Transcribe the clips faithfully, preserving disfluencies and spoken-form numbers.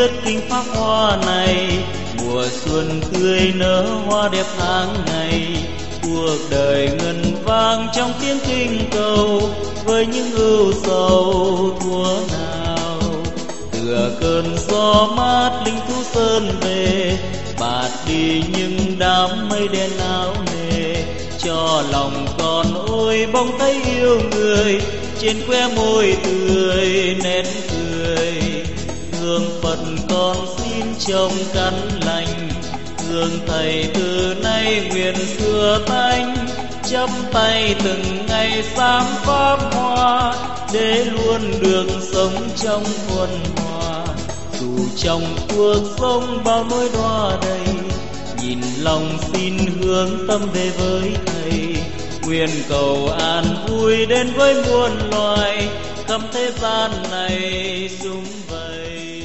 biết kinh pháp hoa này. Mùa xuân tươi nở hoa đẹp tháng ngày, cuộc đời ngân vang trong tiếng kinh cầu, với những ưu sầu thua nào. Tựa cơn gió mát linh thú sơn về, bạt đi những đám mây đen áo nề, cho lòng con ôi bỗng thấy yêu người, trên khóe môi tươi nét cười. Hương Phật con xin trông căn lành, hương Thầy từ nay nguyện xưa tánh, chắp tay từng ngày sáng pháp hoa, để luôn được sống trong thuần hòa. Dù trong cuộc sống bao nỗi đọa đầy, nhìn lòng xin hướng tâm về với Thầy, nguyện cầu an vui đến với muôn loài, khắp thế gian này sum vầy.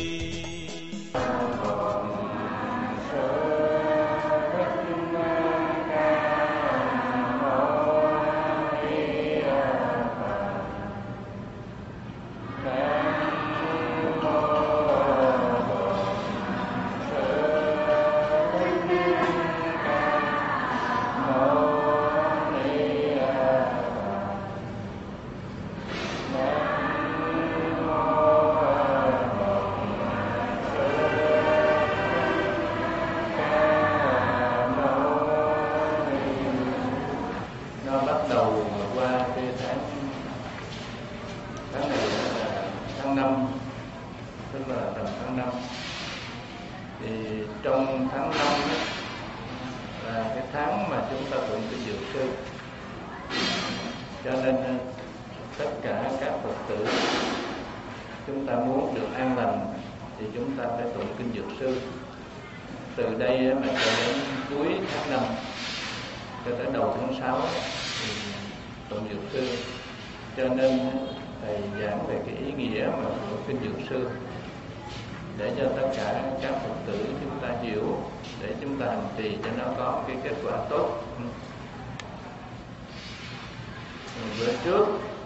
Từ đây mà cho đến cuối tháng năm cho tới đầu tháng sáu thì tụng Dược Sư, cho nên thầy giảng về cái ý nghĩa mà của kinh Dược Sư để cho tất cả các Phật tử chúng ta hiểu, để chúng ta hành trì cho nó có cái kết quả tốt. Bữa trước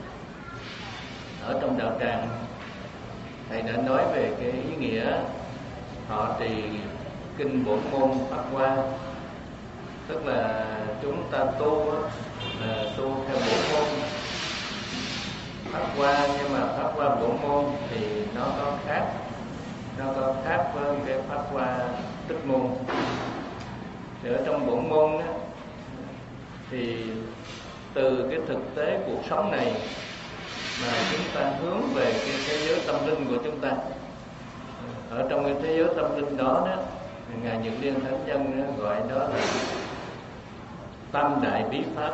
ở trong đạo tràng thầy đã nói về cái ý nghĩa họ trì kinh bổn môn Pháp Hoa, tức là chúng ta tu là tu theo bổn môn Pháp Hoa, nhưng mà Pháp Hoa bổn môn thì nó có khác, nó có khác với cái Pháp Hoa tức môn. Thì ở trong bổn môn đó, thì từ cái thực tế cuộc sống này mà chúng ta hướng về cái thế giới tâm linh của chúng ta. Ở trong cái thế giới tâm linh đó đó, Ngài Nhật Liên Thánh Nhân gọi đó là tam đại bí pháp,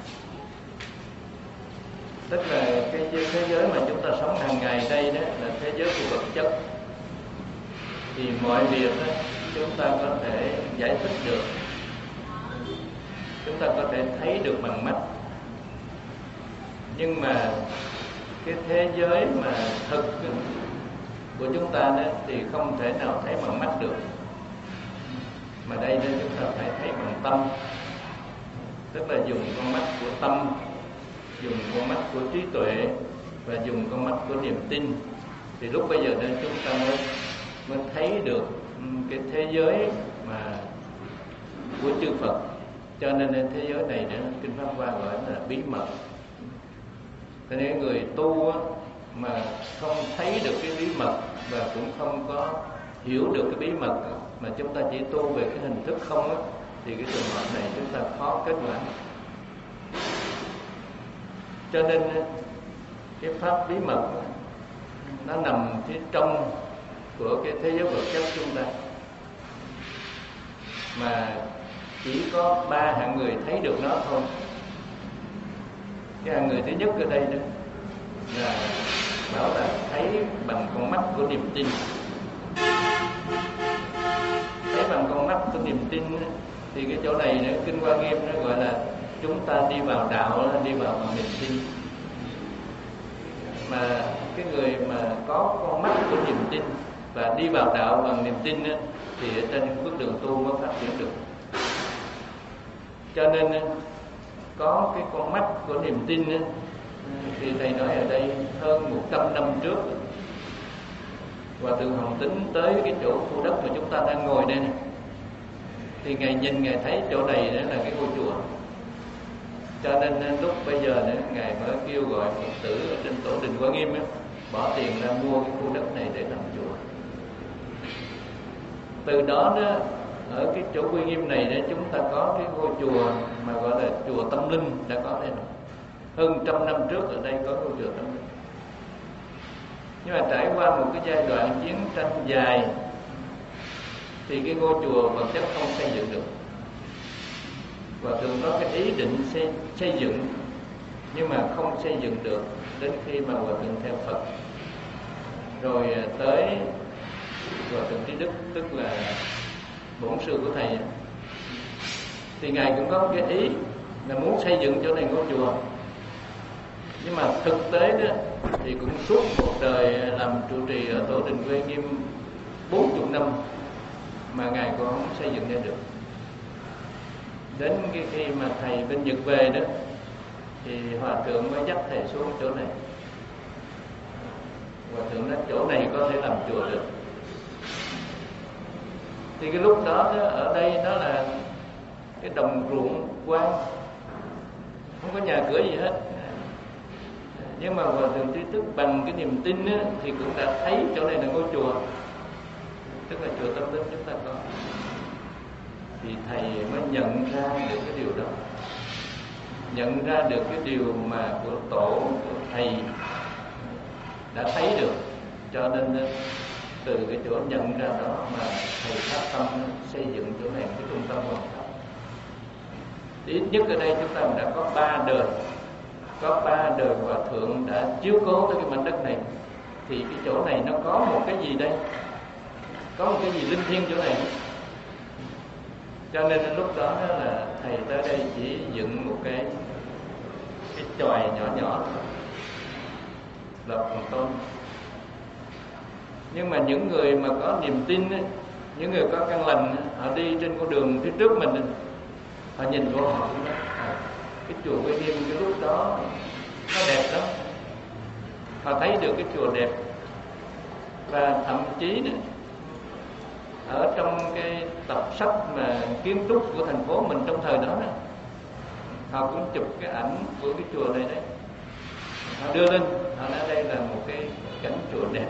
tức là cái thế giới mà chúng ta sống hàng ngày đây đó là thế giới của vật chất. Thì mọi việc đó, chúng ta có thể giải thích được, chúng ta có thể thấy được bằng mắt, nhưng mà cái thế giới mà thực của chúng ta đó thì không thể nào thấy bằng mắt được, mà đây đó chúng ta phải thấy bằng tâm, tức là dùng con mắt của tâm, dùng con mắt của trí tuệ và dùng con mắt của niềm tin, thì lúc bây giờ đây chúng ta mới mới thấy được cái thế giới mà của chư Phật. Cho nên thế giới này đó, kinh Pháp Hoa gọi là bí mật. Cho nên người tu mà không thấy được cái bí mật và cũng không có hiểu được cái bí mật, mà chúng ta chỉ tu về cái hình thức không á, thì cái trường hợp này chúng ta khó kết quả. Cho nên cái pháp bí mật nó nằm phía trong của cái thế giới vật chất chúng ta, mà chỉ có ba hạng người thấy được nó thôi. Cái hạng người thứ nhất ở đây đó là bảo là thấy bằng con mắt của niềm tin. Thấy bằng con mắt của niềm tin thì cái chỗ này nữa, Kinh Hoa Nghiêm nó gọi là chúng ta đi vào đạo, đi vào bằng niềm tin. Mà cái người mà có con mắt của niềm tin và đi vào đạo bằng niềm tin á, thì ở trên bước đường tu mới phát triển được. Cho nên có cái con mắt của niềm tin á, thì thầy nói ở đây hơn một trăm năm trước Hòa thượng Hồng Tính tới cái chỗ khu đất mà chúng ta đang ngồi đây này, thì ngài nhìn ngài thấy chỗ này đó là cái ngôi chùa. Cho nên lúc bây giờ nữa ngài mới kêu gọi Phật tử ở trên tổ đình Quan Nghiêm đó, bỏ tiền ra mua cái khu đất này để làm chùa. Từ đó đó, ở cái chỗ Quy Nghiêm này đó, chúng ta có cái ngôi chùa mà gọi là chùa Tâm Linh đã có đây rồi. Hơn trăm năm trước ở đây có ngôi chùa Tâm Linh. Nhưng mà trải qua một cái giai đoạn chiến tranh dài thì cái ngôi chùa vật chất không xây dựng được. Và thường có cái ý định xây, xây dựng nhưng mà không xây dựng được đến khi mà Hòa thượng theo Phật. Rồi tới Hòa thượng Trí Đức, tức là bổn sư của thầy, thì ngài cũng có cái ý là muốn xây dựng chỗ này ngôi chùa. Nhưng mà thực tế đó thì cũng suốt một đời làm trụ trì ở tổ đình Quan Nghiêm bốn mươi năm mà ngài cũng không xây dựng ra được. Đến cái khi mà thầy bên Nhật về đó thì Hòa thượng mới dắt thầy xuống chỗ này. Hòa thượng nói chỗ này có thể làm chùa được. Thì cái lúc đó, đó ở đây nó là cái đồng ruộng quang, không có nhà cửa gì hết. Nhưng mà Hòa thượng Trí Thức bằng cái niềm tin á, thì cũng đã thấy chỗ này là ngôi chùa, tức là chùa Tâm Linh chúng ta có. Thì thầy mới nhận ra được cái điều đó, nhận ra được cái điều mà của tổ của thầy đã thấy được. Cho nên từ cái chỗ nhận ra đó mà thầy phát tâm xây dựng chỗ này cái trung tâm hoàn pháp. Ít nhất ở đây chúng ta đã có ba đời, có ba đời Hòa thượng đã chiếu cố tới cái mảnh đất này. Thì cái chỗ này nó có một cái gì đây, có một cái gì linh thiêng chỗ này. Cho nên lúc đó là thầy tới đây chỉ dựng một cái cái chòi nhỏ nhỏ lập một tôn. Nhưng mà những người mà có niềm tin ấy, những người có căn lành, họ đi trên con đường phía trước mình, họ nhìn vô họ cũng nói à, cái chùa Quy Nghiêm cái lúc đó nó đẹp lắm. Họ thấy được cái chùa đẹp. Và thậm chí đó, ở trong cái tập sách mà kiến trúc của thành phố mình trong thời đó, đó họ cũng chụp cái ảnh của cái chùa này đấy, họ đưa lên, họ nói đây là một cái cảnh chùa đẹp.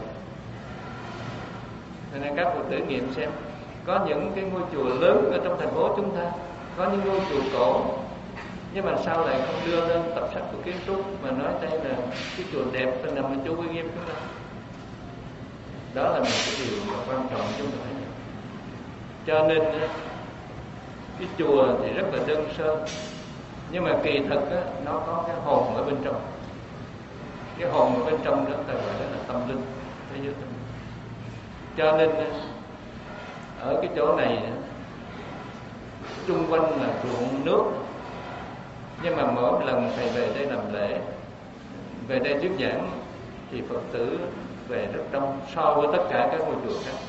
Nên các Phật tử nghiệm xem, có những cái ngôi chùa lớn ở trong thành phố chúng ta, có những ngôi chùa cổ, nhưng mà sao lại không đưa lên tập sách của kiến trúc mà nói đây là cái chùa đẹp nằm ở chỗ Quy Nghiêm chúng ta? Đó là một cái điều mà quan trọng chúng ta thấy. Cho nên cái chùa thì rất là đơn sơ, nhưng mà kỳ thực á, nó có cái hồn ở bên trong. Cái hồn ở bên trong đó ta gọi là tâm linh, thế giới tâm linh. Cho nên ở cái chỗ này xung quanh là ruộng nước, nhưng mà mỗi lần thầy về đây làm lễ, về đây thuyết giảng thì Phật tử về rất đông so với tất cả các ngôi chùa khác.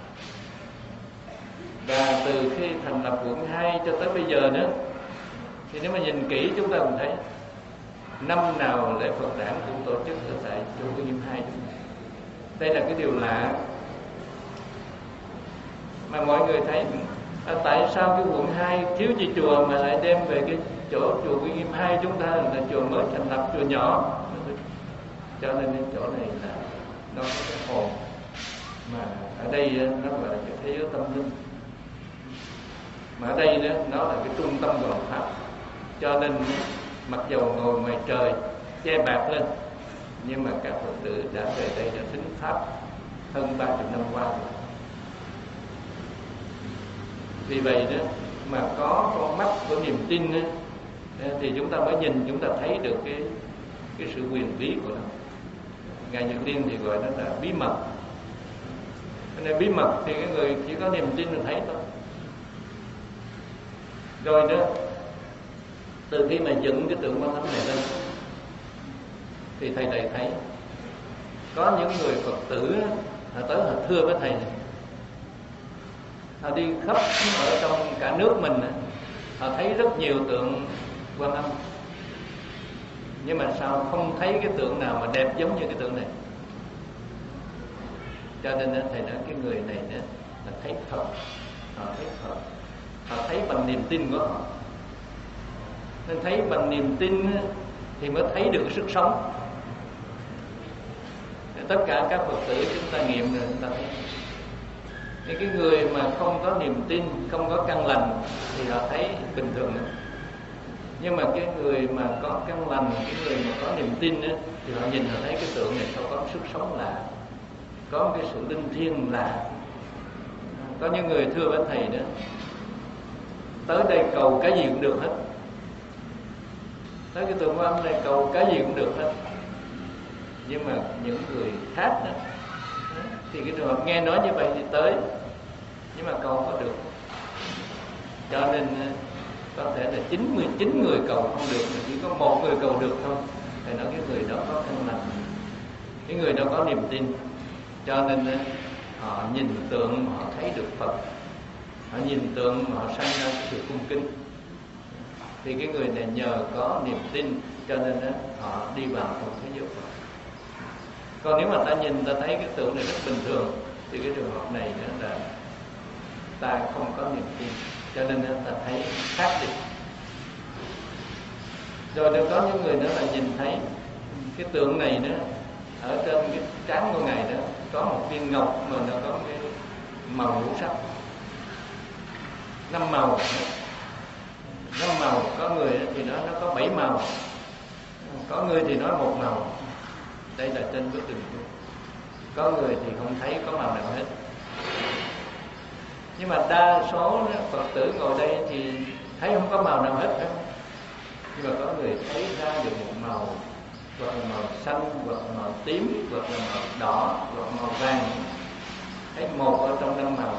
Và từ khi thành lập quận hai cho tới bây giờ nữa, thì nếu mà nhìn kỹ chúng ta cũng thấy năm nào lễ Phật đản cũng tổ chức ở tại chùa Quy Nghiêm hai. Đây là cái điều lạ mà mọi người thấy. À, tại sao cái quận hai thiếu gì chùa mà lại đem về cái chỗ chùa Quy Nghiêm hai chúng ta là chùa mới thành lập, chùa nhỏ. Cho nên cái chỗ này là nó có cái hồn mà ở đây nó gọi là cái thế giới tâm linh, mà ở đây đó nó là cái trung tâm hoàn pháp. Cho nên mặc dầu ngồi ngoài trời che bạc lên, nhưng mà các Phật tử đã về đây đã thính pháp hơn ba mươi năm qua rồi. Vì vậy đó mà có con mắt của niềm tin đó, thì chúng ta mới nhìn, chúng ta thấy được cái cái sự huyền bí của nó. Ngài Nhật Liên thì gọi nó là bí mật. Nên bí mật thì cái người chỉ có niềm tin là thấy thôi. Rồi đó, từ khi mà dựng cái tượng Quan Thánh này lên, thì thầy lại thấy có những người Phật tử họ tới họ thưa với thầy này, họ đi khắp ở trong cả nước mình, họ thấy rất nhiều tượng Quan Âm, nhưng mà sao không thấy cái tượng nào mà đẹp giống như cái tượng này. Cho nên thầy nói cái người này đó là thấy Phật, họ thấy Phật, họ thấy bằng niềm tin của họ. Nên thấy bằng niềm tin thì mới thấy được sức sống. Tất cả các Phật tử chúng ta nghiệm rồi chúng ta thấy. Nên cái người mà không có niềm tin, không có căn lành thì họ thấy bình thường nữa. Nhưng mà cái người mà có căn lành, cái người mà có niềm tin đó, thì họ nhìn họ thấy cái tượng này có sức sống lạ, có cái sự linh thiêng lạ. Có những người thưa với thầy đó, tới đây cầu cái gì cũng được hết. Tới cái tượng Quan Âm này cầu cái gì cũng được hết. Nhưng mà những người khác đó, thì cái trường hợp nghe nói như vậy thì tới, nhưng mà cầu không có được. Cho nên có thể là chín mươi chín người cầu không được, mà chỉ có một người cầu được thôi. Thì nói cái người đó có căn lành, cái người đó có niềm tin. Cho nên họ nhìn tượng mà họ thấy được Phật, họ nhìn tượng mà họ sanh ra sự cung kính. Thì cái người này nhờ có niềm tin cho nên đó, họ đi vào trong thế giới Phật. Còn nếu mà ta nhìn ta thấy cái tượng này rất bình thường thì cái trường hợp này đó là ta không có niềm tin, cho nên ta thấy khác đi. Rồi nếu có những người nữa là nhìn thấy cái tượng này đó, ở trên cái trán của ngài đó có một viên ngọc mà nó có cái màu ngũ sắc, năm màu, năm màu. Có người thì nói nó có bảy màu, có người thì nói một màu. Đây là trên bức hình. Có người thì không thấy có màu nào hết. Nhưng mà đa số Phật tử ngồi đây thì thấy không có màu nào hết. Nhưng mà có người thấy ra được một màu, hoặc là màu xanh, hoặc là màu tím, hoặc là màu đỏ, hoặc là màu vàng. Thấy một ở trong năm màu.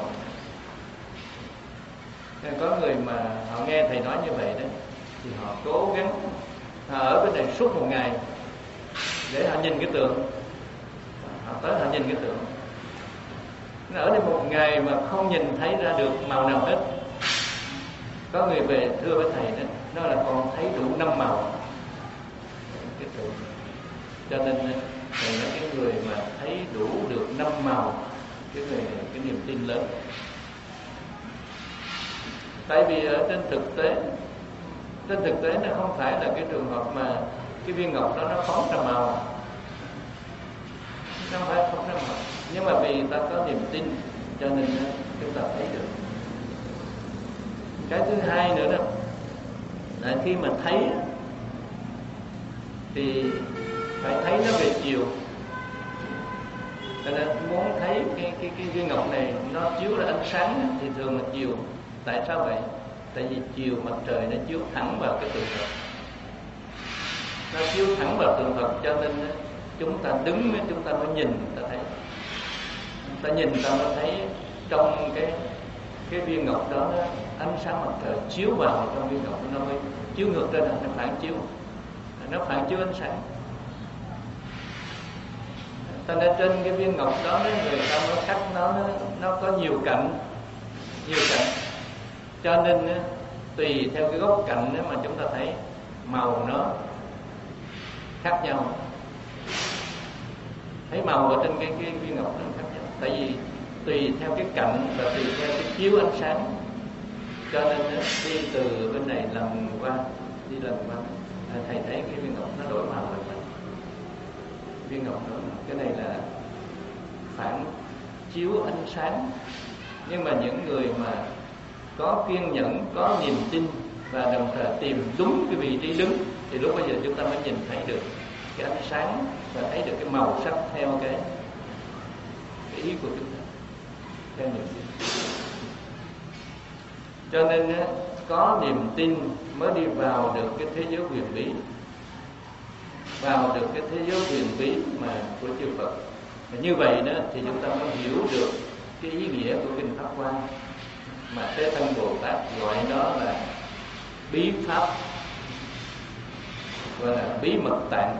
Nên có người mà họ nghe thầy nói như vậy đó, thì họ cố gắng, họ ở bên này suốt một ngày để họ nhìn cái tượng. Họ tới họ nhìn cái tượng. Ở đây một ngày mà không nhìn thấy ra được màu nào hết. Có người về thưa với thầy đó, nó là còn thấy đủ năm màu cái tượng. Cho nên thầy nói cái người mà thấy đủ được năm màu, cái người này cái niềm tin lớn. Tại vì ở trên thực tế, trên thực tế nó không phải là cái trường hợp mà cái viên ngọc đó nó phóng ra màu, nó không phải phóng ra màu. Nhưng mà vì ta có niềm tin cho nên chúng ta thấy được. Cái thứ hai nữa đó là khi mà thấy thì phải thấy nó về chiều. Cho nên muốn thấy cái cái cái viên ngọc này nó chiếu ra ánh sáng thì thường là chiều. Tại sao vậy? Tại vì chiều mặt trời nó chiếu thẳng vào cái tượng Phật, nó chiếu thẳng vào tượng Phật, cho nên chúng ta đứng chúng ta mới nhìn, ta thấy, ta nhìn ta mới thấy trong cái cái viên ngọc đó, đó ánh sáng mặt trời chiếu vào trong viên ngọc, nó mới chiếu ngược ra, nó phản chiếu, nó phản chiếu ánh sáng. Ta nên trên cái viên ngọc đó, người ta mới khắc nó, nó nó có nhiều cạnh, nhiều cạnh. Cho nên tùy theo cái góc cạnh đó mà chúng ta thấy màu nó khác nhau. Thấy màu ở trên cái cái viên ngọc nó khác nhau. Tại vì tùy theo cái cạnh và tùy theo cái chiếu ánh sáng. Cho nên đi từ bên này lần qua, đi lần qua, thầy thấy cái viên ngọc nó đổi màu rồi. Viên ngọc đó, cái này là phản chiếu ánh sáng. Nhưng mà những người mà có kiên nhẫn, có niềm tin và đồng thời tìm đúng cái vị trí đứng thì lúc bây giờ chúng ta mới nhìn thấy được cái ánh sáng và thấy được cái màu sắc theo cái, cái ý của chúng ta, theo niềm tin. Cho nên có niềm tin mới đi vào được cái thế giới huyền bí, vào được cái thế giới huyền bí mà của chư Phật. Và như vậy đó thì chúng ta mới hiểu được cái ý nghĩa của kinh Pháp Hoa mà Thế Thân Bồ Tát gọi đó là bí pháp, gọi là bí mật tạng.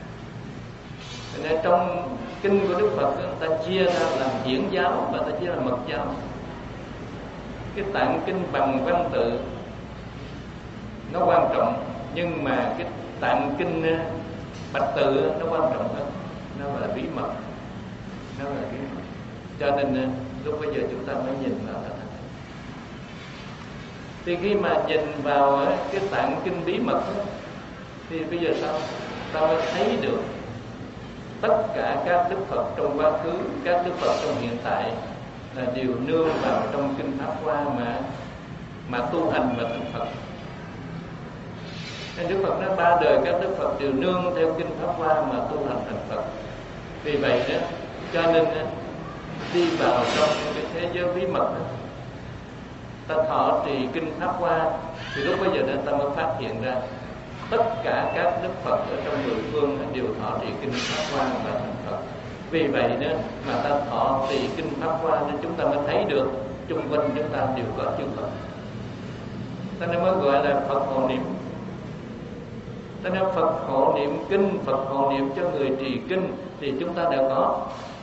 Nên trong kinh của Đức Phật ta chia ra làm hiển giáo và ta chia làm mật giáo. Cái tạng kinh bằng văn tự nó quan trọng, nhưng mà cái tạng kinh bạch tự nó quan trọng hơn, nó là bí mật, nó là bí mật. Cho nên lúc bây giờ chúng ta mới nhìn vào là thành. Thì khi mà nhìn vào cái tạng kinh bí mật đó, thì bây giờ sao? Ta mới thấy được tất cả các đức Phật trong quá khứ, các đức Phật trong hiện tại là đều nương vào trong kinh Pháp Hoa mà mà tu hành và thành Phật. Nên Đức Phật nói ba đời các đức Phật đều nương theo kinh Pháp Hoa mà tu hành thành Phật. Vì vậy đó, cho nên đi vào trong cái thế giới bí mật đó, ta thọ trì kinh Pháp Hoa, thì lúc bây giờ đó ta mới phát hiện ra tất cả các đức Phật ở trong mười phương đều thọ trì kinh Pháp Hoa và thành Phật. Vì vậy đó mà ta thọ trì kinh Pháp Hoa nên chúng ta mới thấy được chung quanh chúng ta đều có chư Phật. Ta nên mới gọi là Phật hộ niệm. Ta nên Phật hộ niệm kinh, Phật hộ niệm cho người trì kinh thì chúng ta đã có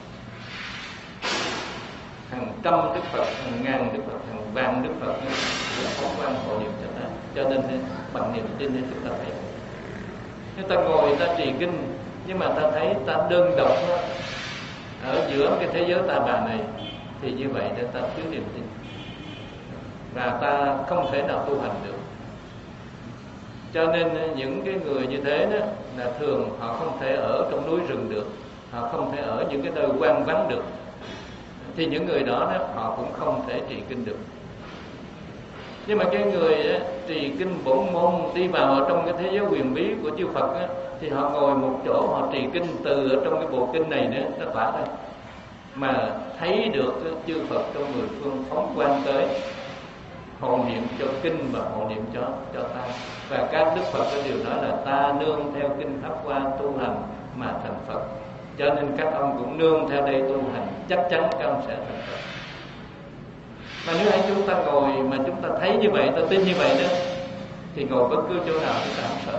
hàng trăm đức Phật, hàng ngàn đức Phật, hàng vạn đức Phật để phóng quang hộ niệm cho ta. Cho nên bằng niềm tin nên chúng ta thấy. Nếu ta ngồi ta trì kinh nhưng mà ta thấy ta đơn độc ở giữa cái thế giới ta bà này, thì như vậy nên ta thiếu niềm tin và ta không thể nào tu hành được. Cho nên những cái người như thế đó là thường họ không thể ở trong núi rừng được, họ không thể ở những cái nơi hoang vắng được. Thì những người đó, đó họ cũng không thể trì kinh được. Nhưng mà cái người á, trì kinh bổn môn đi vào ở trong cái thế giới huyền bí của chư Phật á, thì họ ngồi một chỗ họ trì kinh từ ở trong cái bộ kinh này nữa nó tỏa ra, mà thấy được chư Phật trong mười phương phóng quang tới hộ niệm cho kinh và hộ niệm cho cho ta. Và các đức Phật có điều nói là ta nương theo kinh Pháp Hoa tu hành mà thành Phật. Cho nên các ông cũng nương theo đây tu hành, chắc chắn các ông sẽ thành Phật. Mà nếu anh chúng ta ngồi mà chúng ta thấy như vậy, ta tin như vậy đó, thì ngồi bất cứ chỗ nào chúng ta không sợ.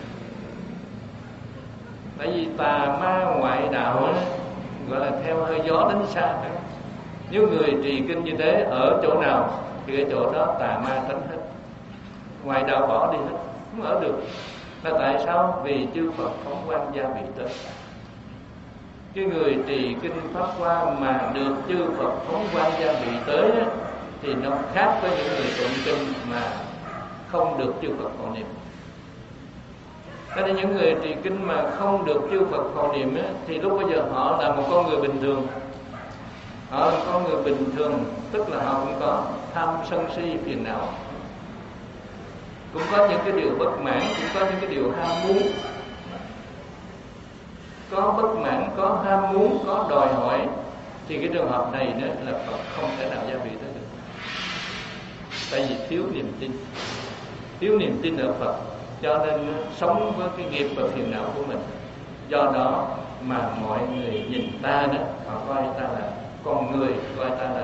Tại vì tà ma ngoại đạo đó, gọi là theo hơi gió đánh xa đó. Nếu người trì kinh như thế ở chỗ nào thì cái chỗ đó tà ma tránh hết, ngoại đạo bỏ đi hết, không ở được. Là tại sao? Vì chư Phật phóng quang gia vị tới. Cái người trì kinh Pháp Hoa mà được chư Phật phóng quang gia vị tới đó, thì nó khác với những người tụng kinh mà không được chư Phật hộ niệm. Cho nên những người trì kinh mà không được chư Phật hộ niệm á, thì lúc bây giờ họ là một con người bình thường. Họ là con người bình thường, tức là họ cũng có tham sân si phiền não, cũng có những cái điều bất mãn, cũng có những cái điều ham muốn. Có bất mãn, có ham muốn, có đòi hỏi, thì cái trường hợp này nữa là Phật không thể nào gia vị tới được. Tại vì thiếu niềm tin, thiếu niềm tin ở Phật, cho nên sống với cái nghiệp và phiền não của mình. Do đó mà mọi người nhìn ta đó, họ coi ta là con người, coi ta là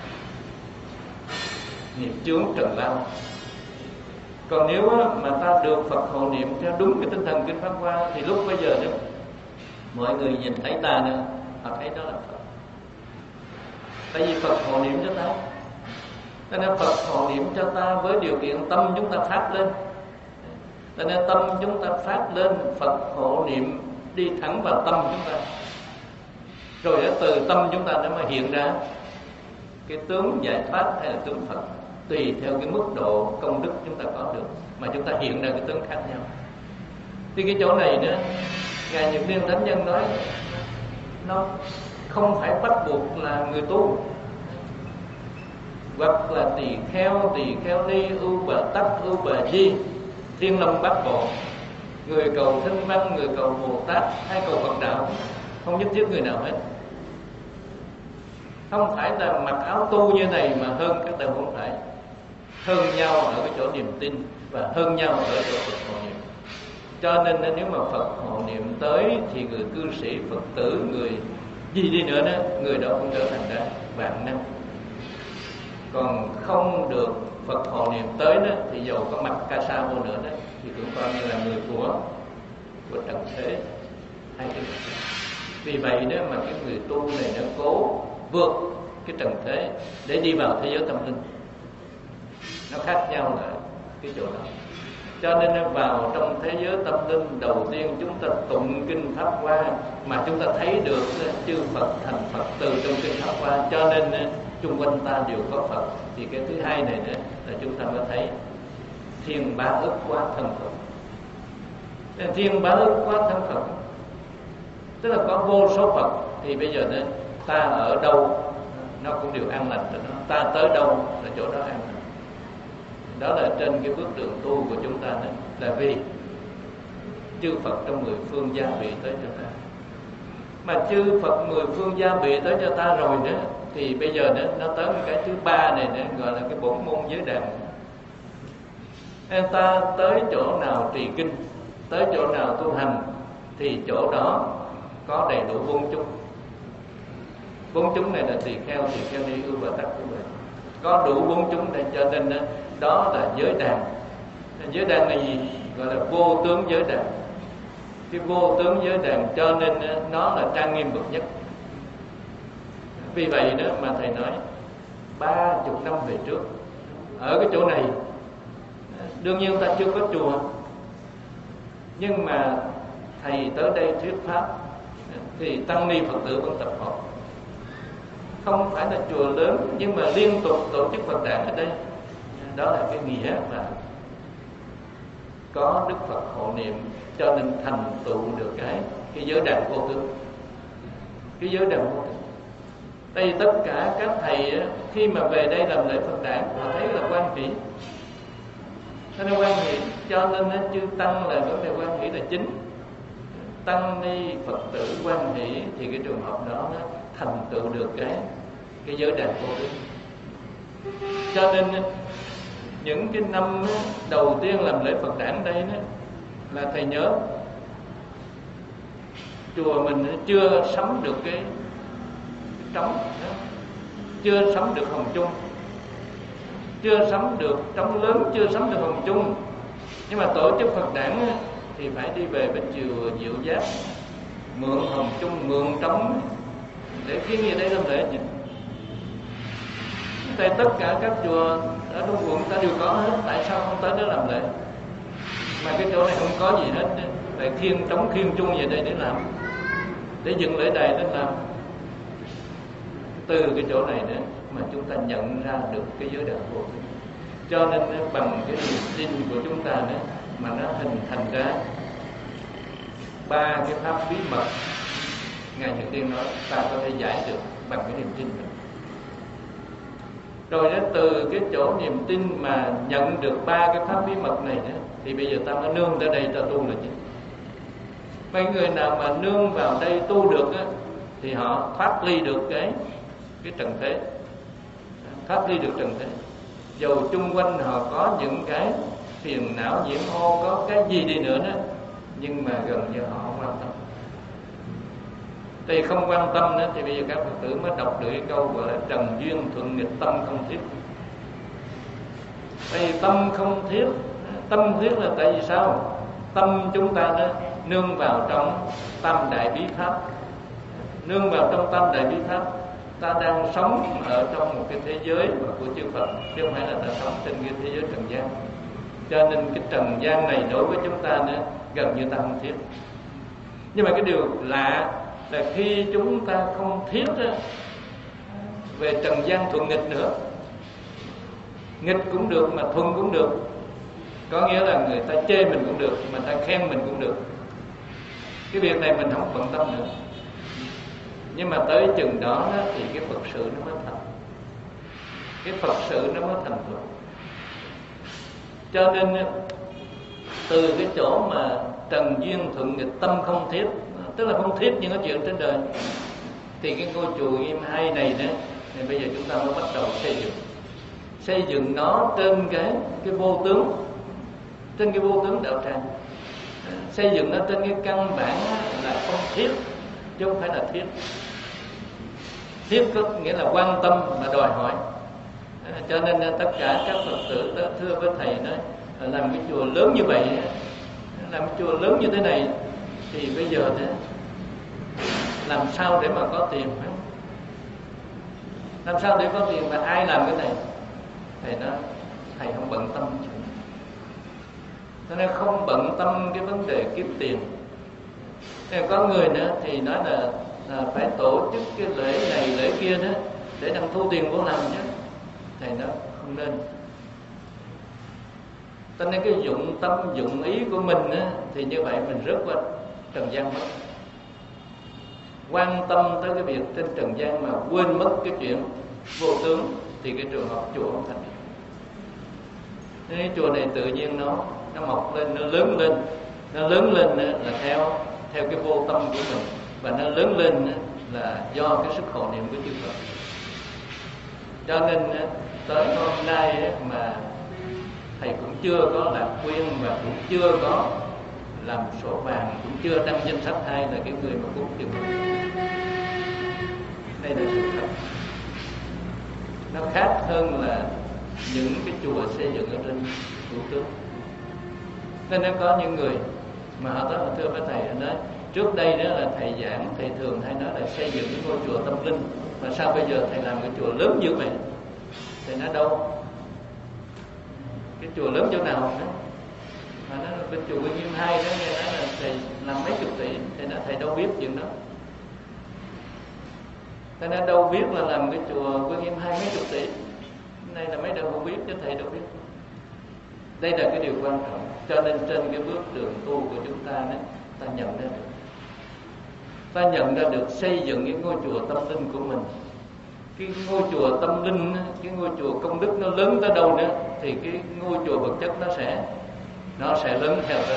nghiệp chướng trần lao. Còn nếu mà ta được Phật hộ niệm theo đúng cái tinh thần kinh Pháp Hoa, thì lúc bây giờ đó mọi người nhìn thấy ta nữa, họ thấy đó là Phật. Tại vì Phật hộ niệm cho ta, cho nên Phật hộ niệm cho ta với điều kiện tâm chúng ta phát lên. Cho nên tâm chúng ta phát lên, Phật hộ niệm đi thẳng vào tâm chúng ta. Rồi từ tâm chúng ta nó mới hiện ra cái tướng giải thoát hay là tướng Phật, tùy theo cái mức độ công đức chúng ta có được mà chúng ta hiện ra cái tướng khác nhau. Thì cái chỗ này nữa, Ngài Nhật Liên Thánh Nhân nói nó không phải bắt buộc là người tu, hoặc là tỳ kheo, tỳ kheo ni, ưu bà tắc, ưu bà di, Thiên Long Bát Bộ, người cầu Thanh Văn, người cầu Bồ Tát hay cầu Phật đạo, không nhất thiết người nào hết. Không phải là mặc áo tu như này mà hơn các đạo, không phải. Hơn nhau ở cái chỗ niềm tin và hơn nhau ở chỗ Phật hộ niệm. Cho nên nếu mà Phật hộ niệm tới thì người cư sĩ, Phật tử, người gì đi nữa đó, người đó cũng trở thành ra vạn năng. Còn không được Phật hộ niệm tới đó, thì dầu có mặc ca sa vô nữa đó, thì cũng coi như là người của của trần thế hay cái. Vì vậy đó mà cái người tu này nó cố vượt cái trần thế để đi vào thế giới tâm linh. Nó khác nhau là cái chỗ đó. Cho nên vào trong thế giới tâm linh, đầu tiên chúng ta tụng kinh Pháp Hoa mà chúng ta thấy được chư Phật thành Phật từ trong kinh Pháp Hoa, cho nên chung quanh ta đều có Phật. Thì cái thứ hai này nữa là chúng ta mới thấy thiên bá ức quá thân Phật. Thiên bá ức quá thân Phật tức là có vô số Phật. Thì bây giờ nữa ta ở đâu nó cũng đều an lành cho nó, ta tới đâu là chỗ đó an lành. Đó là trên cái bước đường tu của chúng ta này, là vì chư Phật trong mười phương gia bị tới cho ta. Mà chư Phật mười phương gia bị tới cho ta rồi nữa, thì bây giờ nữa nó tới cái thứ ba này nữa, gọi là cái bổn môn giới đàn. Em ta tới chỗ nào trì kinh, tới chỗ nào tu hành, thì chỗ đó có đầy đủ bốn chúng. Bốn chúng này là tỳ kheo, tỳ kheo ni, ưu và tắc như vậy, có đủ bốn chúng để cho nên đó, đó là giới đàn. Giới đàn là gì? Gọi là vô tướng giới đàn. Cái vô tướng giới đàn cho nên nó là trang nghiêm bậc nhất. Vì vậy đó mà thầy nói ba chục năm về trước, ở cái chỗ này đương nhiên ta chưa có chùa, nhưng mà thầy tới đây thuyết pháp thì tăng ni Phật tử vẫn tập hợp. Không phải là chùa lớn, nhưng mà liên tục tổ chức Phật đản ở đây. Đó là cái nghĩa là có Đức Phật hộ niệm, cho nên thành tựu được cái cái giới đàn vô tướng. Cái giới đàn vô tướng. Đây tất cả các thầy khi mà về đây làm lễ Phật đản, họ thấy là quan hỷ. Thế nên quan hỷ, cho nên chư tăng là vấn đề quan hỷ là chính. Tăng ni Phật tử quan hỷ thì cái trường hợp đó nó thành tựu được cái cái giới đàn vô tướng. Cho nên những cái năm đầu tiên làm lễ Phật đản đây đó, là thầy nhớ chùa mình chưa sắm được cái, cái trống đó, chưa sắm được hồng chung, chưa sắm được trống lớn, chưa sắm được hồng chung. Nhưng mà tổ chức Phật đản thì phải đi về bên chùa Diệu Giác mượn hồng chung, mượn trống để khiến như đây làm lễ chứ. Tại tất cả các chùa ở trong quận ta đều có hết, tại sao không tới đó làm lễ? Mà cái chỗ này không có gì hết, phải khiêng trống khiêng chung về đây để làm, để dựng lễ đài để làm. Từ cái chỗ này nữa mà chúng ta nhận ra được cái giới đàn vô tướng. Cho nên bằng cái niềm tin của chúng ta nữa mà nó hình thành ra ba cái pháp bí mật. Ngài Nhật Tiên nói ta có thể giải được bằng cái niềm tin này. Rồi đó, từ cái chỗ niềm tin mà nhận được ba cái pháp bí mật này nữa, thì bây giờ ta mới nương tới đây ta tu là chứ. Mấy người nào mà nương vào đây tu được á, thì họ thoát ly được cái cái trần thế, thoát ly được trần thế. Dầu chung quanh họ có những cái phiền não nhiễm ô, có cái gì đi nữa đó, nhưng mà gần như họ không quan tâm. Thì không quan tâm nữa, thì bây giờ các Phật tử mới đọc được cái câu gọi là trần duyên thuận nghịch tâm không thiết. Tại vì tâm không thiết, tâm thiết là tại vì sao? Tâm chúng ta đó nương vào trong tam đại bí pháp, nương vào trong tam đại bí pháp. Ta đang sống ở trong một cái thế giới của chư Phật, chứ không phải là ta sống trên cái thế giới trần gian. Cho nên cái trần gian này đối với chúng ta nữa gần như ta không thiết. Nhưng mà cái điều lạ là khi chúng ta không thiết đó, về trần gian thuận nghịch nữa, nghịch cũng được mà thuận cũng được. Có nghĩa là người ta chê mình cũng được, mà ta khen mình cũng được. Cái việc này mình không bận tâm nữa. Nhưng mà tới chừng đó, đó thì cái Phật sự nó mới thành, cái Phật sự nó mới thành tựu. Cho nên từ cái chỗ mà trần duyên thuận nghịch tâm không thiết, tức là không thiết những cái chuyện trên đời, thì cái ngôi chùa Nghiêm Hai này đó, thì bây giờ chúng ta mới bắt đầu xây dựng, xây dựng nó trên cái cái vô tướng, trên cái vô tướng đạo tràng, xây dựng nó trên cái căn bản là không thiết chứ không phải là thiết. Thiết có nghĩa là quan tâm mà đòi hỏi. Cho nên tất cả các Phật tử đó thưa với thầy nói, làm cái chùa lớn như vậy, làm cái chùa lớn như thế này, thì bây giờ đó, làm sao để mà có tiền? Làm sao để có tiền mà ai làm cái này? Thầy nói thầy không bận tâm chuyện. cho nên không bận tâm cái vấn đề kiếm tiền. Nên có người nữa thì nói là, là phải tổ chức cái lễ này lễ kia đó để đang thu tiền vô làm chứ. Thầy nói không nên. Cho nên cái dụng tâm dụng ý của mình á, thì như vậy mình rớt qua trần gian mất. Quan tâm tới cái việc trên trần gian mà quên mất cái chuyện vô tướng thì cái trường hợp chùa không thành. Nên cái chùa này tự nhiên nó nó mọc lên, nó lớn lên, nó lớn lên là theo theo cái vô tâm của mình, và nó lớn lên là do cái sức hộ niệm của chư Phật. Cho nên tới hôm nay mà thầy cũng chưa có lạc quyên và cũng chưa có làm sổ vàng, cũng chưa đăng danh sách ai là cái người mà cúng chùa. Đây là sự thật. Nó khác hơn là những cái chùa xây dựng ở trên thủ tướng. Nên nó có những người mà họ nói, thưa với thầy, nói trước đây đó là thầy giảng, thầy thường hay nói là xây dựng cái ngôi chùa tâm linh, mà sao bây giờ thầy làm cái chùa lớn như vậy? Thầy nói đâu? Cái chùa lớn chỗ nào đó? Mà nó là bên chùa Nguyên Nghiêm hai đó, nghe nói là thầy làm mấy chục tỷ. Thầy nói thầy đâu biết chuyện đó. Thầy nói đâu biết là làm cái chùa Nguyên Nghiêm hai mấy chục tỷ. Cái này là mấy đâu không biết chứ thầy đâu biết. Đây là cái điều quan trọng. Cho nên trên cái bước đường tu của chúng ta đó, ta nhận ra được, ta nhận ra được xây dựng cái ngôi chùa tâm linh của mình. Cái ngôi chùa tâm linh, cái ngôi chùa công đức nó lớn tới đâu nữa thì cái ngôi chùa vật chất nó sẽ nó sẽ lớn theo đó.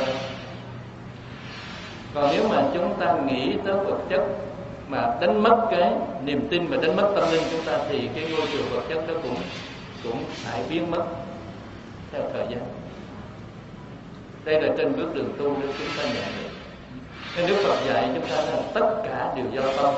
Còn nếu mà chúng ta nghĩ tới vật chất mà đánh mất cái niềm tin và đánh mất tâm linh chúng ta thì cái ngôi chùa vật chất đó cũng cũng phải biến mất theo thời gian. Đây là trên bước đường tu để chúng ta nhận được. Nên Đức Phật dạy chúng ta là tất cả đều do tâm.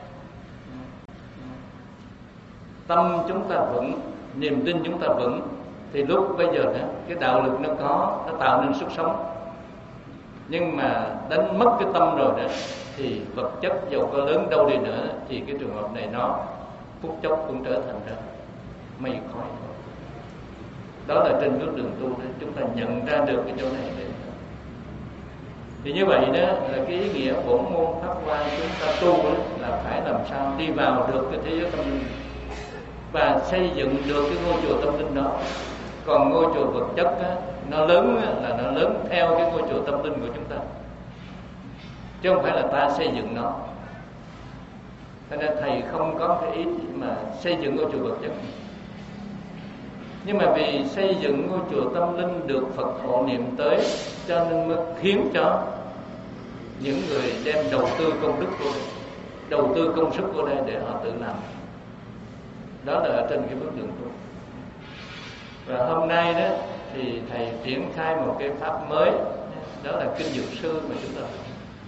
Tâm chúng ta vững, niềm tin chúng ta vững thì lúc bây giờ đó, cái đạo lực nó có, nó tạo nên sức sống. Nhưng mà đánh mất cái tâm rồi đó thì vật chất dầu có lớn đâu đi nữa thì cái trường hợp này nó phút chốc cũng trở thành ra mây khói. Đó là trên bước đường tu đó, chúng ta nhận ra được cái chỗ này. Thì như vậy đó là cái ý nghĩa bổn môn pháp hoa chúng ta tu đó, là phải làm sao đi vào được cái thế giới tâm linh và xây dựng được cái ngôi chùa tâm linh đó. Còn ngôi chùa vật chất á, nó lớn á, là nó lớn theo cái ngôi chùa tâm linh của chúng ta, chứ không phải là ta xây dựng nó. Cho nên thầy không có cái ý mà xây dựng ngôi chùa vật chất. Nhưng mà vì xây dựng ngôi chùa tâm linh được Phật hộ niệm tới, cho nên mới khiến cho những người đem đầu tư công đức của đầu tư công sức của đây để họ tự làm. Đó là ở trên cái bước đường tu. Và hôm nay đó thì thầy triển khai một cái pháp mới, đó là kinh Dược Sư mà chúng ta học.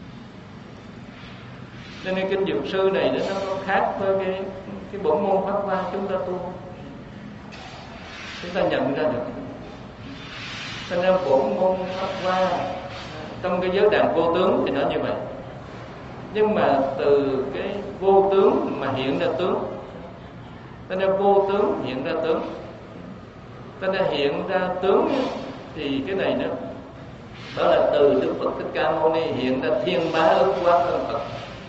Nên cái kinh Dược Sư này nó có khác với cái cái bổn môn pháp hoa chúng ta tu. Chúng ta nhận ra được. Cho nên bổn môn pháp hoa trong cái giới đàn vô tướng thì nó như vậy. Nhưng mà từ cái vô tướng mà hiện ra tướng. Cho nên vô tướng hiện ra tướng. Cho nên hiện ra tướng thì cái này nữa, đó là từ Đức Phật Thích Ca Mâu Ni hiện ra thiên bá ức quá thân Phật.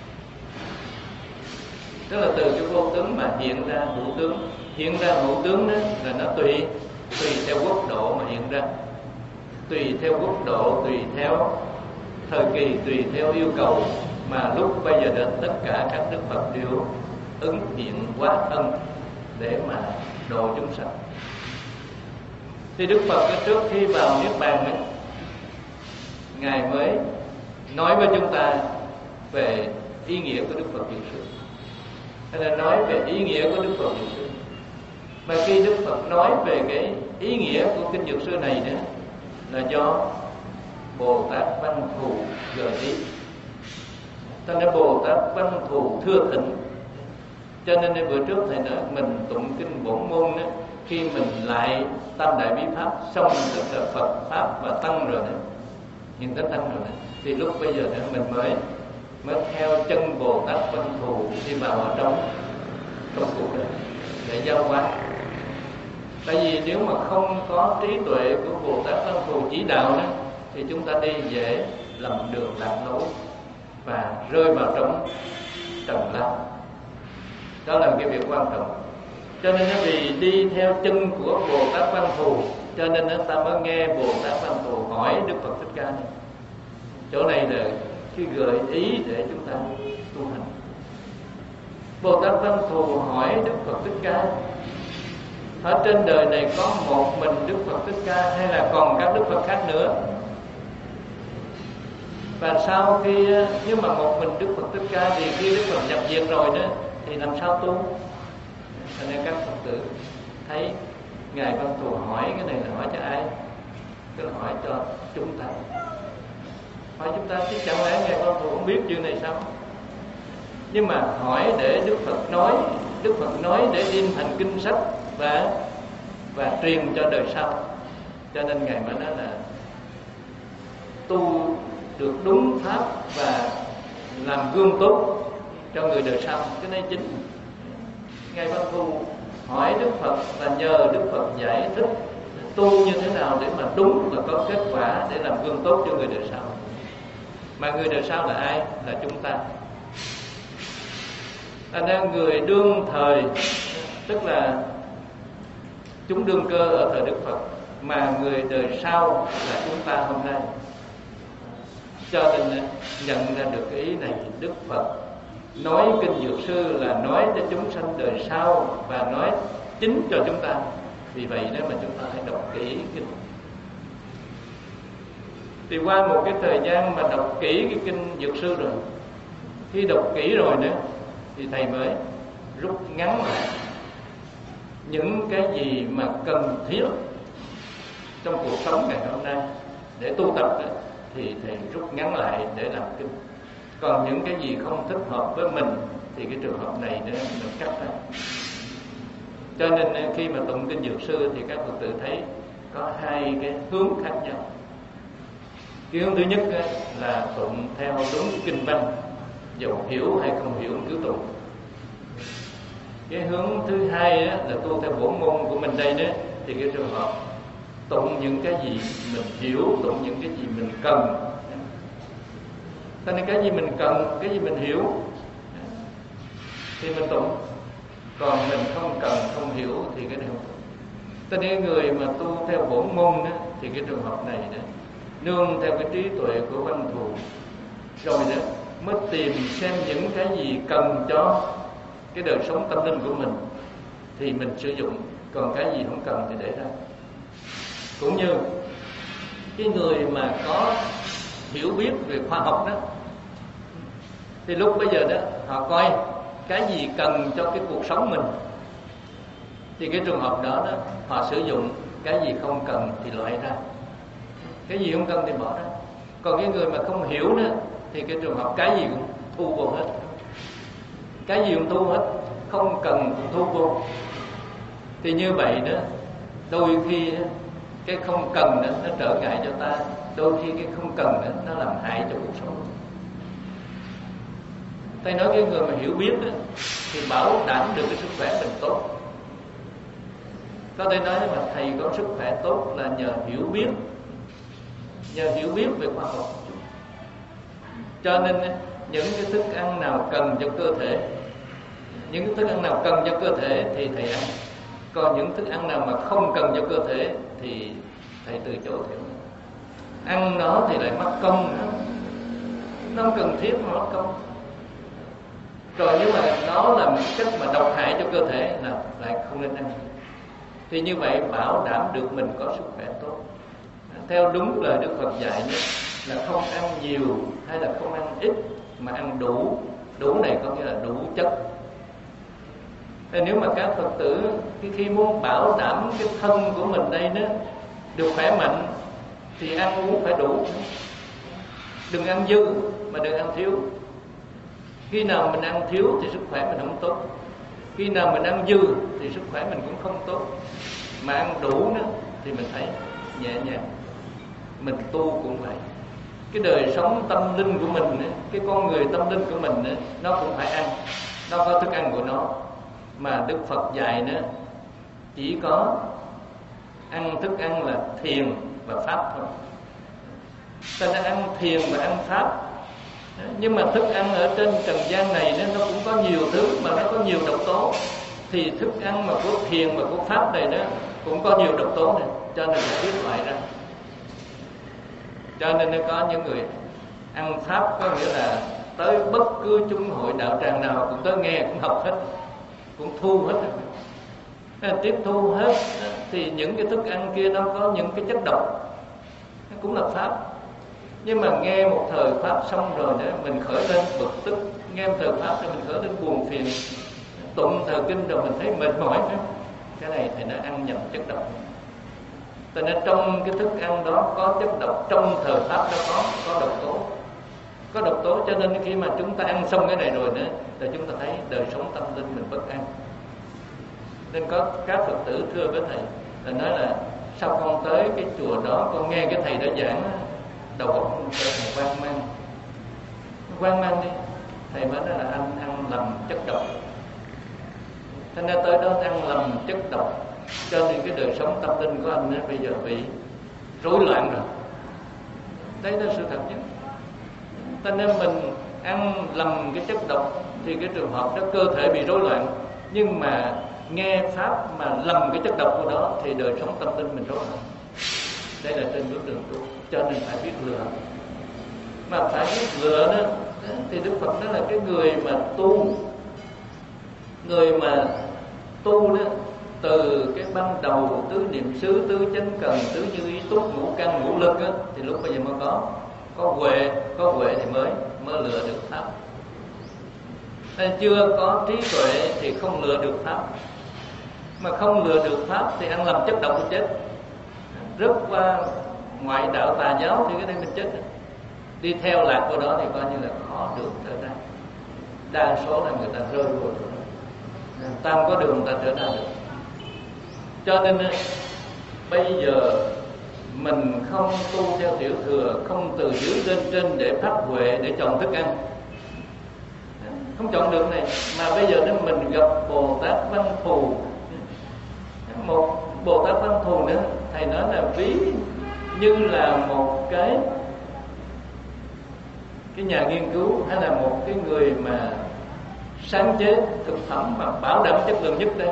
Tức là từ cái vô tướng mà hiện ra hữu tướng. Hiện ra hữu tướng đó là nó tùy tùy theo quốc độ mà hiện ra, tùy theo quốc độ, tùy theo thời kỳ, tùy theo yêu cầu mà lúc bây giờ đến tất cả các Đức Phật đều ứng hiện hóa thân để mà độ chúng sanh. Thì Đức Phật trước khi vào Niết Bàn ấy, Ngài mới nói với chúng ta về ý nghĩa của Đức Phật Dược Sư. Hay là nói về ý nghĩa của Đức Phật Dược Sư. Mà khi Đức Phật nói về cái ý nghĩa của kinh Dược Sư này đó là do Bồ Tát Văn Thù gợi ý. Cho nên Bồ Tát Văn Thù thưa thỉnh. Cho nên bữa trước thầy nói mình tụng kinh bổn môn đó, khi mình lại tam đại bí pháp xong tức là Phật pháp và tăng rồi đó, hiện đến tăng rồi đó, thì lúc bây giờ đó mình mới mới theo chân Bồ Tát Văn Thù đi vào ở trong trong cuộc đời để giáo hóa. Tại vì nếu mà không có trí tuệ của Bồ Tát Văn Thù chỉ đạo đó, thì chúng ta đi dễ lầm đường lạc lối và rơi vào trong trần lao. Đó là cái việc quan trọng. Cho nên vì đi theo chân của Bồ Tát Văn Thù, cho nên ta mới nghe Bồ Tát Văn Thù hỏi Đức Phật Thích Ca này. Chỗ này là cái gợi ý để chúng ta tu hành. Bồ Tát Văn Thù hỏi Đức Phật Thích Ca: ở trên đời này có một mình Đức Phật Thích Ca hay là còn các Đức Phật khác nữa? Và sau khi nếu mà một mình Đức Phật Thích Ca thì khi Đức Phật nhập diệt rồi đó thì làm sao tu? Cho nên các Phật tử thấy Ngài Văn Thù hỏi cái này là hỏi cho ai? Tức là hỏi cho chúng ta. Hỏi chúng ta chứ chẳng lẽ Ngài Văn Thù không biết chuyện này sao? Nhưng mà hỏi để Đức Phật nói, Đức Phật nói để in thành kinh sách và và truyền cho đời sau. Cho nên Ngài mới nói là tu được đúng pháp và làm gương tốt cho người đời sau. Cái này chính. Ngài Văn Thù hỏi Đức Phật và nhờ Đức Phật giải thích tu như thế nào để mà đúng và có kết quả để làm gương tốt cho người đời sau. Mà người đời sau là ai? Là chúng ta. Thành ra người đương thời, tức là chúng đương cơ ở thời Đức Phật, mà người đời sau là chúng ta hôm nay. Cho nên nhận ra được cái ý này, Đức Phật nói kinh Dược Sư là nói cho chúng sanh đời sau và nói chính cho chúng ta. Vì vậy nếu mà chúng ta hãy đọc kỹ kinh. Thì qua một cái thời gian mà đọc kỹ cái kinh Dược Sư rồi, khi đọc kỹ rồi nữa thì thầy mới rút ngắn lại những cái gì mà cần thiết trong cuộc sống ngày hôm nay để tu tập đó, thì thầy rút ngắn lại để làm kinh. Còn những cái gì không thích hợp với mình thì cái trường hợp này nữa mình cắt ra. Cho nên khi mà tụng kinh Dược Sư thì các Phật tử thấy có hai cái hướng khác nhau. Cái hướng thứ nhất là tụng theo đúng kinh văn, dầu hiểu hay không hiểu cứ tụng. Cái hướng thứ hai là tu theo bổn môn của mình đây đó, thì cái trường hợp tụng những cái gì mình hiểu, tụng những cái gì mình cần. Cho nên cái gì mình cần, cái gì mình hiểu thì mình tụng. Còn mình không cần, không hiểu thì cái này không tụng. Cho nên người mà tu theo bổn môn đó, thì cái trường hợp này đó, nương theo cái trí tuệ của Văn Thù rồi đó mới tìm xem những cái gì cần cho cái đời sống tâm linh của mình thì mình sử dụng, còn cái gì không cần thì để ra. Cũng như cái người mà có hiểu biết về khoa học đó, thì lúc bây giờ đó họ coi cái gì cần cho cái cuộc sống mình thì cái trường hợp đó đó họ sử dụng, cái gì không cần thì loại ra, cái gì không cần thì bỏ ra. Còn cái người mà không hiểu đó thì cái trường hợp cái gì cũng thu vô hết, cái gì cũng thu hết, không cần cũng thu vô. Thì như vậy đó, đôi khi cái không cần đó nó trở ngại cho ta, đôi khi cái không cần đó nó làm hại cho cuộc sống. Thầy nói cái người mà hiểu biết đó, thì bảo đảm được cái sức khỏe mình tốt. Có thể nói mà thầy có sức khỏe tốt là nhờ hiểu biết, nhờ hiểu biết về khoa học. Cho nên những cái thức ăn nào cần cho cơ thể, những cái thức ăn nào cần cho cơ thể thì thầy ăn. Còn những thức ăn nào mà không cần cho cơ thể thì thầy từ chối theo. Ăn nó thì lại mất công nữa, nó không cần thiết mà mất công. Rồi nếu mà nó là một cách mà độc hại cho cơ thể là lại không nên ăn. Thì như vậy bảo đảm được mình có sức khỏe tốt. Theo đúng lời Đức Phật dạy nữa, là không ăn nhiều hay là không ăn ít, mà ăn đủ. Đủ này có nghĩa là đủ chất. Thì nếu mà các Phật tử khi, khi muốn bảo đảm cái thân của mình đây đó được khỏe mạnh thì ăn uống phải đủ. Đừng ăn dư mà đừng ăn thiếu. Khi nào mình ăn thiếu thì sức khỏe mình không tốt. Khi nào mình ăn dư thì sức khỏe mình cũng không tốt. Mà ăn đủ nữa thì mình thấy nhẹ nhàng. Mình tu cũng vậy. Cái đời sống tâm linh của mình, cái con người tâm linh của mình, nó cũng phải ăn. Nó có thức ăn của nó. Mà Đức Phật dạy nữa, chỉ có ăn thức ăn là thiền và pháp thôi. Ta đã ăn thiền và ăn pháp. Nhưng mà thức ăn ở trên trần gian này nó cũng có nhiều thứ mà nó có nhiều độc tố. Thì thức ăn mà của thiền và của pháp này nó cũng có nhiều độc tố này, cho nên phải biết loại ra. Cho nên nó có những người ăn pháp có nghĩa là tới bất cứ chung hội đạo tràng nào cũng tới nghe, cũng học hết, cũng thu hết, tiếp thu hết. Thì những cái thức ăn kia nó có những cái chất độc, nó cũng là pháp. Nhưng mà nghe một thời pháp xong rồi đó, mình khởi lên bực tức. Nghe một thời pháp rồi mình khởi lên buồn phiền. Tụng thời kinh rồi mình thấy mệt mỏi nữa. Cái này thì nó ăn nhầm chất độc. Cho nên trong cái thức ăn đó có chất độc, trong thời pháp đó có có độc tố, có độc tố. Cho nên khi mà chúng ta ăn xong cái này rồi nữa, thì chúng ta thấy đời sống tâm linh mình bất an. Nên có các Phật tử thưa với thầy là nói là sao con tới cái chùa đó, con nghe cái thầy đã giảng, đầu óc con trở thành hoang mang. Hoang mang đi. Thầy mới nói là anh ăn lầm chất độc. Thế nên tới đó ăn lầm chất độc, cho nên cái đời sống tâm linh của anh ấy bây giờ bị rối loạn rồi. Đấy là sự thật nhất. Cho nên mình ăn lầm cái chất độc thì cái trường hợp đó cơ thể bị rối loạn. Nhưng mà nghe pháp mà lầm cái chất độc của đó thì đời sống tâm linh mình rối loạn. Đây là trên bước đường tu, cho nên phải biết lựa. Mà phải biết lựa đó thì Đức Phật nói là cái người mà tu, người mà tu đó, từ cái ban đầu tứ niệm xứ, tứ chánh cần, tứ như ý túc, ngũ căn, ngũ lực á, thì lúc bây giờ mới có có huệ, có huệ thì mới mới lựa được pháp. Nên chưa có trí tuệ thì không lựa được pháp. Mà không lựa được pháp thì ăn lầm chất độc thì chết. Rớt qua ngoại đạo tà giáo thì cái đây mình chết. Đi theo lạc của đó thì coi như là khó được trở ra. Đa số là người ta rơi vô rồi. Ta không có đường ta trở ra được. Cho nên bây giờ mình không tu theo tiểu thừa, không từ dưới lên trên để phát huệ, để chọn thức ăn, không chọn được này. Mà bây giờ nếu mình gặp Bồ Tát Văn Thù, một Bồ Tát Văn Thù nữa, thầy nói là ví như là một cái cái nhà nghiên cứu hay là một cái người mà sáng chế thực phẩm mà bảo đảm chất lượng nhất đây.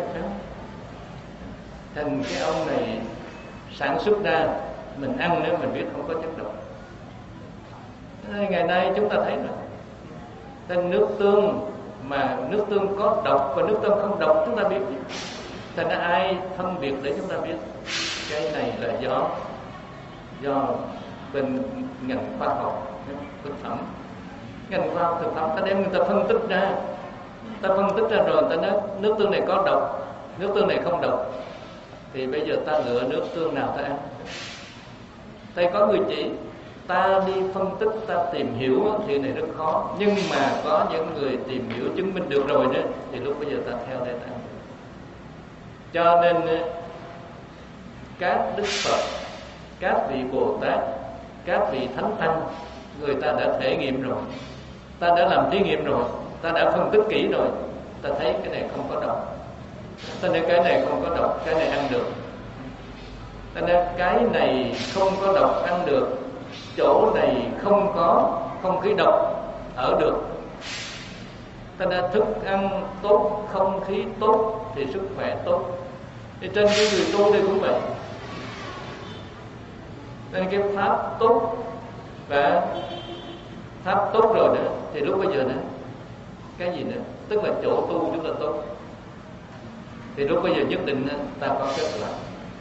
Thành cái ông này sản xuất ra, mình ăn nếu mình biết không có chất độc. Ngày nay chúng ta thấy rồi, thành nước tương mà nước tương có độc và nước tương không độc chúng ta biết. Thành ra ai phân biệt để chúng ta biết cái này là do do bên ngành khoa học thực phẩm, ngành khoa học thực phẩm ta đem người ta phân tích ra, ta phân tích ra rồi ta nói nước tương này có độc, nước tương này không độc. Thì bây giờ ta lựa nước tương nào ta ăn? Thầy có người chỉ, ta đi phân tích, ta tìm hiểu thì này rất khó. Nhưng mà có những người tìm hiểu chứng minh được rồi đó, thì lúc bây giờ ta theo đây ta ăn. Cho nên các Đức Phật, các vị Bồ Tát, các vị Thánh Tăng, người ta đã thể nghiệm rồi, ta đã làm thí nghiệm rồi, ta đã phân tích kỹ rồi, ta thấy cái này không có độc. Cho nên cái này không có độc, cái này ăn được. Cho nên cái này không có độc ăn được, chỗ này không có không khí độc ở được. Cho nên thức ăn tốt, không khí tốt thì sức khỏe tốt. Thì trên cái người tu đây cũng vậy. Nên cái pháp tốt và pháp tốt rồi đó thì lúc bây giờ nữa cái gì nữa, tức là chỗ tu chúng ta tốt thì lúc bây giờ nhất định ta có kết quả.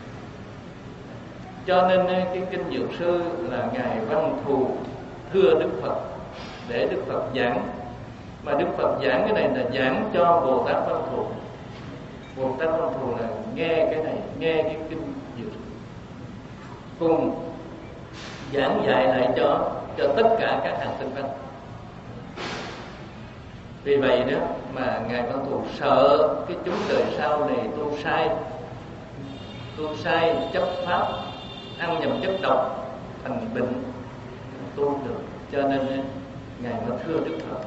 Cho nên cái kinh Dược Sư là ngài Văn Thù thưa Đức Phật để Đức Phật giảng, mà Đức Phật giảng cái này là giảng cho Bồ Tát Văn Thù. Bồ Tát Văn Thù là nghe cái này, nghe cái kinh Dược cùng giảng dạy lại cho cho tất cả các hàng tinh văn. Vì vậy đó mà ngài Văn Thù sợ cái chúng đời sau này tu sai, tu sai chấp pháp, ăn nhầm chất độc thành bệnh tu được. Cho nên ngài mới thưa Đức Phật.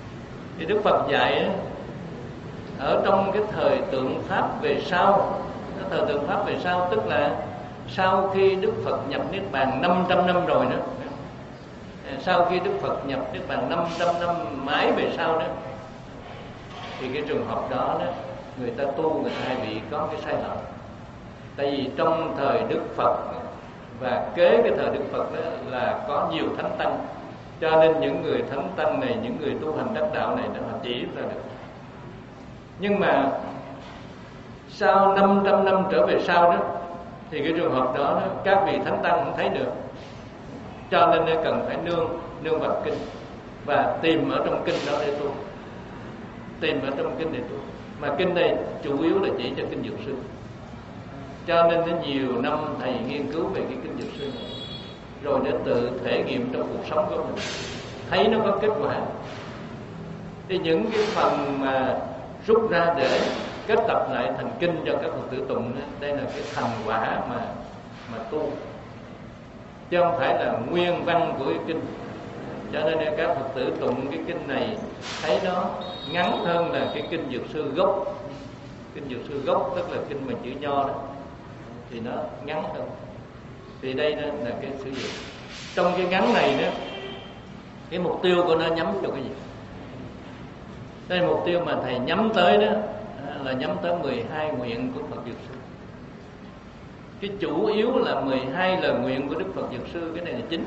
Thì Đức Phật dạy ở trong cái thời tượng pháp về sau nó thờ tượng Pháp về sau, tức là sau khi Đức Phật nhập Niết Bàn năm trăm năm rồi đó, sau khi Đức Phật nhập Niết Bàn năm trăm năm mãi về sau đó, thì cái trường hợp đó đó người ta tu người ta hay bị có cái sai lầm. Tại vì trong thời Đức Phật và kế cái thời Đức Phật đó là có nhiều thánh tăng, cho nên những người thánh tăng này, những người tu hành đắc đạo này họ chỉ ra được. Nhưng mà sau năm trăm năm trở về sau đó, thì cái trường hợp đó, đó các vị thánh tăng không thấy được, cho nên cần phải nương nương vào kinh và tìm ở trong kinh đó để tu, tìm ở trong kinh để tu. Mà kinh này chủ yếu là chỉ cho kinh Dược Sư, cho nên nó nhiều năm thầy nghiên cứu về cái kinh Dược Sư này, rồi để tự thể nghiệm trong cuộc sống của mình, thấy nó có kết quả. Thì những cái phần mà rút ra để kết tập lại thành kinh cho các Phật tử tụng, đây là cái thành quả mà mà tu, chứ không phải là nguyên văn của cái kinh. Cho nên các Phật tử tụng cái kinh này thấy nó ngắn hơn là cái kinh Dược Sư gốc. Kinh Dược Sư gốc tức là kinh mà chữ nho đó, thì nó ngắn hơn. Thì đây đó là cái sử dụng. Trong cái ngắn này đó, cái mục tiêu của nó nhắm vào cái gì? Đây là mục tiêu mà thầy nhắm tới đó, là nhắm tới mười hai nguyện của Phật Dược Sư. Cái chủ yếu là mười hai lời nguyện của Đức Phật Dược Sư, cái này là chính.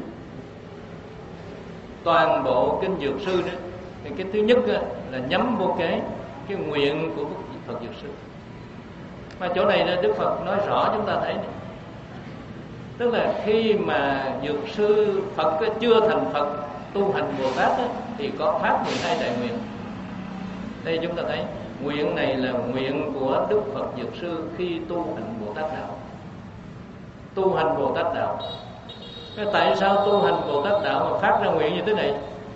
Toàn bộ kinh Dược Sư đó, thì cái thứ nhất đó, là nhắm vô cái cái nguyện của Phật Dược Sư. Mà chỗ này đó, Đức Phật nói rõ chúng ta thấy này. Tức là khi mà Dược Sư Phật chưa thành Phật, tu hành Bồ Tát đó, thì có phát mười hai đại nguyện. Đây chúng ta thấy nguyện này là nguyện của Đức Phật Dược Sư khi tu hành Bồ Tát đạo. Tu hành Bồ Tát đạo. Tại sao tu hành Bồ Tát đạo mà phát ra nguyện như thế này?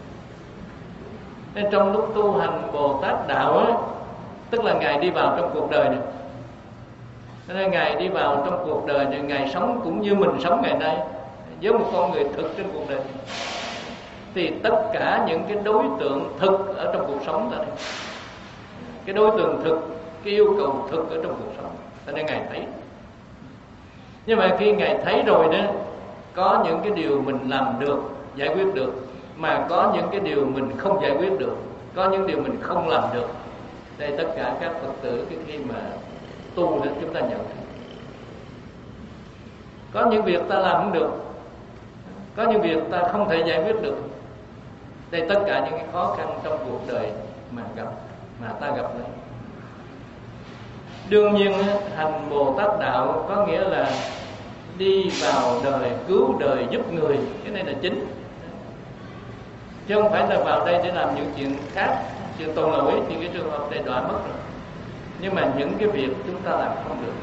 Nên trong lúc tu hành Bồ Tát đạo á, tức là Ngài đi vào trong cuộc đời này. Nên Ngài đi vào trong cuộc đời này, Ngài sống cũng như mình sống ngày nay, với một con người thực trên cuộc đời. Thì tất cả những cái đối tượng thực ở trong cuộc sống ta đây, cái đối tượng thực, cái yêu cầu thực ở trong cuộc sống, cho nên Ngài thấy. Nhưng mà khi Ngài thấy rồi đó, có những cái điều mình làm được, giải quyết được, mà có những cái điều mình không giải quyết được, có những điều mình không làm được. Đây tất cả các Phật tử cái khi mà tu đó chúng ta nhận thấy. Có những việc ta làm không được, có những việc ta không thể giải quyết được. Đây tất cả những cái khó khăn trong cuộc đời mà gặp, mà ta gặp đấy. Đương nhiên hành Bồ Tát đạo có nghĩa là đi vào đời, cứu đời, giúp người. Cái này là chính, chứ không phải là vào đây để làm những chuyện khác, chuyện tội lỗi, thì cái trường hợp này đọa mất rồi. Nhưng mà những cái việc chúng ta làm không được,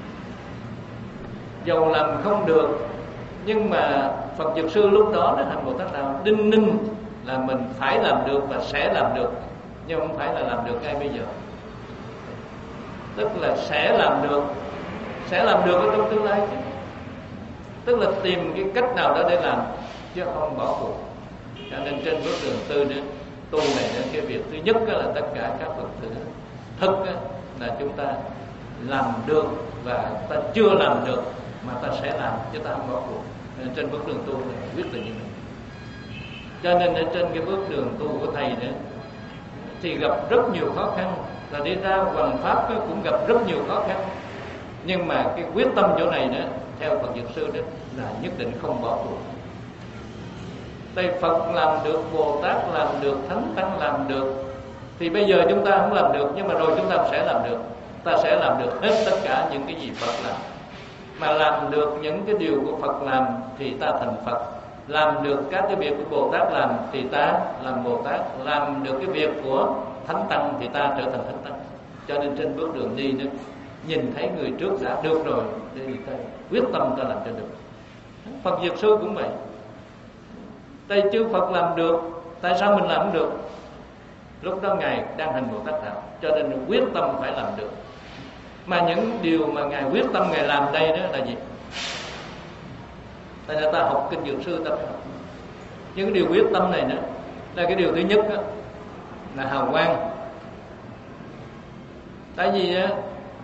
dầu làm không được, nhưng mà Phật Dược Sư lúc đó là hành Bồ Tát đạo đinh ninh là mình phải làm được và sẽ làm được, nhưng không phải là làm được ngay bây giờ. Tức là sẽ làm được, sẽ làm được ở trong tương lai chứ. Tức là tìm cái cách nào đó để làm, chứ không bỏ cuộc. Cho nên trên bước đường tư đó, tu này đó, cái việc thứ nhất là tất cả các Phật tử thực là chúng ta làm được và ta chưa làm được mà ta sẽ làm, chứ ta không bỏ cuộc. Nên trên bước đường tu này quyết định như vậy. Cho nên ở trên cái bước đường tu của thầy nữa thì gặp rất nhiều khó khăn, là đi ra hoằng pháp cũng gặp rất nhiều khó khăn. Nhưng mà cái quyết tâm chỗ này nữa, theo Phật Dược Sư đó, là nhất định không bỏ cuộc. Đây Phật làm được, Bồ Tát làm được, Thánh Tăng làm được, thì bây giờ chúng ta không làm được, nhưng mà rồi chúng ta sẽ làm được. Ta sẽ làm được hết tất cả những cái gì Phật làm. Mà làm được những cái điều của Phật làm thì ta thành Phật. Làm được các cái việc của Bồ Tát làm thì ta làm Bồ Tát. Làm được cái việc của Thánh Tăng thì ta trở thành Thánh Tăng. Cho nên trên bước đường đi đó, nhìn thấy người trước đã được rồi, thì ta quyết tâm ta làm cho được. Phật Dược Sư cũng vậy. Tại chư Phật làm được, tại sao mình làm không được? Lúc đó Ngài đang hành Bồ Tát đạo, cho nên quyết tâm phải làm được. Mà những điều mà Ngài quyết tâm Ngài làm đây đó là gì? Tại là ta học kinh Dược Sư ta phải học. Những cái điều quyết tâm này nữa là cái điều thứ nhất đó, là hào quang. Tại vì đó,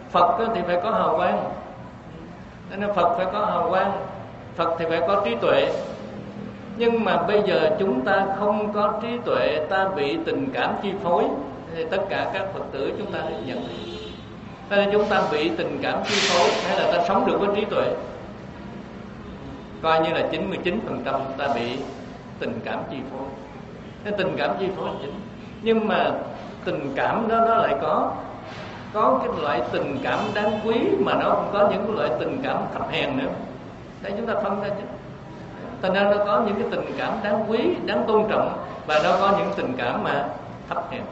Phật thì phải có hào quang, nên Phật phải có hào quang, Phật thì phải có trí tuệ. Nhưng mà bây giờ chúng ta không có trí tuệ, ta bị tình cảm chi phối, thì tất cả các Phật tử chúng ta nhận. Nên chúng ta bị tình cảm chi phối, hay là ta sống được với trí tuệ? Coi như là chín mươi chín phần trăm ta bị tình cảm chi phối. Cái tình cảm chi phối là chính. Nhưng mà tình cảm đó nó lại có có cái loại tình cảm đáng quý, mà nó cũng có những cái loại tình cảm thấp hèn nữa. Để chúng ta phân ra chứ. Thành ra nó có những cái tình cảm đáng quý, đáng tôn trọng, và nó có những tình cảm mà thấp hèn.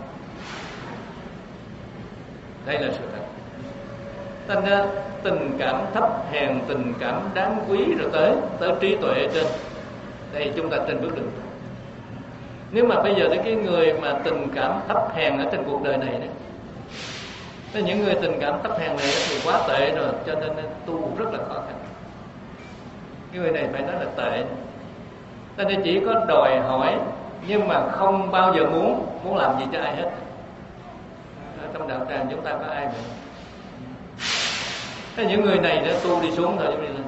Đây là sự thật. Thành ra tình cảm thấp hèn, tình cảm đáng quý, rồi tới tới trí tuệ ở trên. Đây chúng ta trên bước đường. Nếu mà bây giờ cái người mà tình cảm thấp hèn ở trên cuộc đời này đấy, nên những người tình cảm thấp hèn này thì quá tệ rồi, cho nên tu rất là khó khăn. Cái người này phải nói là tệ. Cho nên chỉ có đòi hỏi, nhưng mà không bao giờ muốn muốn làm gì cho ai hết. Ở trong đạo tràng chúng ta có ai vậy? Thế những người này đã tu đi xuống rồi, đi lên.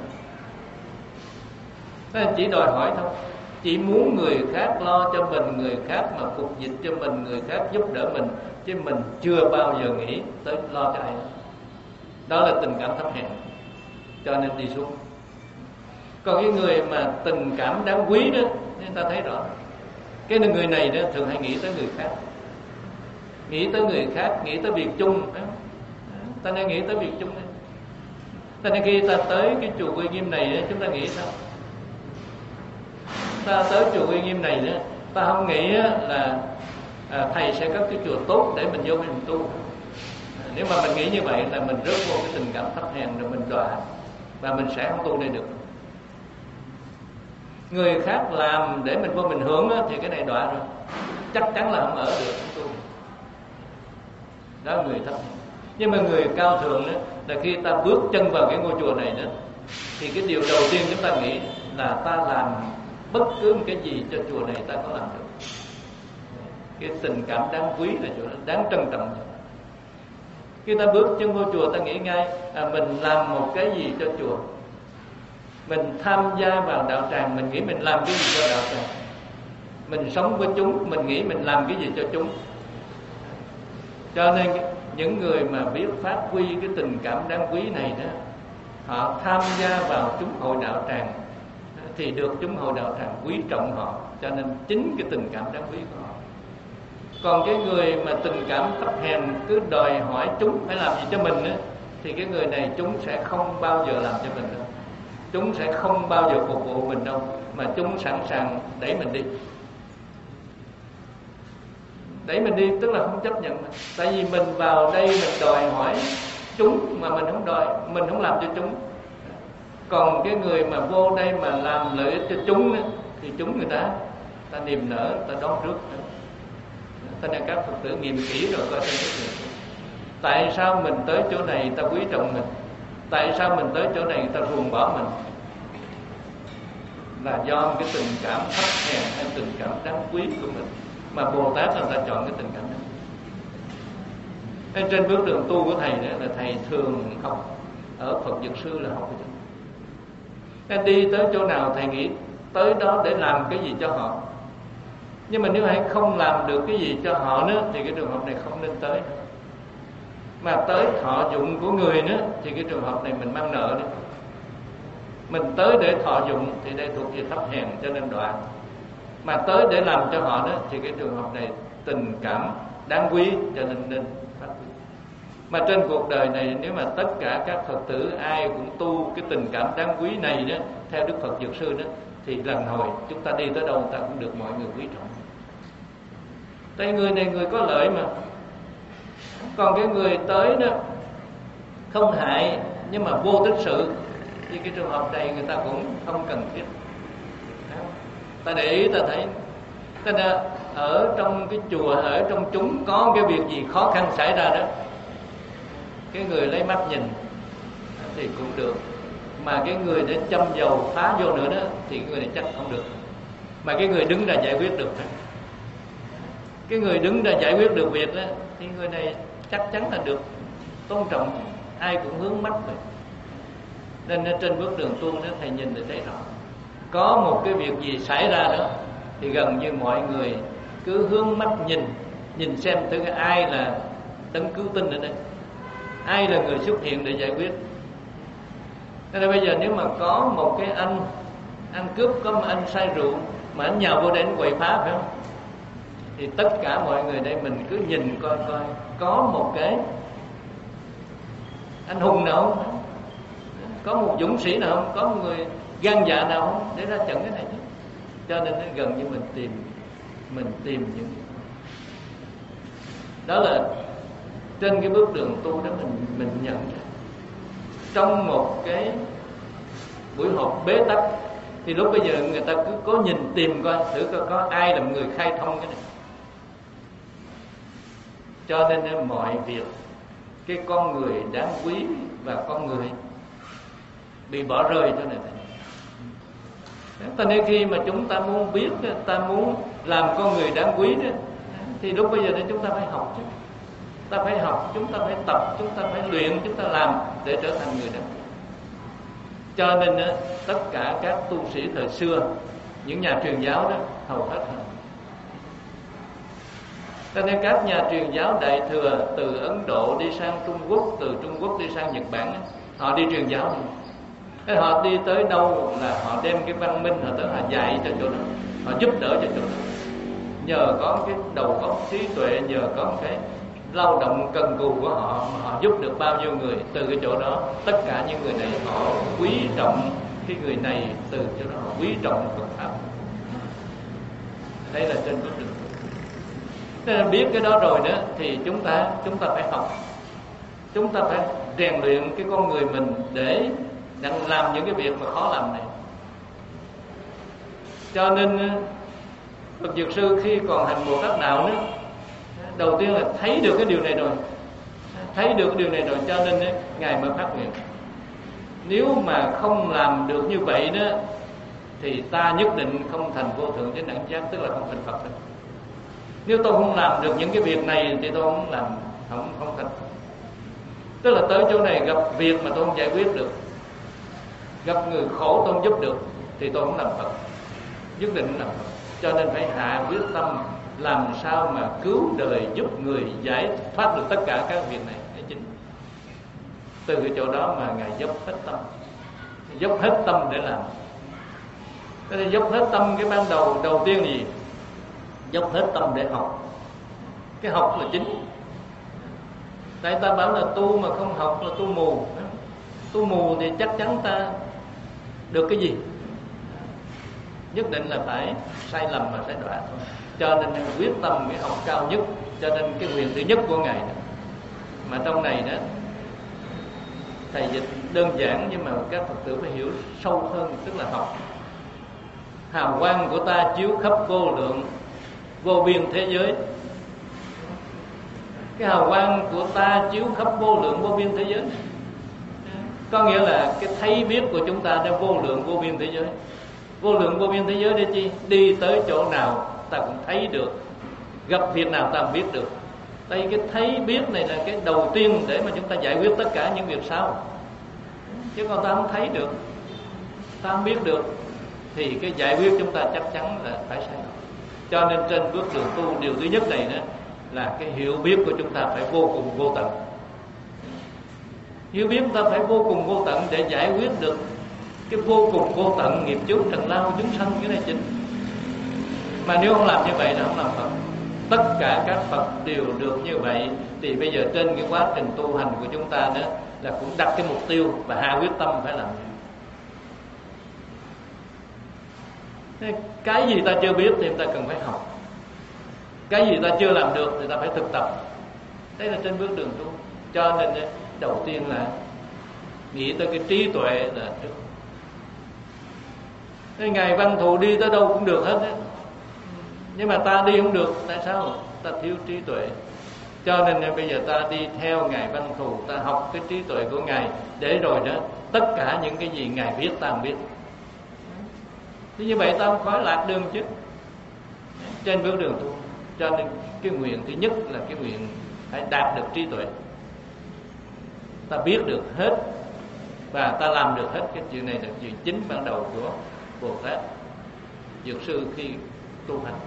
Nên chỉ đòi hỏi thôi, chỉ muốn người khác lo cho mình, người khác mà phục dịch cho mình, người khác giúp đỡ mình, chứ mình chưa bao giờ nghĩ tới lo cho ai. Đó là tình cảm thấp hèn, cho nên đi xuống. Còn cái người mà tình cảm đáng quý đó, chúng ta thấy rõ, cái người này đó thường hay nghĩ tới người khác, nghĩ tới người khác, nghĩ tới việc chung. Ta nên nghĩ tới việc chung đấy. Cho nên khi ta tới cái chùa Uy Nghiêm này đó, chúng ta nghĩ sao? Ta tới chùa Uy Nghiêm này đó, ta không nghĩ là à, thầy sẽ có cái chùa tốt để mình vô mình tu. Nếu mà mình nghĩ như vậy là mình rớt vô cái tình cảm thấp hèn, rồi mình đọa, và mình sẽ không tu đây được. Người khác làm để mình vô mình hưởng đó, thì cái này đọa rồi, chắc chắn là không ở được, không tu. Đó là người thấp. Nhưng mà người cao thượng đó, là khi ta bước chân vào cái ngôi chùa này đó, thì cái điều đầu tiên chúng ta nghĩ là ta làm bất cứ một cái gì cho chùa này ta có làm được. Cái tình cảm đáng quý là chỗ đó, đáng trân trọng. Khi ta bước chân vô chùa, ta nghĩ ngay à, mình làm một cái gì cho chùa. Mình tham gia vào đạo tràng, mình nghĩ mình làm cái gì cho đạo tràng. Mình sống với chúng, mình nghĩ mình làm cái gì cho chúng. Cho nên những người mà biết phát huy cái tình cảm đáng quý này đó, họ tham gia vào chúng hội đạo tràng thì được chúng hội đạo tràng quý trọng họ. Cho nên chính cái tình cảm đáng quý của họ. Còn cái người mà tình cảm thấp hèn, cứ đòi hỏi chúng phải làm gì cho mình đó, thì cái người này chúng sẽ không bao giờ làm cho mình đâu. Chúng sẽ không bao giờ phục vụ mình đâu, mà chúng sẵn sàng đẩy mình đi. Đẩy mình đi tức là không chấp nhận mình. Tại vì mình vào đây mình đòi hỏi chúng, mà mình không đòi, mình không làm cho chúng. Còn cái người mà vô đây mà làm lợi ích cho chúng đó, thì chúng người ta ta niềm nở, ta đón trước. Cho nên các Phật tử nghiệm kỹ rồi coi trên cái chuyện. Tại sao mình tới chỗ này ta quý trọng mình? Tại sao mình tới chỗ này ta ruồng bỏ mình? Là do cái tình cảm thấp hèn hay tình cảm đáng quý của mình, mà Bồ Tát người ta chọn cái tình cảm đó. Nên trên bước đường tu của thầy đó, là thầy thường học ở Phật Dược Sư, là học cái chuyện. Nên đi tới chỗ nào thầy nghĩ tới đó để làm cái gì cho họ. Nhưng mà nếu hãy không làm được cái gì cho họ nữa, thì cái trường hợp này không nên tới. Mà tới thọ dụng của người nữa, thì cái trường hợp này mình mang nợ nữa. Mình tới để thọ dụng thì đây thuộc về thấp hèn, cho nên đọa. Mà tới để làm cho họ đó, thì cái trường hợp này tình cảm đáng quý, cho nên nên phát huy. Mà trên cuộc đời này, nếu mà tất cả các Phật tử ai cũng tu cái tình cảm đáng quý này đó, theo Đức Phật Dược Sư đó, thì lần hồi chúng ta đi tới đâu ta cũng được mọi người quý trọng. Tại người này người có lợi mà. Còn cái người tới đó không hại nhưng mà vô tích sự, thì cái trường hợp này người ta cũng không cần thiết. Ta để ý ta thấy, ta đã ở trong cái chùa, ở trong chúng có cái việc gì khó khăn xảy ra đó, cái người lấy mắt nhìn thì cũng được, mà cái người để châm dầu phá vô nữa đó thì cái người này chắc không được. Mà cái người đứng ra giải quyết được, cái người đứng ra giải quyết được việc đó, thì người này chắc chắn là được tôn trọng. ai cũng hướng mắt rồi. Nên trên bước đường tu đó thầy nhìn được thấy rõ, có một cái việc gì xảy ra đó thì gần như mọi người cứ hướng mắt nhìn, nhìn xem thử ai là đấng cứu tinh ở đây, ai là người xuất hiện để giải quyết. Nên là bây giờ nếu mà có một cái anh ăn cướp, có một anh say rượu mà anh nhào vô đây anh quậy phá, phải không? Thì tất cả mọi người đây mình cứ nhìn coi coi có một cái anh hùng nào không, có một dũng sĩ nào không, có một người gan dạ nào không để ra trận cái này chứ. Cho nên gần như mình tìm mình tìm những đó là trên cái bước đường tu đó mình mình nhận ra. Trong một cái buổi họp bế tắc thì lúc bây giờ người ta cứ có nhìn tìm coi thử coi có ai là người khai thông cái này. Cho nên mọi việc, cái con người đáng quý và con người bị bỏ rơi cho nên ta nên khi mà chúng ta muốn biết, ta muốn làm con người đáng quý đó, thì lúc bây giờ nên chúng ta phải học chứ. Ta phải học, chúng ta phải tập, chúng ta phải luyện, chúng ta làm để trở thành người đáng quý. Cho nên tất cả các tu sĩ thời xưa, những nhà truyền giáo đó hầu hết hết. Cho nên các nhà truyền giáo đại thừa từ Ấn Độ đi sang Trung Quốc, từ Trung Quốc đi sang Nhật Bản, họ đi truyền giáo. Thế họ đi tới đâu là họ đem cái văn minh, họ tới họ dạy cho chỗ đó, họ giúp đỡ cho chỗ đó. Nhờ có cái đầu óc trí tuệ, nhờ có cái lao động cần cù của họ mà họ giúp được bao nhiêu người. Từ cái chỗ đó tất cả những người này họ quý trọng cái người này, từ chỗ đó họ quý trọng Phật pháp. Đây là trên bước đường. Nên biết cái đó rồi đó thì chúng ta chúng ta phải học, chúng ta phải rèn luyện cái con người mình để đang làm những cái việc mà khó làm này. Cho nên Phật Dược Sư khi còn hành Bồ Tát đạo đó, đầu tiên là thấy được cái điều này rồi, thấy được cái điều này rồi, cho nên ngài mới phát nguyện. Nếu mà không làm được như vậy đó thì ta nhất định không thành vô thượng chánh đẳng giác, tức là không thành Phật đâu. Nếu tôi không làm được những cái việc này thì tôi không làm, không không thành. Tức là tới chỗ này gặp việc mà tôi không giải quyết được, gặp người khổ tôi không giúp được thì tôi không làm Phật, nhất định làm Phật. Cho nên phải hạ quyết tâm làm sao mà cứu đời, giúp người giải thoát được tất cả các việc này cái chính. Từ cái chỗ đó mà ngài dốc hết tâm, dốc hết tâm để làm. Cái này dốc hết tâm cái ban đầu đầu tiên là gì? Dốc hết tâm để học. Cái học là chính. Tại ta bảo là tu mà không học là tu mù. Tu mù thì chắc chắn ta được cái gì? Nhất định là phải sai lầm mà sẽ đọa thôi. Cho nên quyết tâm cái học cao nhất. Cho nên cái nguyện thứ nhất của ngài đó. Mà trong này đó thầy dịch đơn giản nhưng mà các Phật tử phải hiểu sâu hơn, tức là học. Hào quang của ta chiếu khắp vô lượng vô biên thế giới. Cái hào quang của ta chiếu khắp vô lượng vô biên thế giới này. Có nghĩa là cái thấy biết của chúng ta đã vô lượng vô biên thế giới. Vô lượng vô biên thế giới để chi? Đi tới chỗ nào ta cũng thấy được, gặp việc nào ta cũng biết được. Tại cái thấy biết này là cái đầu tiên để mà chúng ta giải quyết tất cả những việc sau. Chứ còn ta không thấy được, ta không biết được thì cái giải quyết chúng ta chắc chắn là phải sai lầm. Cho nên trên bước đường tu, điều thứ nhất này đó là cái hiểu biết của chúng ta phải vô cùng vô tận. Hiểu biết chúng ta phải vô cùng vô tận để giải quyết được cái vô cùng vô tận nghiệp chướng trần lao chúng sanh, cái này chính. Mà nếu không làm như vậy là không làm Phật. Tất cả các Phật đều được như vậy. Thì bây giờ trên cái quá trình tu hành của chúng ta đó là cũng đặt cái mục tiêu và hạ quyết tâm phải làm. Cái gì ta chưa biết thì ta cần phải học. Cái gì ta chưa làm được thì ta phải thực tập. Đây là trên bước đường tu. Cho nên đầu tiên là nghĩ tới cái trí tuệ là trước. Cái Ngài Văn Thù đi tới đâu cũng được hết đấy. Nhưng mà ta đi không được. Tại sao? Ta thiếu trí tuệ. Cho nên bây giờ ta đi theo Ngài Văn Thù, ta học cái trí tuệ của Ngài, để rồi đó tất cả những cái gì Ngài biết ta không biết. Thế như vậy ta không khỏi lạc đường chứ. Trên bước đường tu. Cho nên cái nguyện thứ nhất là cái nguyện phải đạt được trí tuệ. ta biết được hết và ta làm được hết cái chuyện này là chuyện chính ban đầu của Bồ Tát Dược Sư khi tu hành.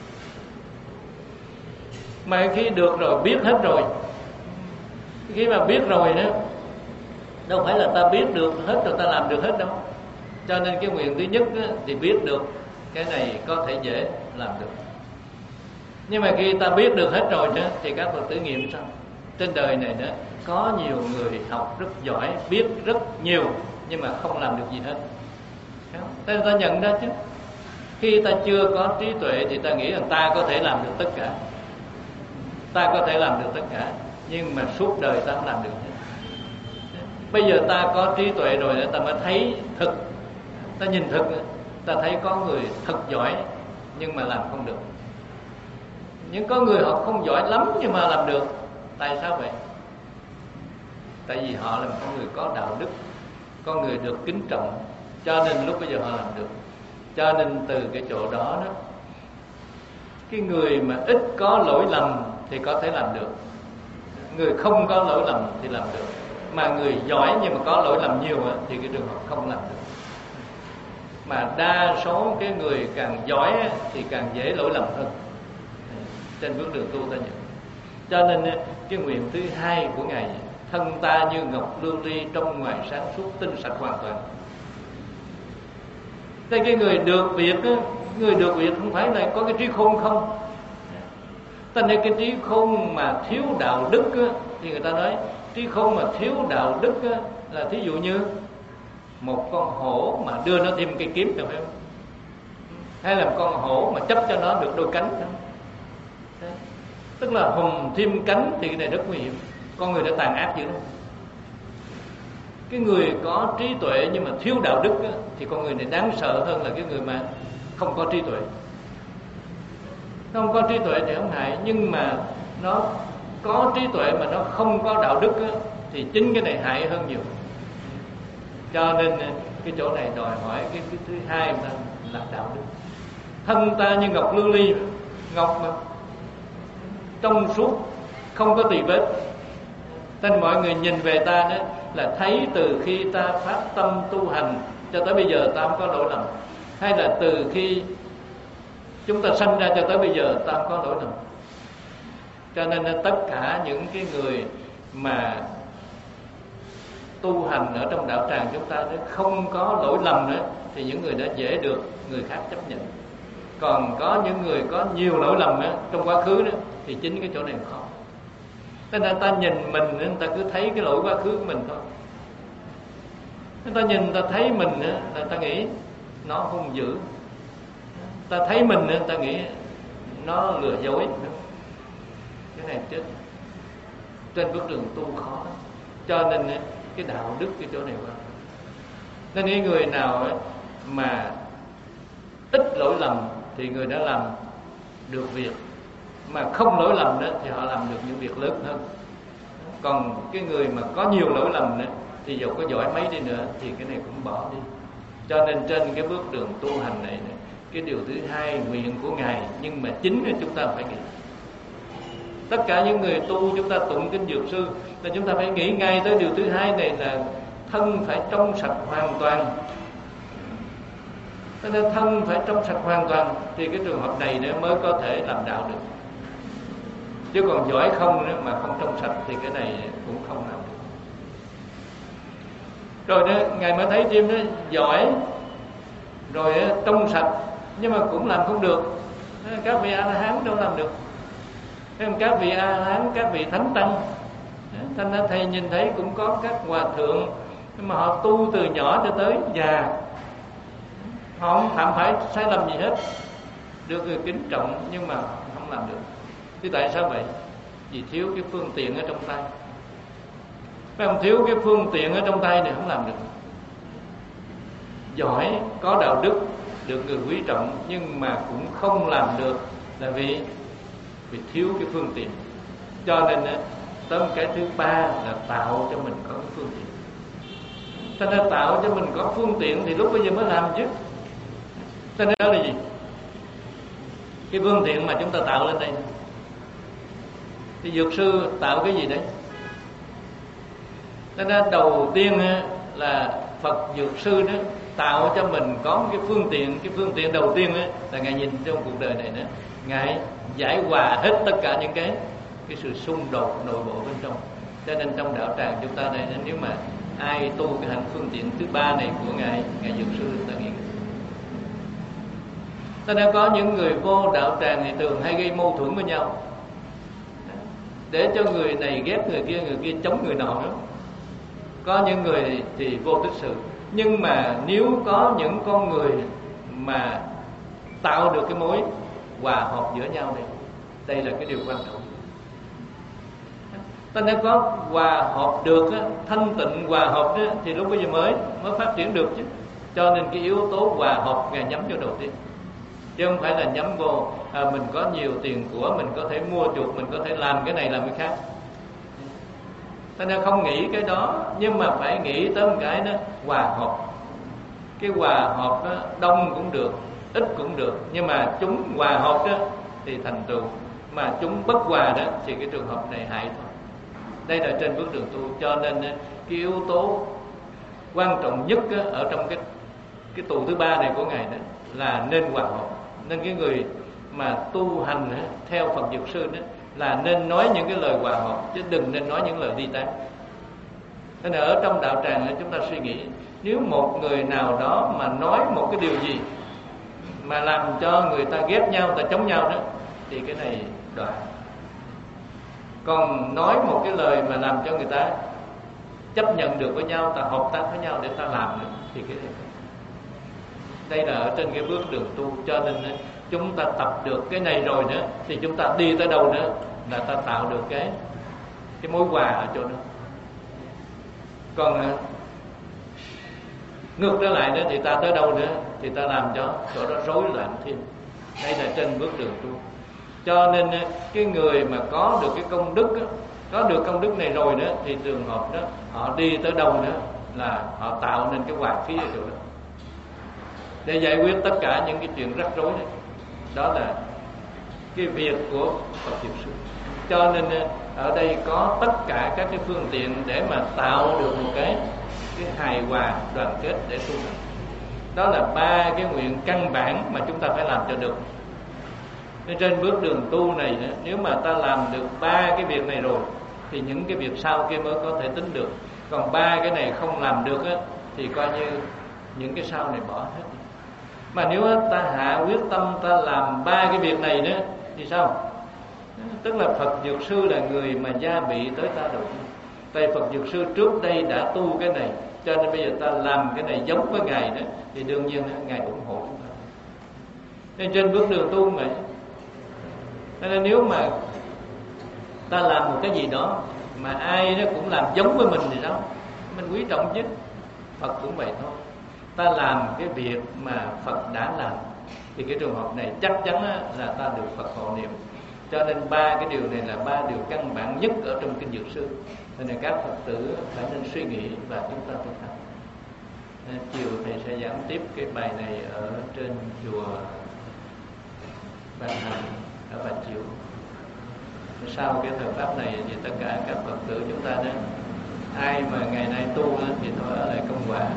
Mà khi được rồi, biết hết rồi, khi mà biết rồi đó, đâu phải là ta biết được hết rồi ta làm được hết đâu. Cho nên cái nguyện thứ nhất đó, thì biết được cái này có thể dễ làm được. Nhưng mà khi ta biết được hết rồi đó, thì các Phật tử nghiệm sao? Trên đời này đó có nhiều người học rất giỏi, biết rất nhiều, nhưng mà không làm được gì hết. Ta, ta nhận ra chứ. Khi ta chưa có trí tuệ thì ta nghĩ rằng ta có thể làm được tất cả, ta có thể làm được tất cả, nhưng mà suốt đời ta không làm được hết. Bây giờ ta có trí tuệ rồi ta mới thấy thực, ta nhìn thực, ta thấy có người thật giỏi nhưng mà làm không được. Nhưng có người họ không giỏi lắm nhưng mà làm được. Tại sao vậy? Tại vì họ là con người có đạo đức, con người được kính trọng, cho nên lúc bây giờ họ làm được. Cho nên từ cái chỗ đó đó, cái người mà ít có lỗi lầm thì có thể làm được, người không có lỗi lầm thì làm được. Mà người giỏi nhưng mà có lỗi lầm nhiều thì cái trường hợp không làm được. Mà đa số cái người càng giỏi thì càng dễ lỗi lầm hơn. Trên bước đường tu ta nhận. Cho nên cái nguyện thứ hai của Ngài: thân ta như ngọc lưu ly, trong ngoài sáng suốt, tinh sạch hoàn toàn. Thế cái người được việc, người được việc không phải là có cái trí khôn không. Ta nên cái trí khôn mà thiếu đạo đức thì người ta nói trí khôn mà thiếu đạo đức là thí dụ như một con hổ mà đưa nó thêm cây kiếm, phải không? Hay là một con hổ mà chấp cho nó được đôi cánh, không? Tức là hùng thêm cánh thì cái này rất nguy hiểm. Con người đã tàn ác dữ lắm. Cái người có trí tuệ nhưng mà thiếu đạo đức thì con người này đáng sợ hơn là cái người mà không có trí tuệ. Nó không có trí tuệ thì không hại, nhưng mà nó có trí tuệ mà nó không có đạo đức thì chính cái này hại hơn nhiều. Cho nên cái chỗ này đòi hỏi cái, cái thứ hai là, là đạo đức. Thân ta như ngọc lưu ly, ngọc mà trong suốt, không có tì vết. Nên mọi người nhìn về ta đó là thấy từ khi ta phát tâm tu hành cho tới bây giờ ta không có lỗi lầm, hay là từ khi chúng ta sanh ra cho tới bây giờ ta không có lỗi lầm. Cho nên tất cả những cái người mà tu hành ở trong đạo tràng chúng ta đó không có lỗi lầm nữa thì những người đó dễ được người khác chấp nhận. Còn có những người có nhiều lỗi lầm đó, trong quá khứ đó, thì chính cái chỗ này khó. Thế nên ta nhìn mình, người ta cứ thấy cái lỗi quá khứ của mình thôi. Người ta nhìn, người ta thấy mình là ta nghĩ nó hung dữ. Ta thấy mình, người ta nghĩ nó lừa dối. Cái này chết. Trên bước đường tu khó. Cho nên cái đạo đức cái chỗ này quá. Nên cái người nào mà ít lỗi lầm thì người đã làm được việc, mà không lỗi lầm đó thì họ làm được những việc lớn hơn. Còn cái người mà có nhiều lỗi lầm đó thì dầu có giỏi mấy đi nữa thì cái này cũng bỏ đi. Cho nên trên cái bước đường tu hành này, này cái điều thứ hai nguyện của Ngài, nhưng mà chính là chúng ta phải nghĩ. Tất cả những người tu chúng ta tụng kinh Dược Sư là chúng ta phải nghĩ ngay tới điều thứ hai này là thân phải trong sạch hoàn toàn. Cho nên thân phải trong sạch hoàn toàn thì cái trường hợp này nữa mới có thể làm đạo được. Chứ còn giỏi không nữa mà không trong sạch thì cái này cũng không làm được. Rồi đó, Ngài mới thấy thêm đó, giỏi rồi trong sạch nhưng mà cũng làm không được. Các vị A-la-hán đâu làm được. Các vị A-la-hán, các vị thánh tăng, thành ra thầy nhìn thấy cũng có các hòa thượng nhưng mà họ tu từ nhỏ cho tới già, họ không phạm phải sai lầm gì hết, được người kính trọng nhưng mà không làm được. Thì tại sao vậy? Vì thiếu cái phương tiện ở trong tay. Phải không? Thiếu cái phương tiện ở trong tay này không làm được. Giỏi, có đạo đức, được người quý trọng nhưng mà cũng không làm được là vì vì thiếu cái phương tiện. Cho nên tới cái thứ ba là tạo cho mình có cái phương tiện. Cho nên tạo cho mình có phương tiện thì lúc bây giờ mới làm chứ. Cho nên đó là gì? Cái phương tiện mà chúng ta tạo lên đây thì Dược Sư tạo cái gì đấy? Cho nên đầu tiên là Phật Dược Sư đó tạo cho mình có một cái phương tiện. Cái phương tiện đầu tiên là Ngài nhìn trong cuộc đời này nữa, Ngài giải hòa hết tất cả những cái cái sự xung đột nội bộ bên trong. Cho nên trong đạo tràng chúng ta đây, nếu mà ai tu cái hành phương tiện thứ ba này của Ngài Ngài Dược Sư, ta nghĩ ta đã có những người vô đạo tràng thì thường hay gây mâu thuẫn với nhau, để cho người này ghét người kia, người kia chống người nọ nữa. Có những người thì vô tích sự, nhưng mà nếu có những con người mà tạo được cái mối hòa hợp giữa nhau này, đây là cái điều quan trọng. Ta đã có hòa hợp được, thanh tịnh hòa hợp đó, thì lúc bây giờ mới mới phát triển được chứ. Cho nên cái yếu tố hòa hợp Ngài nhắm vô đầu tiên, chứ không phải là nhắm vô à, mình có nhiều tiền của, mình có thể mua chuộc, mình có thể làm cái này làm cái khác. Ta nên không nghĩ cái đó, nhưng mà phải nghĩ tới một cái đó, hòa hợp. Cái hòa hợp đó, đông cũng được, ít cũng được, nhưng mà chúng hòa hợp đó thì thành tựu, mà chúng bất hòa đó thì cái trường hợp này hại thôi. Đây là trên bước đường tu. Cho nên cái yếu tố quan trọng nhất ở trong cái cái tụ thứ ba này của Ngài đó là nên hòa hợp. Nên cái người mà tu hành theo Phật Dược Sư đó là nên nói những cái lời hòa hợp, chứ đừng nên nói những lời ly tán. Nên là ở trong đạo tràng chúng ta suy nghĩ, nếu một người nào đó mà nói một cái điều gì mà làm cho người ta ghét nhau, ta chống nhau đó, thì cái này đoạn. Còn nói một cái lời mà làm cho người ta chấp nhận được với nhau, ta hợp tác với nhau để ta làm được, thì cái này đây là ở trên cái bước đường tu. Cho nên chúng ta tập được cái này rồi nữa thì chúng ta đi tới đâu nữa là ta tạo được cái cái mối hòa ở chỗ đó. Còn ngược trở lại nữa thì ta tới đâu nữa thì ta làm cho chỗ đó rối loạn thêm. Đây là trên bước đường tu. Cho nên cái người mà có được cái công đức đó, có được công đức này rồi nữa, thì trường hợp đó họ đi tới đâu nữa là họ tạo nên cái hòa khí ở chỗ đó để giải quyết tất cả những cái chuyện rắc rối này. Đó là cái việc của Phật Dược Sư. Cho nên ở đây có tất cả các cái phương tiện để mà tạo được một cái cái hài hòa đoàn kết để tu. Đó là ba cái nguyện căn bản mà chúng ta phải làm cho được. Nên trên bước đường tu này, nếu mà ta làm được ba cái việc này rồi thì những cái việc sau kia mới có thể tính được. Còn ba cái này không làm được á, thì coi như những cái sau này bỏ hết. Mà nếu ta hạ quyết tâm ta làm ba cái việc này nữa thì sao? Tức là Phật Dược Sư là người mà gia bị tới ta đầu tiên. Tại Phật Dược Sư trước đây đã tu cái này, cho nên bây giờ ta làm cái này giống với Ngài đó, thì đương nhiên Ngài ủng hộ chúng ta. Nên trên bước đường tu này, nên nếu mà ta làm một cái gì đó mà ai nó cũng làm giống với mình thì sao? Mình quý trọng chứ. Phật cũng vậy thôi. Ta làm cái việc mà Phật đã làm thì cái trường hợp này chắc chắn là ta được Phật hộ niệm. Cho nên ba cái điều này là ba điều căn bản nhất ở trong Kinh Dược Sư. Nên là các Phật tử phải nên suy nghĩ và chúng ta thực hành. Chiều thầy sẽ giảng tiếp cái bài này ở trên chùa Ban Hành ở Bà Chiểu. Sau cái thời pháp này thì tất cả các Phật tử chúng ta đó, ai mà ngày nay tu thì thôi ở lại Công Quả.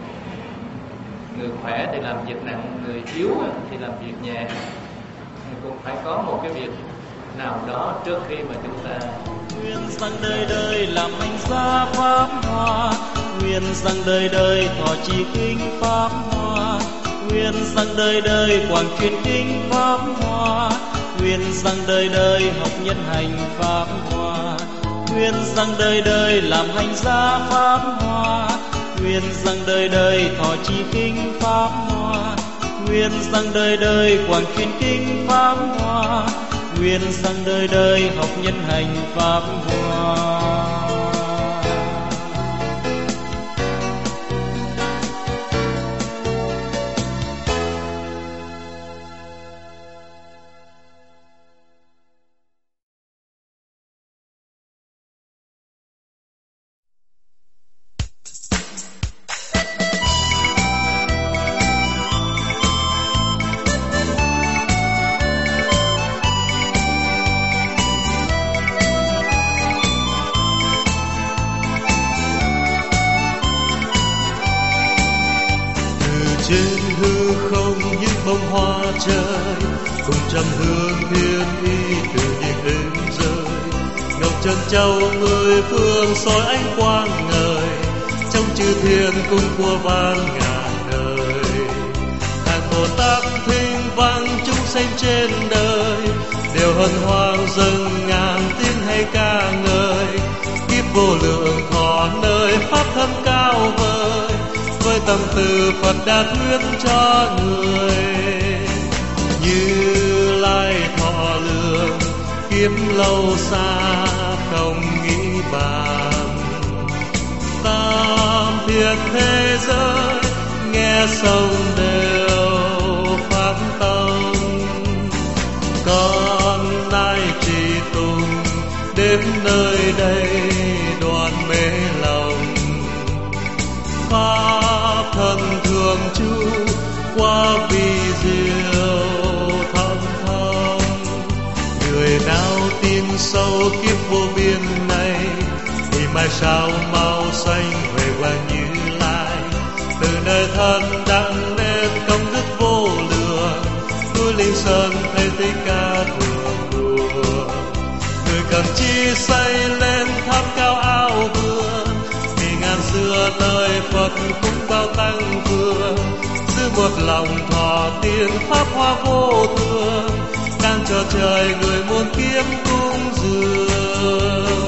Người khỏe thì làm việc nặng, người yếu thì làm việc nhẹ. Cũng phải có một cái việc nào đó trước khi mà chúng ta nguyện rằng đời đời làm hành gia pháp hoa, nguyện rằng đời đời thọ trì kinh pháp hoa, nguyện rằng đời đời quảng truyền kinh pháp hoa, nguyện rằng đời đời học nhân hành pháp hoa, nguyện rằng đời đời làm hành gia pháp hoa, nguyện rằng đời đời thọ trì kinh pháp hoa, nguyện rằng đời đời quảng truyền kinh pháp hoa, nguyện rằng đời đời học nhân hành pháp hoa. trên hư không những bông hoa trời, cùng trăm hương thiên y tự nhiên êm rơi. Ngọc trân châu mười phương soi ánh quang ngời, trong chư thiên cung của van ngàn đời. Hàng Bồ Tát thinh vang chúng sanh trên đời, đều hân hoan dâng ngàn tiếng hay ca ngợi. Kiếp vô lượng thọ nơi pháp thân cao vời, với tâm từ Phật đã thuyết cho người. Như Lai thọ lượng kiếp lâu xa không nghĩ bàn, tam thiên thế giới nghe sông đều phát tâm. Con nay trì tùng đến nơi đây đoàn mê lòng, pháp thân thường trụ qua vi diệu thâm thâm. Người nào tin sâu kiếp vô biên này, thì mai sau mau sanh về quang Như Lai. Từ nơi thân đặng nên công đức vô lượng, núi Linh Sơn thấy Thích Ca thường đùa. Người cần chi xây lên tháp cao ao vườn, vì ngàn xưa tới Phật cũng bao tăng vương. Giữ một lòng thọ tiên pháp hoa vô thường, đang cho trời người muôn kiếp cúng dường.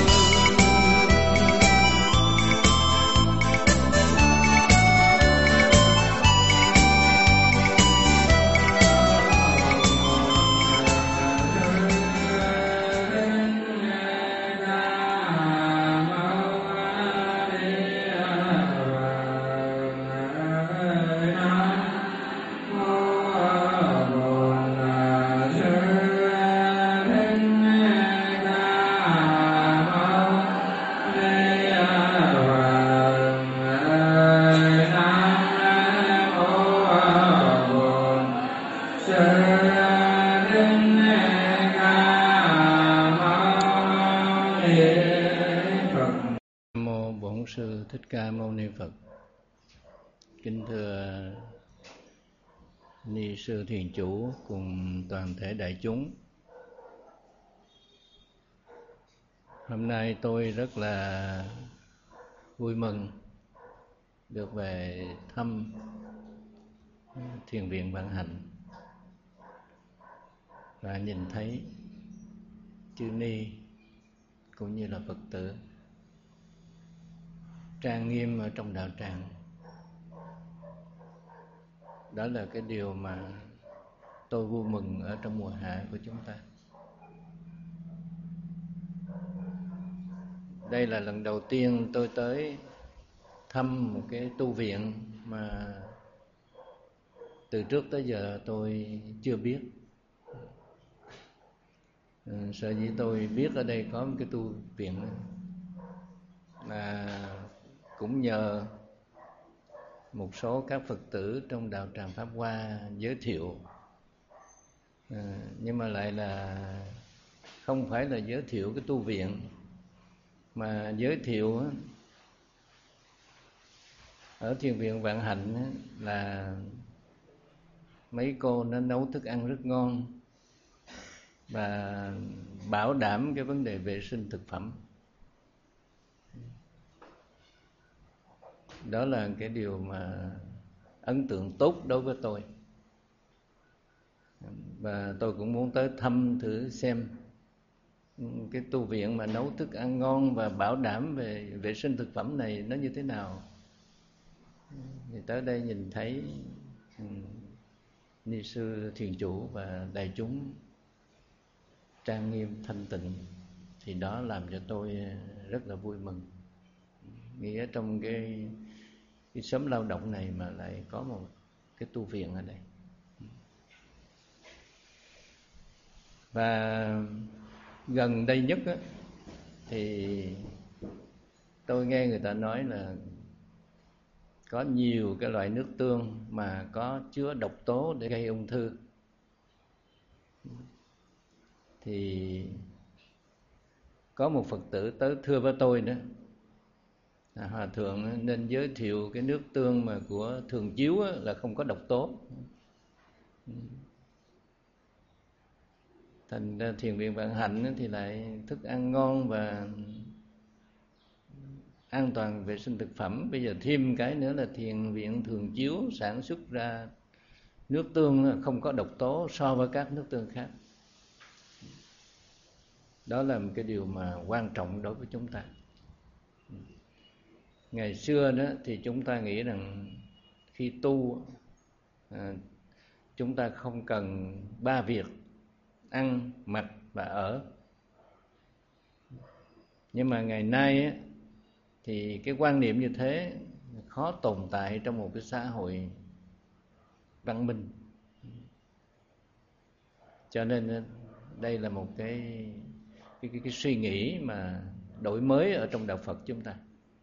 Thích Ca Mâu Ni Phật. Kính thưa ni sư thiền chủ cùng toàn thể đại chúng, hôm nay tôi rất là vui mừng được về thăm thiền viện Vạn Hạnh và nhìn thấy chư ni cũng như là Phật tử trang nghiêm ở trong đạo tràng. Đó là cái điều mà tôi vui mừng ở trong mùa hạ của chúng ta. Đây là lần đầu tiên tôi tới thăm một cái tu viện mà từ trước tới giờ tôi chưa biết. Sở dĩ tôi biết ở đây có một cái tu viện là cũng nhờ một số các Phật tử trong đạo tràng Pháp Hoa giới thiệu, à, nhưng mà lại là không phải là giới thiệu cái tu viện, mà giới thiệu ở thiền viện Vạn Hạnh là mấy cô nó nấu thức ăn rất ngon và bảo đảm cái vấn đề vệ sinh thực phẩm. Đó là cái điều mà ấn tượng tốt đối với tôi, và tôi cũng muốn tới thăm thử xem cái tu viện mà nấu thức ăn ngon và bảo đảm về vệ sinh thực phẩm này nó như thế nào. Thì tới đây nhìn thấy ni sư thiền chủ và đại chúng trang nghiêm thanh tịnh, thì đó làm cho tôi rất là vui mừng. Nghĩa trong cái, cái xóm lao động này mà lại có một cái tu viện ở đây. Và gần đây nhất á, thì tôi nghe người ta nói là có nhiều cái loại nước tương mà có chứa độc tố để gây ung thư. Thì có một Phật tử tới thưa với tôi đó, Hòa thượng nên giới thiệu cái nước tương mà của Thường Chiếu là không có độc tố. Thành ra Thiền viện Vạn Hạnh thì lại thức ăn ngon và an toàn vệ sinh thực phẩm. Bây giờ thêm cái nữa là Thiền viện Thường Chiếu sản xuất ra nước tương không có độc tố so với các nước tương khác. Đó là một cái điều mà quan trọng đối với chúng ta. Ngày xưa đó thì chúng ta nghĩ rằng khi tu à, chúng ta không cần ba việc: ăn, mặc và ở. Nhưng mà ngày nay á, thì cái quan niệm như thế khó tồn tại trong một cái xã hội văn minh. Cho nên đây là một cái cái, cái, cái suy nghĩ mà đổi mới ở trong đạo Phật chúng ta.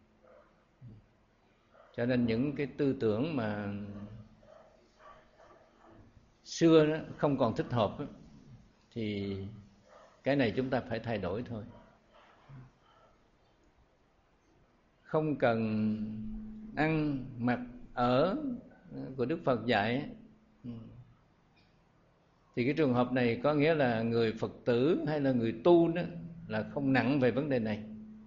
Cho nên những cái tư tưởng mà xưa đó không còn thích hợp đó, thì cái này chúng ta phải thay đổi thôi. Không cần ăn, mặc, ở của Đức Phật dạy, thì cái trường hợp này có nghĩa là người Phật tử hay là người tu đó là không nặng về vấn đề này,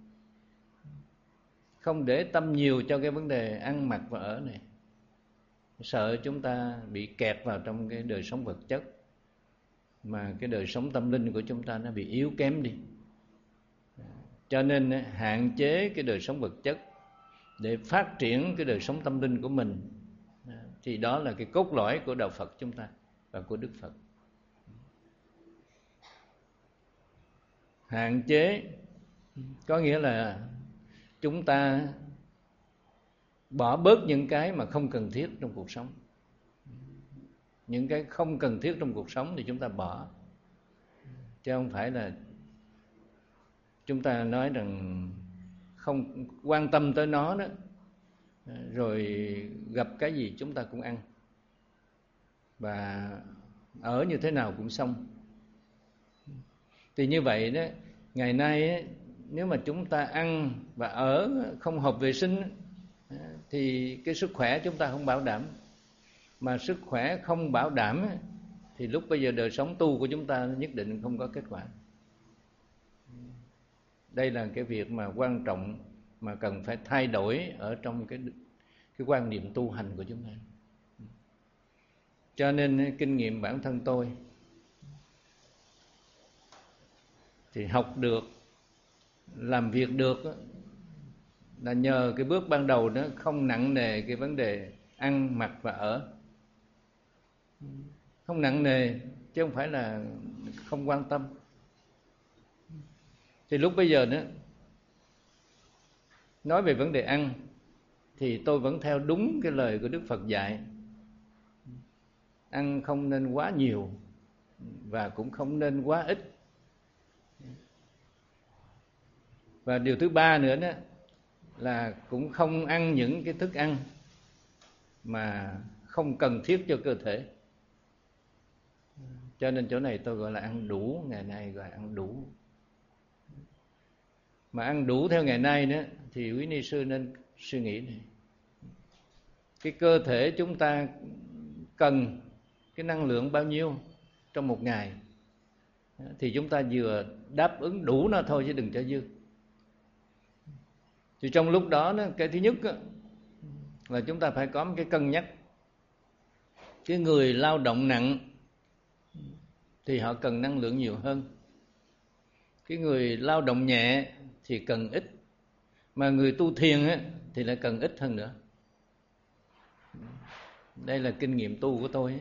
không để tâm nhiều cho cái vấn đề ăn mặc và ở này, sợ chúng ta bị kẹt vào trong cái đời sống vật chất mà cái đời sống tâm linh của chúng ta nó bị yếu kém đi. Cho nên hạn chế cái đời sống vật chất để phát triển cái đời sống tâm linh của mình, thì đó là cái cốt lõi của đạo Phật chúng ta và của Đức Phật. Hạn chế có nghĩa là chúng ta bỏ bớt những cái mà không cần thiết trong cuộc sống. Những cái không cần thiết trong cuộc sống thì chúng ta bỏ, chứ không phải là chúng ta nói rằng không quan tâm tới nó đó, rồi gặp cái gì chúng ta cũng ăn và ở như thế nào cũng xong. Thì như vậy đó, ngày nay nếu mà chúng ta ăn và ở không hợp vệ sinh thì cái sức khỏe chúng ta không bảo đảm. Mà sức khỏe không bảo đảm thì lúc bây giờ đời sống tu của chúng ta nhất định không có kết quả. Đây là cái việc mà quan trọng mà cần phải thay đổi ở trong cái, cái quan niệm tu hành của chúng ta. Cho nên kinh nghiệm bản thân tôi thì học được, làm việc được là nhờ cái bước ban đầu đó không nặng nề cái vấn đề ăn, mặc và ở. Không nặng nề chứ không phải là không quan tâm. Thì lúc bây giờ nữa, nói về vấn đề ăn thì tôi vẫn theo đúng cái lời của Đức Phật dạy. Ăn không nên quá nhiều và cũng không nên quá ít. Và điều thứ ba nữa đó là cũng không ăn những cái thức ăn mà không cần thiết cho cơ thể. Cho nên chỗ này tôi gọi là ăn đủ, ngày nay gọi là ăn đủ. Mà ăn đủ theo ngày nay nữa thì quý ni sư nên suy nghĩ này. Cái cơ thể chúng ta cần cái năng lượng bao nhiêu trong một ngày thì chúng ta vừa đáp ứng đủ nó thôi chứ đừng cho dư. Thì trong lúc đó, cái thứ nhất là chúng ta phải có một cái cân nhắc. Cái người lao động nặng thì họ cần năng lượng nhiều hơn. Cái người lao động nhẹ thì cần ít. Mà người tu thiền thì lại cần ít hơn nữa. Đây là kinh nghiệm tu của tôi.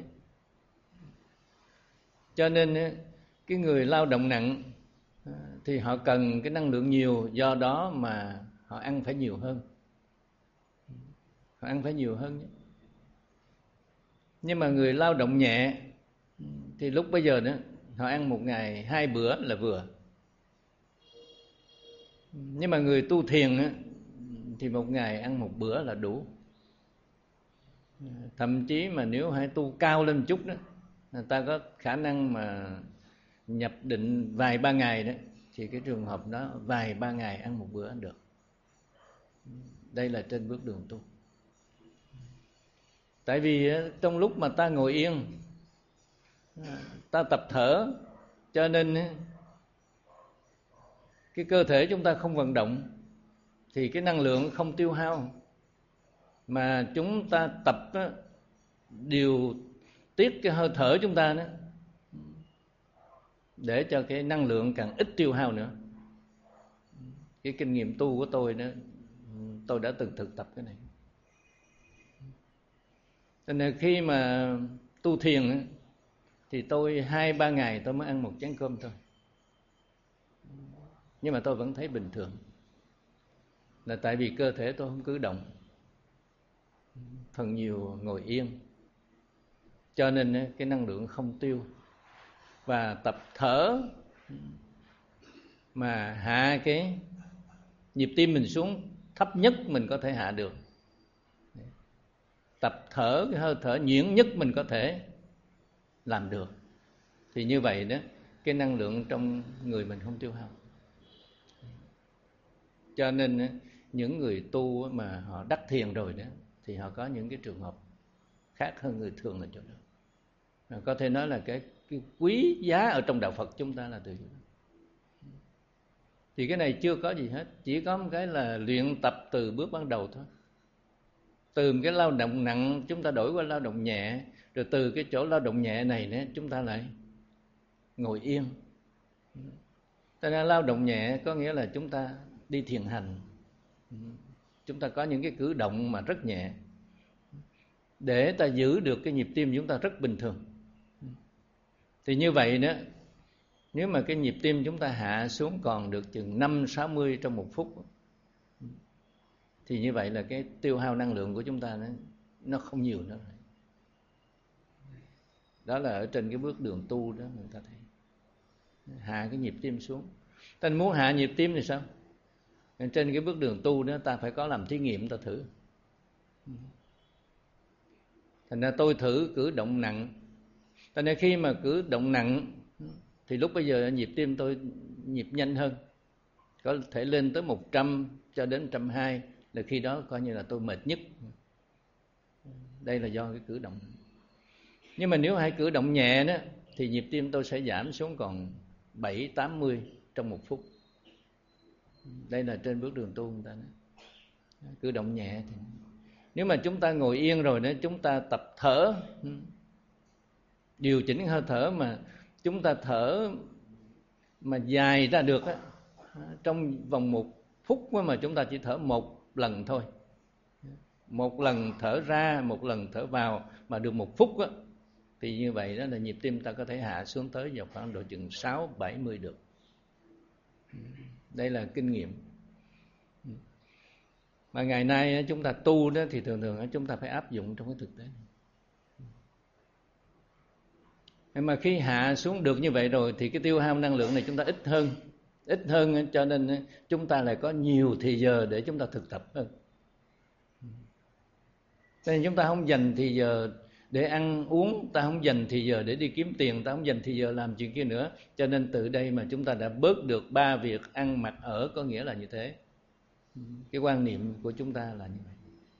Cho nên cái người lao động nặng thì họ cần cái năng lượng nhiều, do đó mà họ ăn phải nhiều hơn. Họ ăn phải nhiều hơn nhé. Nhưng mà người lao động nhẹ thì lúc bây giờ đó họ ăn một ngày hai bữa là vừa. Nhưng mà người tu thiền á, thì một ngày ăn một bữa là đủ. Thậm chí mà nếu hãy tu cao lên một chút đó, người ta có khả năng mà nhập định vài ba ngày đó, thì cái trường hợp đó vài ba ngày ăn một bữa được. Đây là trên bước đường tu. Tại vì trong lúc mà ta ngồi yên, ta tập thở, cho nên cái cơ thể chúng ta không vận động thì cái năng lượng không tiêu hao, mà chúng ta tập đó, điều tiết cái hơi thở chúng ta đó, để cho cái năng lượng càng ít tiêu hao nữa. Cái kinh nghiệm tu của tôi đó, tôi đã từng thực tập cái này. Cho nên khi mà tu thiền đó, thì tôi hai ba ngày tôi mới ăn một chén cơm thôi, nhưng mà tôi vẫn thấy bình thường. Là tại vì cơ thể tôi không cử động, phần nhiều ngồi yên, cho nên cái năng lượng không tiêu. Và tập thở mà hạ cái nhịp tim mình xuống thấp nhất mình có thể hạ được, tập thở cái hơi thở nhuyễn nhất mình có thể làm được, thì như vậy đó cái năng lượng trong người mình không tiêu hao. Cho nên những người tu mà họ đắc thiền rồi đó thì họ có những cái trường hợp khác hơn người thường là chỗ đó. Có thể nói là cái, cái quý giá ở trong đạo Phật chúng ta là từ chỗ đó. Thì cái này chưa có gì hết, chỉ có một cái là luyện tập từ bước ban đầu thôi. Từ cái lao động nặng chúng ta đổi qua lao động nhẹ, rồi từ cái chỗ lao động nhẹ này nữa chúng ta lại ngồi yên. Cho nên lao động nhẹ có nghĩa là chúng ta đi thiền hành, chúng ta có những cái cử động mà rất nhẹ, để ta giữ được cái nhịp tim chúng ta rất bình thường. Thì như vậy đó, nếu mà cái nhịp tim chúng ta hạ xuống còn được chừng năm sáu mươi trong một phút, thì như vậy là cái tiêu hao năng lượng của chúng ta nó, nó không nhiều nữa. Đó là ở trên cái bước đường tu đó người ta thấy hạ cái nhịp tim xuống. Ta muốn hạ nhịp tim thì sao? Trên cái bước đường tu đó ta phải có làm thí nghiệm, ta thử. Thành ra tôi thử cử động nặng. Thành ra khi mà cử động nặng thì lúc bây giờ nhịp tim tôi nhịp nhanh hơn, có thể lên tới một trăm cho đến một trăm hai mươi, là khi đó coi như là tôi mệt nhất. Đây là do cái cử động. Nhưng mà nếu hãy cử động nhẹ đó thì nhịp tim tôi sẽ giảm xuống còn bảy tám mươi trong một phút. Đây là trên bước đường tu người ta nói. Cử động nhẹ thì nếu mà chúng ta ngồi yên rồi đó, chúng ta tập thở, điều chỉnh hơi thở mà chúng ta thở mà dài ra được á, trong vòng một phút mà chúng ta chỉ thở một lần thôi, một lần thở ra, một lần thở vào mà được một phút á, thì như vậy đó là nhịp tim ta có thể hạ xuống tới vào khoảng độ chừng sáu bảy mươi được. Đây là kinh nghiệm. Mà ngày nay chúng ta tu đó thì thường thường chúng ta phải áp dụng trong cái thực tế này. Nhưng mà khi hạ xuống được như vậy rồi thì cái tiêu hao năng lượng này chúng ta ít hơn, ít hơn cho nên chúng ta lại có nhiều thì giờ để chúng ta thực tập hơn. Cho nên chúng ta không dành thì giờ để ăn uống, ta không dành thì giờ để đi kiếm tiền, ta không dành thì giờ làm chuyện kia nữa. Cho nên từ đây mà chúng ta đã bớt được ba việc ăn mặc ở, có nghĩa là như thế. Cái quan niệm của chúng ta là như vậy.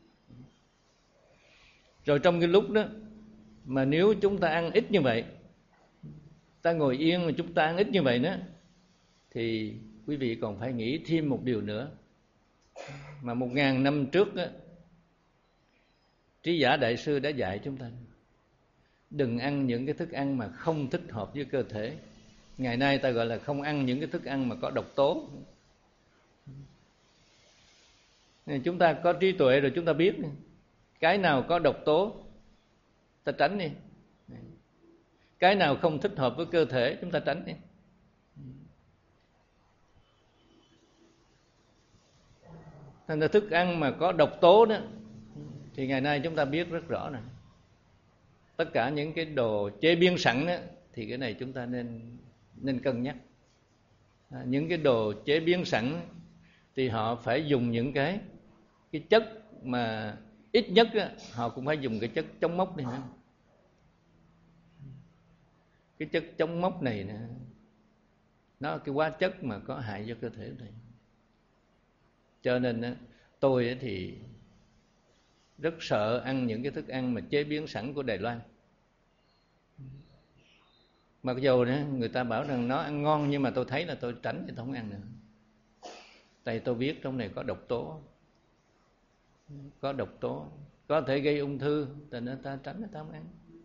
Rồi trong cái lúc đó mà nếu chúng ta ăn ít như vậy, ta ngồi yên mà chúng ta ăn ít như vậy đó, thì quý vị còn phải nghĩ thêm một điều nữa mà một ngàn năm trước đó, Trí Giả Đại Sư đã dạy chúng ta: đừng ăn những cái thức ăn mà không thích hợp với cơ thể. Ngày nay ta gọi là không ăn những cái thức ăn mà có độc tố. Nên chúng ta có trí tuệ rồi chúng ta biết cái nào có độc tố ta tránh đi, cái nào không thích hợp với cơ thể chúng ta tránh đi. Thành ra thức ăn mà có độc tố đó thì ngày nay chúng ta biết rất rõ rồi. Tất cả những cái đồ chế biến sẵn đó, thì cái này chúng ta nên nên cân nhắc. À, những cái đồ chế biến sẵn thì họ phải dùng những cái cái chất mà ít nhất đó, họ cũng phải dùng cái chất chống mốc này nữa. Cái chất chống mốc này nè, nó cái hóa chất mà có hại cho cơ thể này. Cho nên tôi thì rất sợ ăn những cái thức ăn mà chế biến sẵn của Đài Loan. Mặc dù người ta bảo rằng nó ăn ngon, nhưng mà tôi thấy là tôi tránh thì tôi không ăn nữa. Tại tôi biết trong này có độc tố, có độc tố, có thể gây ung thư, cho nên ta tránh, ta không ăn.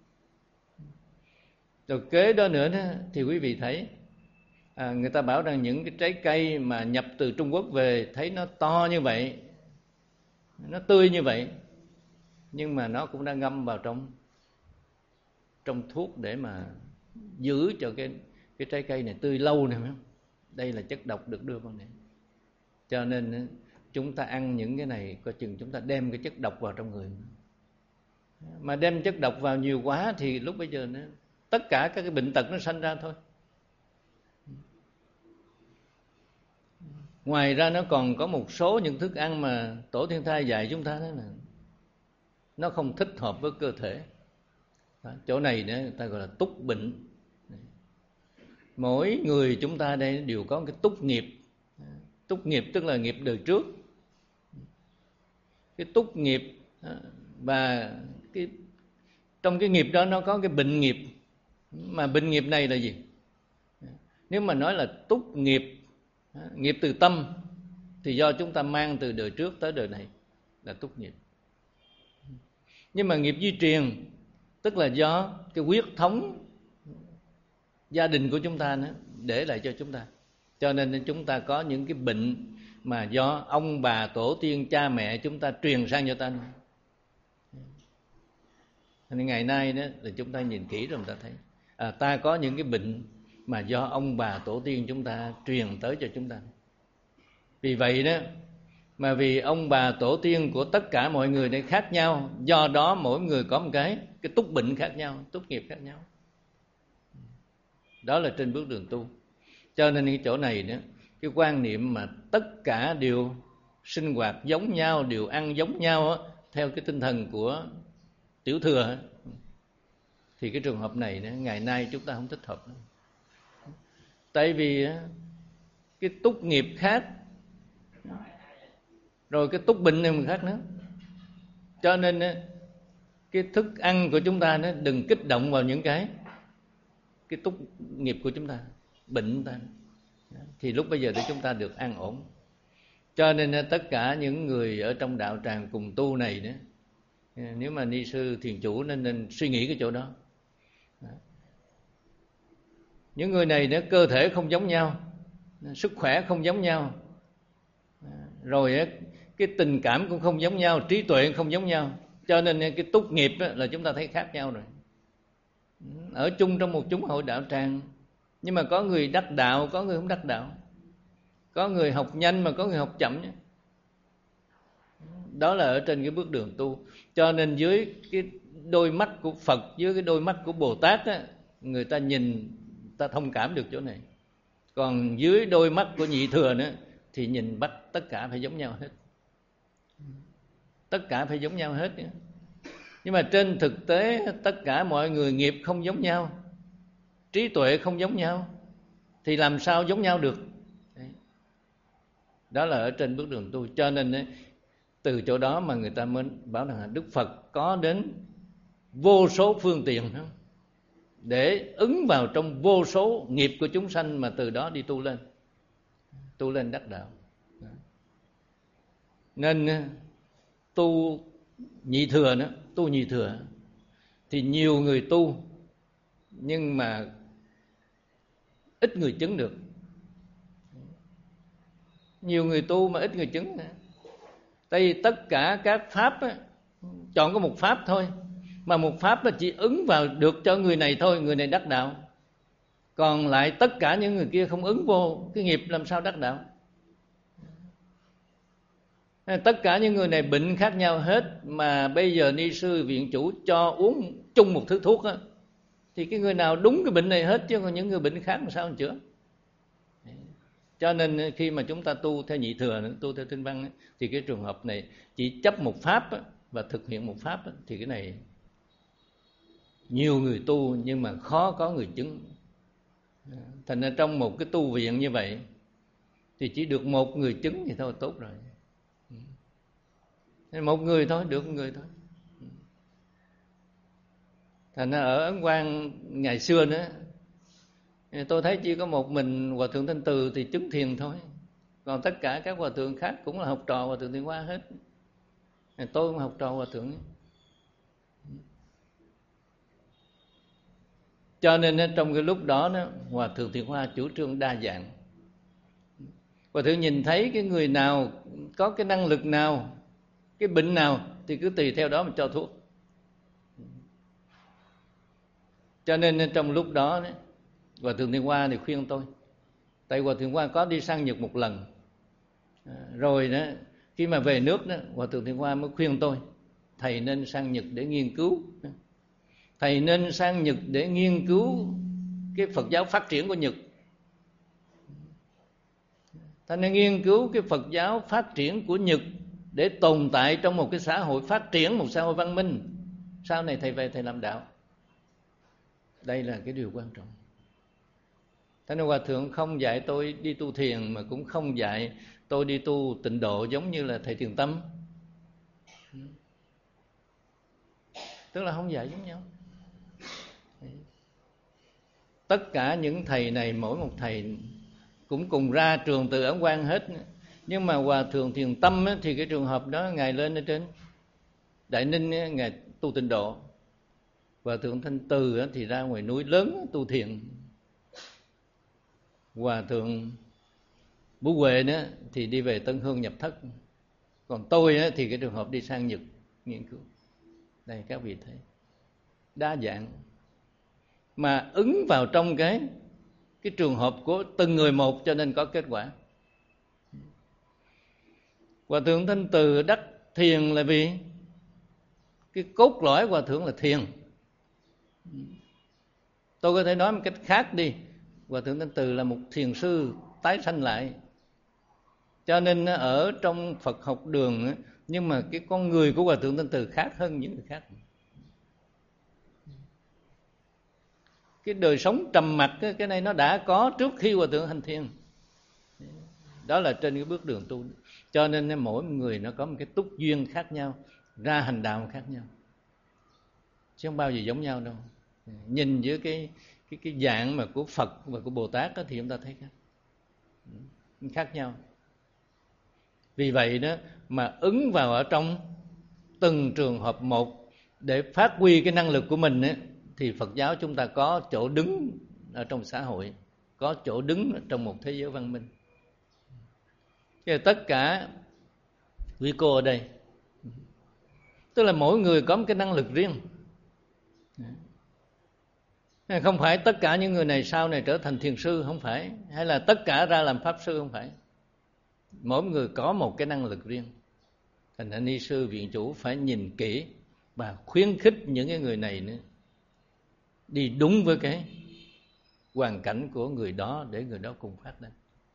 Rồi kế đó nữa đó, thì quý vị thấy à, người ta bảo rằng những cái trái cây mà nhập từ Trung Quốc về, thấy nó to như vậy, nó tươi như vậy, nhưng mà nó cũng đã ngâm vào trong trong thuốc để mà giữ cho cái cái trái cây này tươi lâu này. Đây là chất độc được đưa vào này. Cho nên chúng ta ăn những cái này coi chừng chúng ta đem cái chất độc vào trong người. Mà đem chất độc vào nhiều quá thì lúc bây giờ nó, tất cả các cái bệnh tật nó sanh ra thôi. Ngoài ra nó còn có một số những thức ăn mà tổ tiên thai dạy chúng ta đó là nó không thích hợp với cơ thể. Đó, chỗ này nữa người ta gọi là túc bệnh. Mỗi người chúng ta đây đều có cái túc nghiệp. Túc nghiệp tức là nghiệp đời trước. Cái túc nghiệp và cái, trong cái nghiệp đó nó có cái bệnh nghiệp. Mà bệnh nghiệp này là gì? Nếu mà nói là túc nghiệp, nghiệp từ tâm, thì do chúng ta mang từ đời trước tới đời này là túc nghiệp. Nhưng mà nghiệp di truyền tức là do cái huyết thống gia đình của chúng ta nữa để lại cho chúng ta. Cho nên chúng ta có những cái bệnh mà do ông bà tổ tiên cha mẹ chúng ta truyền sang cho ta. Nên ngày nay đó là chúng ta nhìn kỹ rồi chúng ta thấy à, ta có những cái bệnh mà do ông bà tổ tiên chúng ta truyền tới cho chúng ta. Vì vậy đó mà vì ông bà tổ tiên của tất cả mọi người đây khác nhau, do đó mỗi người có một cái cái túc bệnh khác nhau, túc nghiệp khác nhau. Đó là trên bước đường tu. Cho nên cái chỗ này đó, cái quan niệm mà tất cả đều sinh hoạt giống nhau, đều ăn giống nhau đó, theo cái tinh thần của tiểu thừa, thì cái trường hợp này đó, ngày nay chúng ta không thích hợp nữa. Tại vì cái túc nghiệp khác, rồi cái túc bệnh này mình khác nữa. Cho nên cái thức ăn của chúng ta nó đừng kích động vào những cái cái túc nghiệp của chúng ta, bệnh ta, thì lúc bây giờ để chúng ta được an ổn. Cho nên tất cả những người ở trong đạo tràng cùng tu này đó, nếu mà ni sư thiền chủ nên, nên suy nghĩ cái chỗ đó. Những người này đó, cơ thể không giống nhau, sức khỏe không giống nhau, rồi cái tình cảm cũng không giống nhau, trí tuệ không giống nhau. Cho nên cái túc nghiệp là chúng ta thấy khác nhau rồi. Ở chung trong một chúng hội đạo tràng, nhưng mà có người đắc đạo, có người không đắc đạo, có người học nhanh mà có người học chậm nhé. Đó là ở trên cái bước đường tu. Cho nên dưới cái đôi mắt của Phật, dưới cái đôi mắt của Bồ Tát á, người ta nhìn, ta thông cảm được chỗ này. Còn dưới đôi mắt của nhị thừa nữa thì nhìn bắt tất cả phải giống nhau hết. Tất cả phải giống nhau hết nữa. Nhưng mà trên thực tế tất cả mọi người nghiệp không giống nhau, trí tuệ không giống nhau, thì làm sao giống nhau được? Đấy. Đó là ở trên bước đường tu. Cho nên từ chỗ đó mà người ta mới bảo rằng Đức Phật có đến vô số phương tiện để ứng vào trong vô số nghiệp của chúng sanh, mà từ đó đi tu lên, tu lên đắc đạo. Nên tu nhị thừa nữa, tu nhị thừa thì nhiều người tu nhưng mà ít người chứng được. Nhiều người tu mà ít người chứng nữa. Tại vì tất cả các pháp á, chọn có một pháp thôi, mà một pháp là chỉ ứng vào được cho người này thôi, người này đắc đạo. Còn lại tất cả những người kia không ứng vô cái nghiệp, làm sao đắc đạo? Tất cả những người này bệnh khác nhau hết, mà bây giờ ni sư viện chủ cho uống chung một thứ thuốc á, thì cái người nào đúng cái bệnh này hết, chứ còn những người bệnh khác làm sao mà chữa. Cho nên khi mà chúng ta tu theo nhị thừa, tu theo tinh văn, thì cái trường hợp này chỉ chấp một pháp và thực hiện một pháp, thì cái này nhiều người tu nhưng mà khó có người chứng. Thành ra trong một cái tu viện như vậy thì chỉ được một người chứng thì thôi tốt rồi. Một người thôi, được một người thôi. Thành ra ở Ấn Quang ngày xưa nữa, tôi thấy chỉ có một mình Hòa Thượng Thanh Từ thì chứng thiền thôi. Còn tất cả các hòa thượng khác cũng là học trò Hòa Thượng Thiện Hoa hết. Tôi cũng học trò Hòa Thượng. Cho nên trong cái lúc đó, đó Hòa Thượng Thiện Hoa chủ trương đa dạng. Hòa Thượng nhìn thấy cái người nào có cái năng lực nào, cái bệnh nào thì cứ tùy theo đó mà cho thuốc. Cho nên trong lúc đó, đó Hòa Thượng Thiện Hoa thì khuyên tôi. Tại Hòa Thượng Hoa có đi sang Nhật một lần. À, rồi đó khi mà về nước đó, Hòa Thượng Thiện Hoa mới khuyên tôi: thầy nên sang Nhật để nghiên cứu. Thầy nên sang Nhật để nghiên cứu cái Phật giáo phát triển của Nhật. Thầy nên nghiên cứu cái Phật giáo phát triển của Nhật để tồn tại trong một cái xã hội phát triển, một xã hội văn minh. Sau này thầy về thầy làm đạo. Đây là cái điều quan trọng. Thế nên Hòa Thượng không dạy tôi đi tu thiền, mà cũng không dạy tôi đi tu tịnh độ giống như là thầy Thiền Tâm. Tức là không dạy giống nhau. Tất cả những thầy này, mỗi một thầy cũng cùng ra trường từ Ấn Quang hết. Nhưng mà Hòa Thượng Thiền Tâm thì cái trường hợp đó Ngài lên ở trên Đại Ninh, Ngài tu tịnh độ. Hòa Thượng Thanh Từ thì ra ngoài núi lớn tu thiền. Hòa Thượng Bú Huệ nữa thì đi về Tân Hương nhập thất. Còn tôi thì cái trường hợp đi sang Nhật nghiên cứu. Đây các vị thấy, đa dạng mà ứng vào trong cái cái trường hợp của từng người một, cho nên có kết quả. Hòa Thượng Thanh Từ đắc thiền là vì cái cốt lõi Hòa Thượng là thiền. Tôi có thể nói một cách khác đi, Hòa Thượng Thanh Từ là một thiền sư tái sanh lại. Cho nên ở trong Phật học đường, nhưng mà cái con người của Hòa Thượng Thanh Từ khác hơn những người khác. Cái đời sống trầm mặc, cái này nó đã có trước khi Hòa Thượng hành thiền. Đó là trên cái bước đường tu. Cho nên mỗi người nó có một cái túc duyên khác nhau, ra hành đạo khác nhau, chứ không bao giờ giống nhau đâu. Nhìn giữa cái cái cái dạng mà của Phật và của Bồ Tát đó, thì chúng ta thấy khác, khác nhau. Vì vậy đó mà ứng vào ở trong từng trường hợp một để phát huy cái năng lực của mình ấy, thì Phật giáo chúng ta có chỗ đứng ở trong xã hội, có chỗ đứng trong một thế giới văn minh. Thì tất cả quý cô ở đây, tức là mỗi người có một cái năng lực riêng. Không phải tất cả những người này sau này trở thành thiền sư, không phải. Hay là tất cả ra làm pháp sư, không phải. Mỗi người có một cái năng lực riêng. Thành ra ni sư viện chủ phải nhìn kỹ và khuyến khích những cái người này nữa đi đúng với cái hoàn cảnh của người đó để người đó cùng phát lên.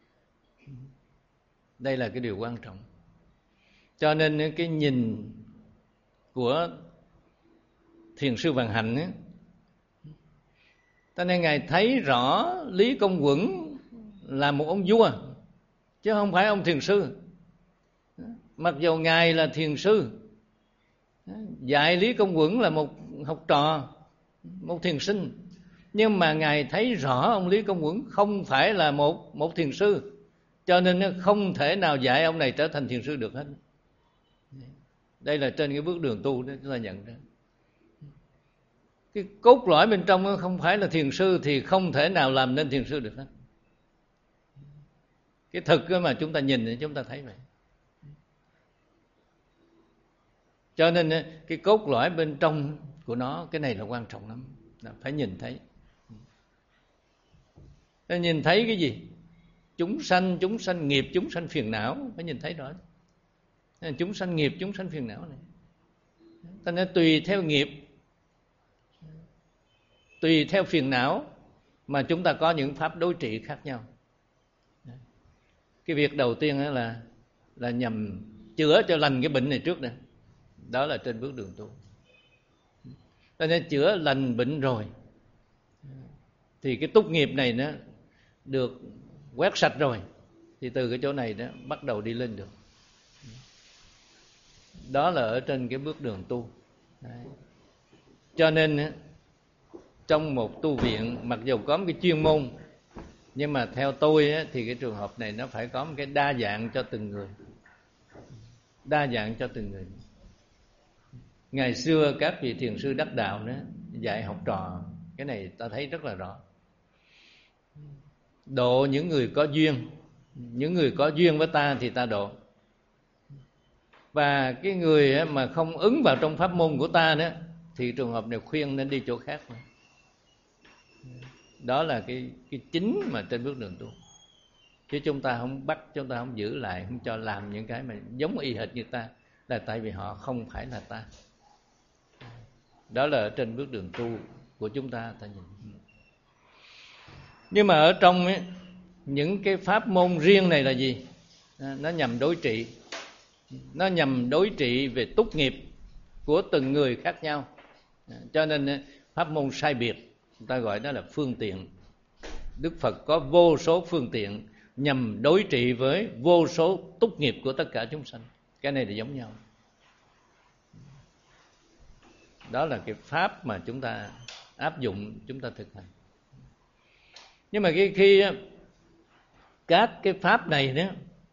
Đây là cái điều quan trọng. Cho nên cái nhìn của thiền sư Vạn Hạnh ấy, cho nên Ngài thấy rõ Lý Công Uẩn là một ông vua, chứ không phải ông thiền sư. Mặc dù Ngài là thiền sư, dạy Lý Công Uẩn là một học trò, một thiền sinh, nhưng mà Ngài thấy rõ ông Lý Công Uẩn không phải là một, một thiền sư, cho nên không thể nào dạy ông này trở thành thiền sư được hết. Đây là trên cái bước đường tu đó chúng ta nhận ra. Cái cốt lõi bên trong không phải là thiền sư thì không thể nào làm nên thiền sư được hết. Cái thực mà chúng ta nhìn thì chúng ta thấy vậy. Cho nên cái cốt lõi bên trong của nó, cái này là quan trọng lắm, phải nhìn thấy. Phải nhìn thấy cái gì? Chúng sanh, chúng sanh nghiệp, chúng sanh phiền não, phải nhìn thấy rõ. Chúng sanh nghiệp, chúng sanh phiền não này. Cho nên tùy theo nghiệp, tùy theo phiền não mà chúng ta có những pháp đối trị khác nhau. Cái việc đầu tiên là là nhằm chữa cho lành cái bệnh này trước đây. Đó là trên bước đường tu. Cho nên chữa lành bệnh rồi thì cái túc nghiệp này nó được quét sạch rồi, thì từ cái chỗ này đó bắt đầu đi lên được. Đó là ở trên cái bước đường tu. Đấy. Cho nên trong một tu viện, mặc dù có một cái chuyên môn, nhưng mà theo tôi thì cái trường hợp này nó phải có một cái đa dạng cho từng người. Đa dạng cho từng người. Ngày xưa các vị thiền sư đắc đạo đó dạy học trò, cái này ta thấy rất là rõ. Độ những người có duyên, những người có duyên với ta thì ta độ. Và cái người mà không ứng vào trong pháp môn của ta đó thì trường hợp này khuyên nên đi chỗ khác. Đó là cái, cái chính mà trên bước đường tu. Chứ chúng ta không bắt, chúng ta không giữ lại, không cho làm những cái mà giống y hệt như ta, là tại vì họ không phải là ta. Đó là ở trên bước đường tu của chúng ta, ta nhìn. Nhưng mà ở trong ấy, những cái pháp môn riêng này là gì? Nó nhằm đối trị. Nó nhằm đối trị về túc nghiệp của từng người khác nhau. Cho nên pháp môn sai biệt, người ta gọi đó là phương tiện. Đức Phật có vô số phương tiện nhằm đối trị với vô số túc nghiệp của tất cả chúng sanh. Cái này là giống nhau. Đó là cái pháp mà chúng ta áp dụng, chúng ta thực hành. Nhưng mà khi, khi các cái pháp này đó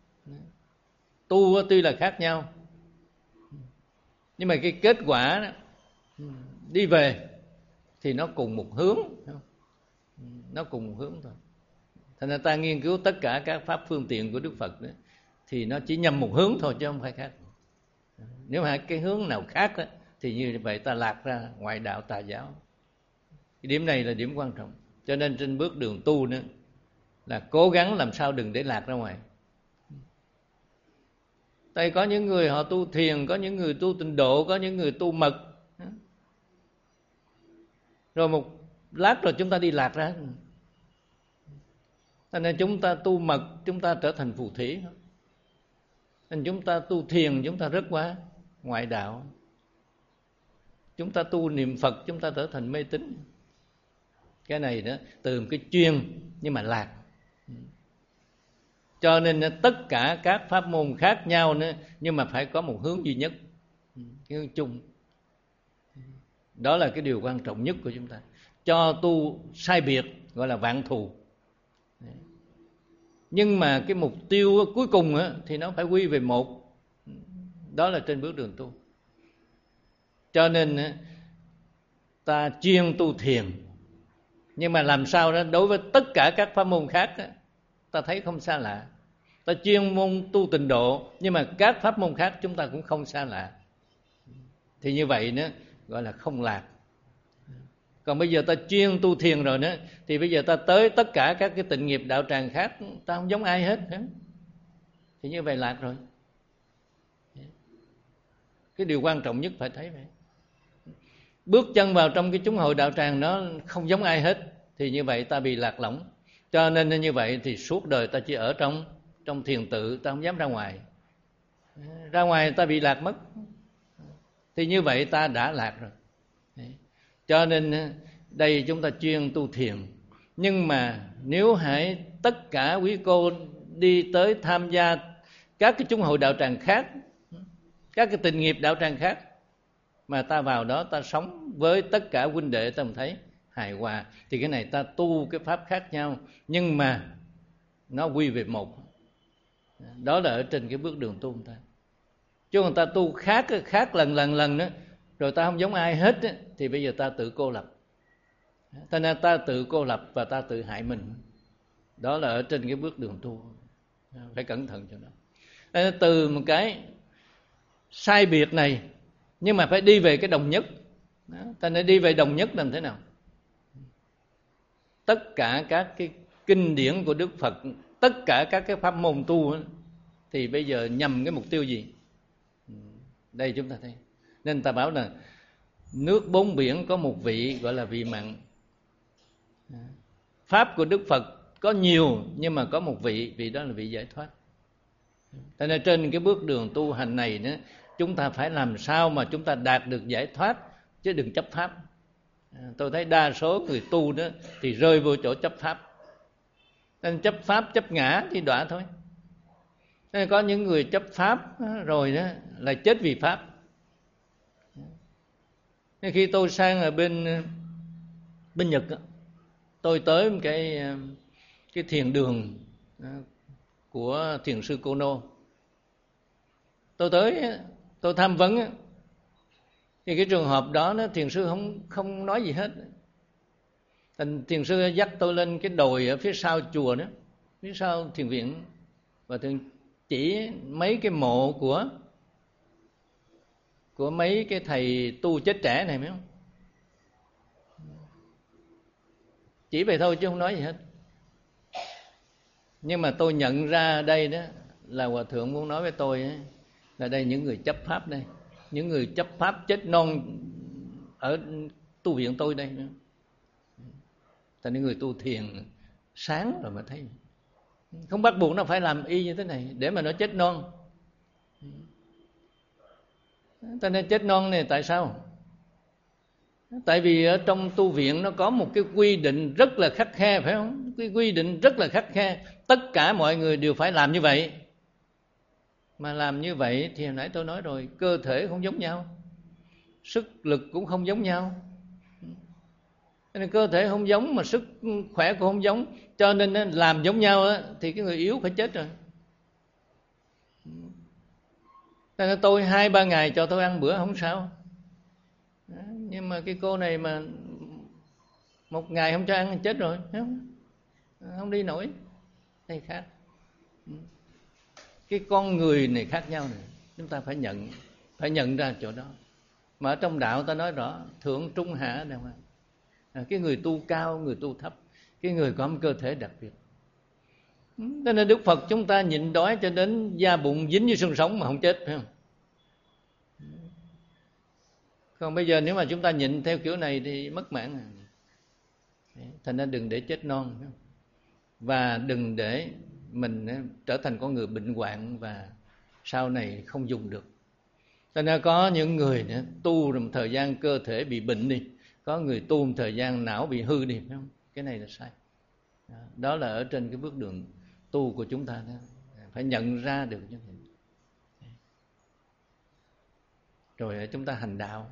tu tuy là khác nhau, nhưng mà cái kết quả đó, đi về thì nó cùng một hướng, nó cùng một hướng thôi. Thành ra ta nghiên cứu tất cả các pháp phương tiện của Đức Phật đó, thì nó chỉ nhằm một hướng thôi chứ không phải khác. Nếu mà cái hướng nào khác đó, thì như vậy ta lạc ra ngoại đạo tà giáo. Cái điểm này là điểm quan trọng. Cho nên trên bước đường tu nữa là cố gắng làm sao đừng để lạc ra ngoài. Tại có những người họ tu thiền, có những người tu tịnh độ, có những người tu mật. Rồi một lát rồi chúng ta đi lạc ra. Cho nên chúng ta tu mật, chúng ta trở thành phù thủy. Nên chúng ta tu thiền, chúng ta rớt qua ngoại đạo. Chúng ta tu niệm Phật, chúng ta trở thành mê tín. Cái này đó từ một cái chuyên nhưng mà lạc. Cho nên tất cả các pháp môn khác nhau nữa, nhưng mà phải có một hướng duy nhất, cái hướng chung. Đó là cái điều quan trọng nhất của chúng ta. Cho tu sai biệt gọi là vạn thù. Nhưng mà cái mục tiêu cuối cùng á, thì nó phải quy về một. Đó là trên bước đường tu. Cho nên ta chuyên tu thiền, nhưng mà làm sao đó đối với tất cả các pháp môn khác á, ta thấy không xa lạ. Ta chuyên môn tu tịnh độ, nhưng mà các pháp môn khác chúng ta cũng không xa lạ. Thì như vậy nữa gọi là không lạc. Còn bây giờ ta chuyên tu thiền rồi nữa, thì bây giờ ta tới tất cả các cái tịnh nghiệp đạo tràng khác, ta không giống ai hết. Thì như vậy lạc rồi. Cái điều quan trọng nhất phải thấy vậy. Bước chân vào trong cái chúng hội đạo tràng nó không giống ai hết, thì như vậy ta bị lạc lõng. Cho nên như vậy thì suốt đời ta chỉ ở trong trong thiền tự, ta không dám ra ngoài. Ra ngoài ta bị lạc mất. Thì như vậy ta đã lạc rồi. Cho nên đây chúng ta chuyên tu thiền. Nhưng mà nếu hãy tất cả quý cô đi tới tham gia các cái chúng hội đạo tràng khác, các cái tịnh nghiệp đạo tràng khác, mà ta vào đó ta sống với tất cả huynh đệ, ta thấy hài hòa, thì cái này ta tu cái pháp khác nhau, nhưng mà nó quy về một. Đó là ở trên cái bước đường tu của ta. Chứ người ta tu khác khác lần lần lần đó, rồi ta không giống ai hết đó, thì bây giờ ta tự cô lập. Cho nên ta tự cô lập và ta tự hại mình. Đó là ở trên cái bước đường tu. Phải cẩn thận cho nó. Từ một cái sai biệt này, nhưng mà phải đi về cái đồng nhất. Ta nên đi về đồng nhất làm thế nào? Tất cả các cái kinh điển của Đức Phật, tất cả các cái pháp môn tu ấy, thì bây giờ nhằm cái mục tiêu gì? Đây chúng ta thấy. Nên ta bảo là nước bốn biển có một vị gọi là vị mặn. Pháp của Đức Phật có nhiều, nhưng mà có một vị, vị đó là vị giải thoát. Cho nên trên cái bước đường tu hành này nữa, chúng ta phải làm sao mà chúng ta đạt được giải thoát, chứ đừng chấp pháp. Tôi thấy đa số người tu đó thì rơi vô chỗ chấp pháp. Nên chấp pháp, chấp ngã thì đọa thôi. Nên có những người chấp pháp rồi đó là chết vì pháp. Nên khi tôi sang ở bên bên Nhật, tôi tới một cái cái thiền đường của thiền sư Kono. Tôi tới, tôi tham vấn, thì cái trường hợp đó, nó thiền sư không không nói gì hết. Thành thiền sư dắt tôi lên cái đồi ở phía sau chùa đó, phía sau thiền viện, và thường chỉ mấy cái mộ của của mấy cái thầy tu chết trẻ này, phải không? Chỉ vậy thôi chứ không nói gì hết. Nhưng mà tôi nhận ra đây đó là Hòa thượng muốn nói với tôi ấy, là đây những người chấp pháp đây, những người chấp pháp chết non ở tu viện tôi đây. Thành những người tu thiền sáng rồi mà thấy không bắt buộc nó phải làm y như thế này để mà nó chết non. Cho nên chết non này tại sao? Tại vì ở trong tu viện nó có một cái quy định rất là khắt khe, phải không? Cái quy định rất là khắt khe, tất cả mọi người đều phải làm như vậy. Mà làm như vậy thì hồi nãy tôi nói rồi, cơ thể không giống nhau, sức lực cũng không giống nhau. Nên cơ thể không giống mà sức khỏe cũng không giống, cho nên làm giống nhau đó, thì cái người yếu phải chết rồi. Nên tôi hai ba ngày cho tôi ăn bữa không sao. Nhưng mà cái cô này mà một ngày không cho ăn thì chết rồi, không, không đi nổi. Đây khác. Cái con người này khác nhau này, chúng ta phải nhận, phải nhận ra chỗ đó. Mà ở trong đạo ta nói rõ thượng trung hạ đâu mà. À, cái người tu cao, người tu thấp, cái người có một cơ thể đặc biệt. Cho nên Đức Phật chúng ta nhịn đói cho đến da bụng dính với xương sống mà không chết, phải không? Còn bây giờ nếu mà chúng ta nhịn theo kiểu này thì mất mạng. Thành ra đừng để chết non, phải không? Và đừng để mình trở thành con người bệnh hoạn và sau này không dùng được. Cho nên có những người tu một thời gian cơ thể bị bệnh đi, có người tu một thời gian não bị hư đi, phải không? Cái này là sai. Đó là ở trên cái bước đường tu của chúng ta đó. Phải nhận ra được như thế. Rồi chúng ta hành đạo.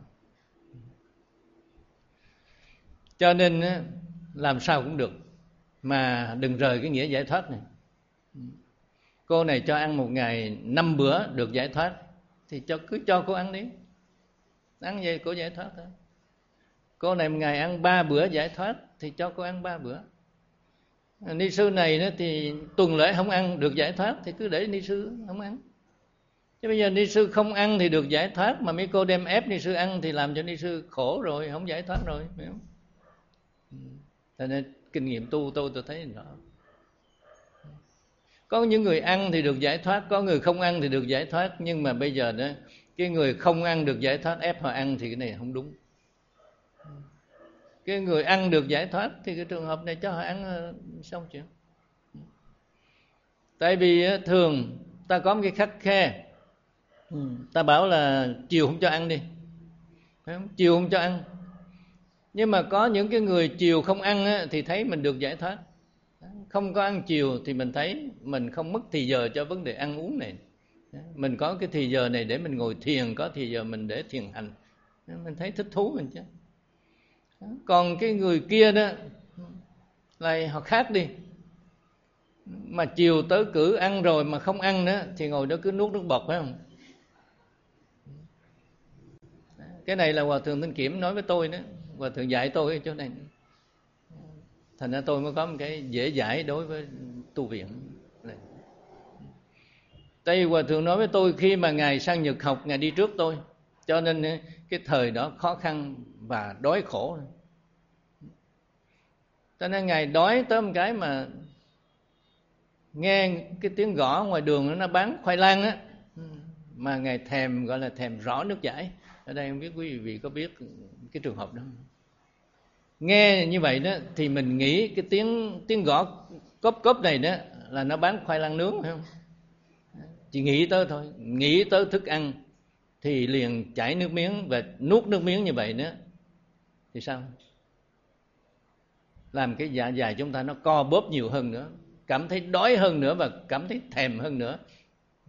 Cho nên làm sao cũng được, mà đừng rời cái nghĩa giải thoát này. Cô này cho ăn một ngày năm bữa được giải thoát, thì cho cứ cho cô ăn đi, ăn vậy cô giải thoát thôi. Cô này một ngày ăn ba bữa giải thoát, thì cho cô ăn ba bữa. Ni sư này nữa thì tuần lễ không ăn được giải thoát, thì cứ để ni sư không ăn. Chứ bây giờ ni sư không ăn thì được giải thoát, mà mấy cô đem ép ni sư ăn thì làm cho ni sư khổ rồi, không giải thoát rồi, phải không? Cho nên kinh nghiệm tu tôi tôi thấy rõ. Có những người ăn thì được giải thoát, có người không ăn thì được giải thoát. Nhưng mà bây giờ đó, cái người không ăn được giải thoát ép họ ăn thì cái này không đúng. Cái người ăn được giải thoát thì cái trường hợp này cho họ ăn xong chuyện. Tại vì thường ta có một cái khắt khe, ta bảo là chiều không cho ăn đi, phải không? Chiều không cho ăn. Nhưng mà có những cái người chiều không ăn á, thì thấy mình được giải thoát. Không có ăn chiều thì mình thấy mình không mất thì giờ cho vấn đề ăn uống này. Mình có cái thì giờ này để mình ngồi thiền, có thì giờ mình để thiền hành, mình thấy thích thú mình chứ. Còn cái người kia đó lại họ khác đi. Mà chiều tới cử ăn rồi mà không ăn nữa thì ngồi đó cứ nuốt nước bọt, phải không? Cái này là Hòa thượng Thanh Kiểm nói với tôi đó, Hòa thượng dạy tôi ở chỗ này. Thành ra tôi mới có một cái dễ dãi đối với tu viện này. Tại vì Hòa thượng nói với tôi khi mà Ngài sang Nhật học, Ngài đi trước tôi, cho nên cái thời đó khó khăn và đói khổ. Cho nên Ngài đói tới một cái mà nghe cái tiếng gõ ngoài đường nó bán khoai lang á, mà Ngài thèm, gọi là thèm rõ nước chảy. Ở đây không biết quý vị có biết cái trường hợp đó không? Nghe như vậy đó thì mình nghĩ cái tiếng tiếng gõ cốp cốp này đó là nó bán khoai lang nướng, phải không? Chỉ nghĩ tới thôi, nghĩ tới thức ăn thì liền chảy nước miếng và nuốt nước miếng như vậy đó thì sao? Làm cái dạ dày chúng ta nó co bóp nhiều hơn nữa, cảm thấy đói hơn nữa và cảm thấy thèm hơn nữa.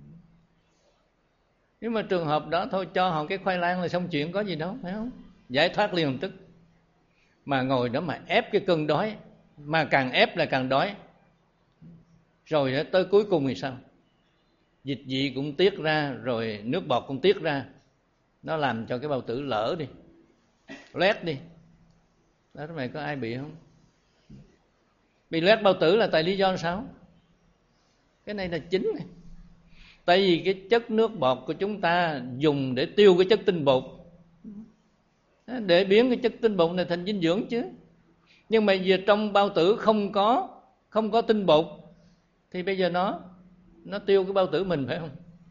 Nhưng mà trường hợp đó thôi, cho họ cái khoai lang là xong chuyện, có gì đâu, phải không? Giải thoát liền lập tức. Mà ngồi đó mà ép cái cơn đói, mà càng ép là càng đói. Rồi đó, tới cuối cùng thì sao? Dịch vị cũng tiết ra, rồi nước bọt cũng tiết ra. Nó làm cho cái bao tử lỡ đi, loét đi. Đó, mày có ai bị không? Bị loét bao tử là tại lý do sao? Cái này là chính này. Tại vì cái chất nước bọt của chúng ta dùng để tiêu cái chất tinh bột, để biến cái chất tinh bột này thành dinh dưỡng chứ. Nhưng mà giờ trong bao tử không có không có tinh bột thì bây giờ nó nó tiêu cái bao tử mình, phải không?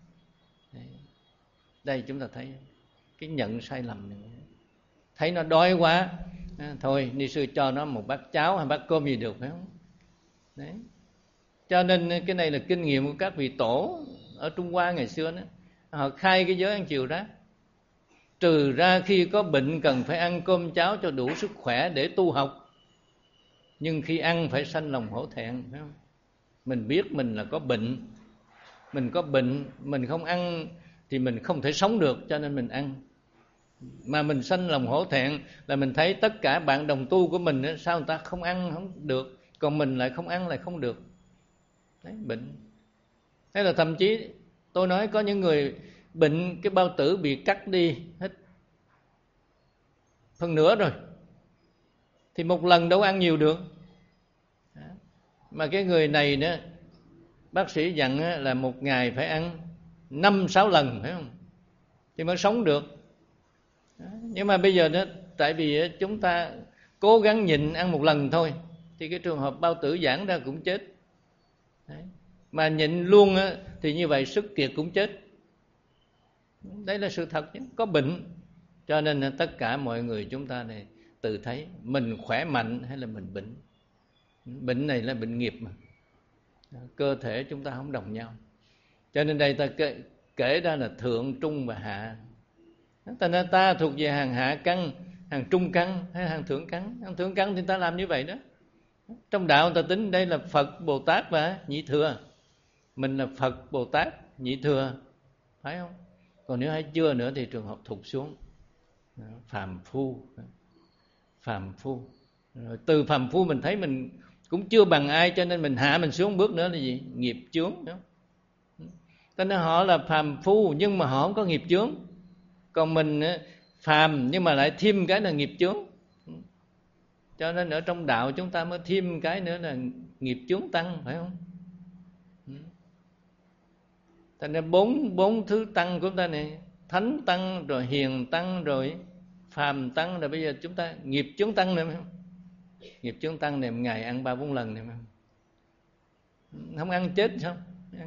Đây chúng ta thấy cái nhận sai lầm này. Thấy nó đói quá, à, thôi ni sư cho nó một bát cháo hay bát cơm gì được, phải không? Đấy. Cho nên cái này là kinh nghiệm của các vị tổ ở Trung Hoa ngày xưa đó. Họ khai cái giới ăn chiều rác. Trừ ra khi có bệnh cần phải ăn cơm cháo cho đủ sức khỏe để tu học, nhưng khi ăn phải sanh lòng hổ thẹn, phải không? Mình biết mình là có bệnh, mình có bệnh, mình không ăn thì mình không thể sống được, cho nên mình ăn. Mà mình sanh lòng hổ thẹn là mình thấy tất cả bạn đồng tu của mình đó, sao người ta không ăn không được, còn mình lại không ăn lại không được. Đấy, bệnh. Thế là thậm chí tôi nói có những người bệnh cái bao tử bị cắt đi hết phần nửa rồi, thì một lần đâu ăn nhiều được. Mà cái người này đó, bác sĩ dặn là một ngày phải ăn năm sáu lần, phải không? Thì mới sống được. Nhưng mà bây giờ đó, tại vì chúng ta cố gắng nhịn ăn một lần thôi, thì cái trường hợp bao tử giãn ra cũng chết. Đấy. Mà nhịn luôn á, thì như vậy sức kiệt cũng chết. Đấy là sự thật chứ, có bệnh. Cho nên tất cả mọi người chúng ta này tự thấy mình khỏe mạnh hay là mình bệnh. Bệnh này là bệnh nghiệp mà. Cơ thể chúng ta không đồng nhau. Cho nên đây ta kể, kể ra là thượng, trung và hạ. Ta nên ta thuộc về hàng hạ căn, hàng trung căn hay hàng thượng căn. Hàng thượng căn thì ta làm như vậy đó. Trong đạo ta tính đây là Phật, Bồ Tát và Nhị Thừa. Mình là Phật, Bồ Tát, Nhị Thừa, phải không? Còn nếu hay chưa nữa thì trường hợp thụt xuống, phàm phu. Phàm phu. Rồi từ phàm phu mình thấy mình cũng chưa bằng ai, cho nên mình hạ mình xuống bước nữa là gì? Nghiệp chướng. Cho nên họ là phàm phu nhưng mà họ không có nghiệp chướng. Còn mình phàm nhưng mà lại thêm cái là nghiệp chướng. Cho nên ở trong đạo chúng ta mới thêm cái nữa là nghiệp chướng tăng, phải không? Thành ra bốn, bốn thứ tăng của chúng ta này, thánh tăng, rồi hiền tăng, rồi phàm tăng, rồi bây giờ chúng ta nghiệp chướng tăng này, phải không? Nghiệp chướng tăng này một ngày ăn ba bốn lần này, phải không? Không ăn chết sao?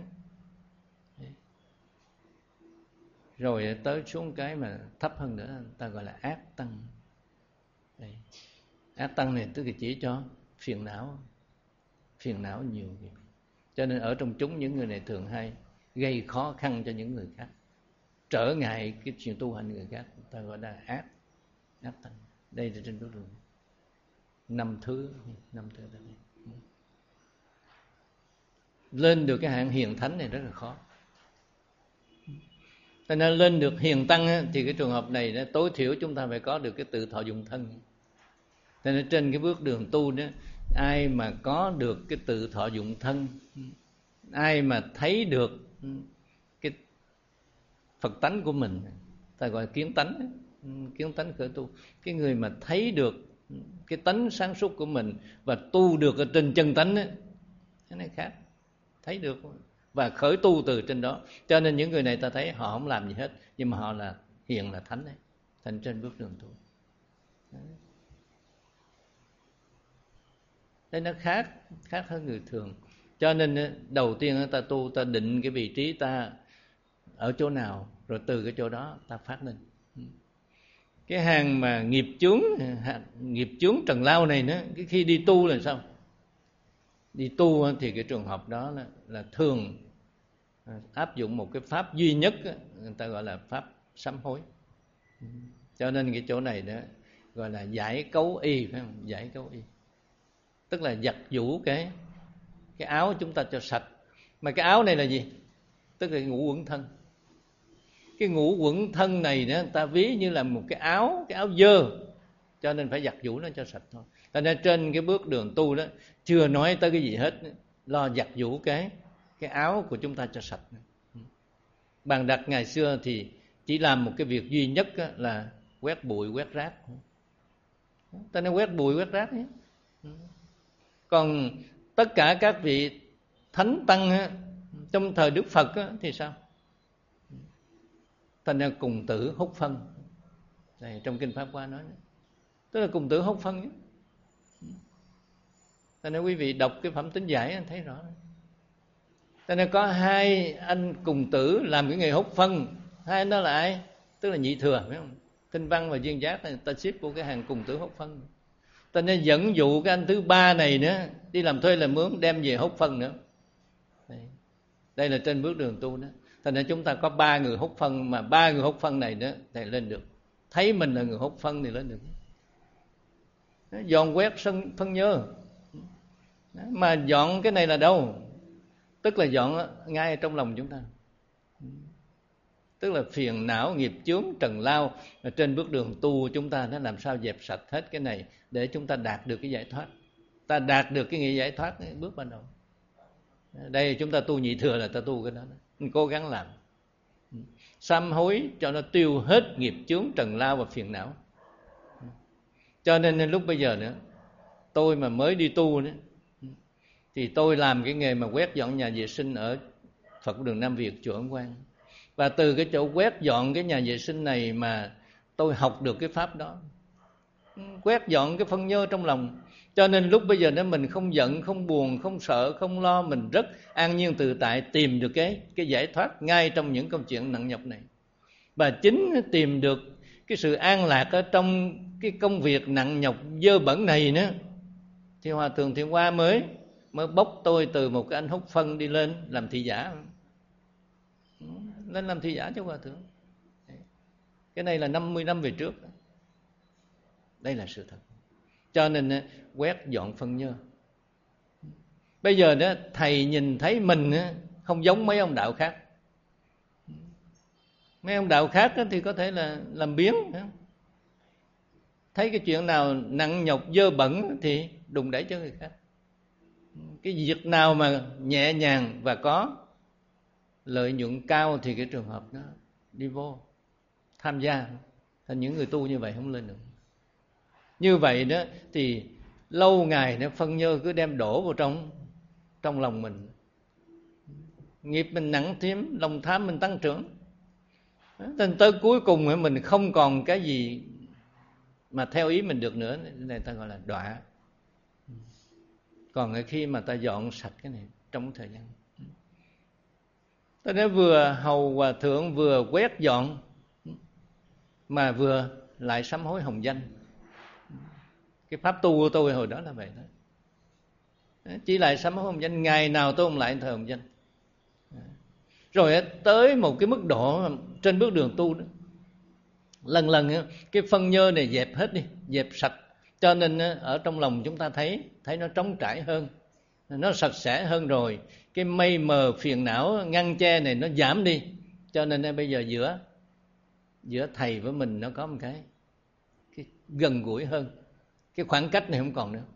Rồi tới xuống cái mà thấp hơn nữa, ta gọi là ác tăng. Đây. Ác tăng này tức là chỉ cho phiền não, phiền não nhiều. Cho nên ở trong chúng những người này thường hay gây khó khăn cho những người khác, trở ngại cái chuyện tu hành người khác, ta gọi là ác, ác tăng. Đây là trên bước đường năm thứ, năm thứ đây. Lên được cái hạng hiền thánh này rất là khó. Cho nên lên được hiền tăng thì cái trường hợp này đó, tối thiểu chúng ta phải có được cái tự thọ dụng thân. Cho nên trên cái bước đường tu đó, ai mà có được cái tự thọ dụng thân, ai mà thấy được cái Phật tánh của mình, ta gọi là kiến tánh, kiến tánh khởi tu. Cái người mà thấy được cái tánh sáng suốt của mình và tu được ở trên chân tánh ấy, cái này khác. Thấy được và khởi tu từ trên đó. Cho nên những người này ta thấy họ không làm gì hết, nhưng mà họ là hiền, là thánh đấy, thành trên bước đường tu. Đấy. Đấy nó khác, khác hơn người thường. Cho nên đầu tiên ta tu, ta định cái vị trí ta ở chỗ nào, rồi từ cái chỗ đó ta phát lên. Cái hàng mà nghiệp chướng, nghiệp chướng trần lao này nữa, cái khi đi tu là sao? Đi tu thì cái trường hợp đó là, là thường áp dụng một cái pháp duy nhất, người ta gọi là pháp sám hối. Cho nên cái chỗ này đó gọi là giải cấu y, phải không? Giải cấu y, tức là giặt giũ cái cái áo chúng ta cho sạch. Mà cái áo này là gì? Tức là ngũ uẩn thân. cái ngũ quẩn thân này nữa, ta ví như là một cái áo, cái áo dơ, cho nên phải giặt giũ nó cho sạch thôi. Cho nên trên cái bước đường tu đó chưa nói tới cái gì hết, lo giặt giũ cái cái áo của chúng ta cho sạch. Bàn Đặc ngày xưa thì chỉ làm một cái việc duy nhất là quét bụi quét rác, ta nói quét bụi quét rác ấy. Còn tất cả các vị thánh tăng trong thời Đức Phật thì sao? Ta nói cùng tử hút phân. Đây, trong kinh Pháp Hoa nói đó. Tức là cùng tử hút phân nhé. Ta nói quý vị đọc cái phẩm Tính Giải anh thấy rõ. Ta nói có hai anh cùng tử làm cái nghề hút phân. Hai anh đó là ai? Tức là Nhị Thừa, phải không? Tinh Văn và Duyên Giác ta xếp vô cái hàng cùng tử hút phân. Ta nên dẫn dụ cái anh thứ ba này nữa đi làm thuê làm mướn đem về hút phân nữa. Đây, đây là trên bước đường tu đó. Thành ra chúng ta có ba người hút phân, mà ba người hút phân này nữa thì lên được. Thấy mình là người hút phân thì lên được. Dọn quét sân phân nhơ. Mà dọn cái này là đâu? Tức là dọn ngay trong lòng chúng ta. Tức là phiền não, nghiệp chướng, trần lao. Trên bước đường tu chúng ta nó làm sao dẹp sạch hết cái này để chúng ta đạt được cái giải thoát. Ta đạt được cái nghĩa giải thoát bước ban đầu. Đây chúng ta tu Nhị Thừa là ta tu cái đó, đó. Cố gắng làm sám hối cho nó tiêu hết nghiệp chướng, trần lao và phiền não. Cho nên lúc bây giờ nữa, tôi mà mới đi tu nữa, thì tôi làm cái nghề mà quét dọn nhà vệ sinh ở Phật đường Nam Việt, chùa Ấn Quang. Và từ cái chỗ quét dọn cái nhà vệ sinh này mà tôi học được cái pháp đó, quét dọn cái phân nhơ trong lòng. Cho nên lúc bây giờ đó mình không giận, không buồn, không sợ, không lo, mình rất an nhiên tự tại, tìm được cái, cái giải thoát ngay trong những công chuyện nặng nhọc này. Và chính tìm được cái sự an lạc ở trong cái công việc nặng nhọc dơ bẩn này nữa, thì Hòa Thượng Thiện Hoa mới mới bốc tôi từ một cái anh hút phân đi lên làm thị giả, lên làm thị giả cho Hòa Thượng. Cái này là năm mươi năm về trước. Đây là sự thật. Cho nên quét dọn phân nhơ. Bây giờ đó thầy nhìn thấy mình không giống mấy ông đạo khác. Mấy ông đạo khác thì có thể là làm biếng, thấy cái chuyện nào nặng nhọc dơ bẩn thì đùn đẩy cho người khác. Cái việc nào mà nhẹ nhàng và có lợi nhuận cao thì cái trường hợp đó đi vô tham gia. Thành những người tu như vậy không lên được. Như vậy đó thì lâu ngày nó phân nhơ cứ đem đổ vào trong trong lòng mình. Nghiệp mình nặng thêm, lòng tham mình tăng trưởng. Nên tới cuối cùng mình không còn cái gì mà theo ý mình được nữa. Này ta gọi là đọa. Còn khi mà ta dọn sạch cái này trong thời gian, ta nói vừa hầu Hòa Thượng vừa quét dọn mà vừa lại sám hối hồng danh. Cái pháp tu của tôi hồi đó là vậy đó. Chỉ lại sám hối hồng danh, ngày nào tôi không lại thờ hồng danh. Rồi tới một cái mức độ trên bước đường tu đó, lần lần cái phân nhơ này dẹp hết đi, dẹp sạch. Cho nên ở trong lòng chúng ta thấy thấy nó trống trải hơn, nó sạch sẽ hơn rồi. Cái mây mờ phiền não ngăn che này nó giảm đi. Cho nên bây giờ giữa giữa thầy với mình nó có một cái, cái gần gũi hơn. Cái khoảng cách này không còn nữa.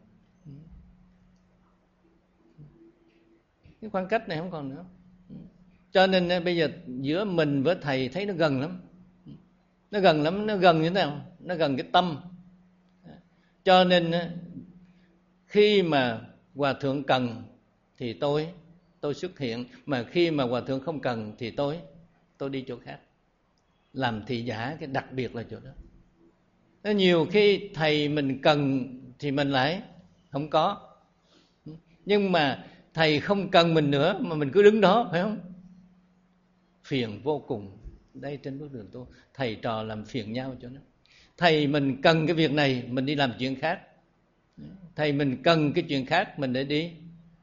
Cái khoảng cách này không còn nữa. Cho nên bây giờ giữa mình với thầy thấy nó gần lắm. Nó gần lắm, nó gần như thế nào? Nó gần cái tâm. Cho nên khi mà Hòa Thượng cần thì tôi tôi xuất hiện, mà khi mà Hòa Thượng không cần thì tôi tôi đi chỗ khác. Làm thị giả cái đặc biệt là chỗ đó. Nó nhiều khi thầy mình cần thì mình lại không có. Nhưng mà thầy không cần mình nữa mà mình cứ đứng đó, phải không? Phiền vô cùng. Đây trên bước đường tu, thầy trò làm phiền nhau cho nó. Thầy mình cần cái việc này, mình đi làm chuyện khác. Thầy mình cần cái chuyện khác, mình để đi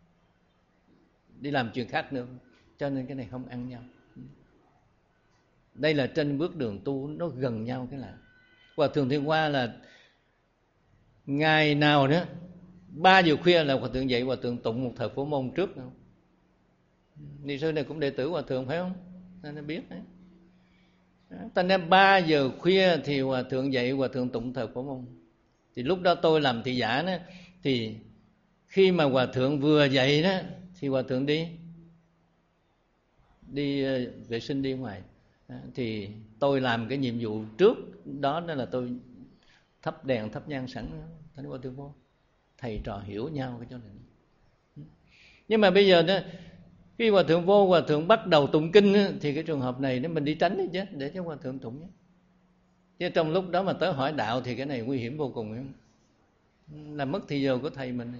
đi làm chuyện khác nữa. Cho nên cái này không ăn nhau. Đây là trên bước đường tu nó gần nhau cái là. Hòa Thượng Thiện Hoa là ngày nào đó ba giờ khuya là Hòa Thượng dậy, Hòa Thượng tụng một thời Phổ Môn trước. Ni sư này cũng đệ tử Hòa Thượng phải không? Nên nó biết đấy. Thành ra ba giờ khuya thì hòa thượng dậy, hòa thượng tụng thờ Phổ Môn. Thì lúc đó tôi làm thị giả đó, thì khi mà hòa thượng vừa dậy đó thì hòa thượng đi đi vệ sinh đi ngoài, thì tôi làm cái nhiệm vụ trước đó đó là tôi thắp đèn thắp nhang sẵn. Thành hòa thượng vô, thầy trò hiểu nhau cái chỗ này. Nhưng mà bây giờ đó, khi hòa thượng vô, hòa thượng bắt đầu tụng kinh thì cái trường hợp này nếu mình đi tránh đi chứ, để cho hòa thượng tụng nhé. Chứ trong lúc đó mà tới hỏi đạo thì cái này nguy hiểm vô cùng, làm mất thì giờ của thầy mình.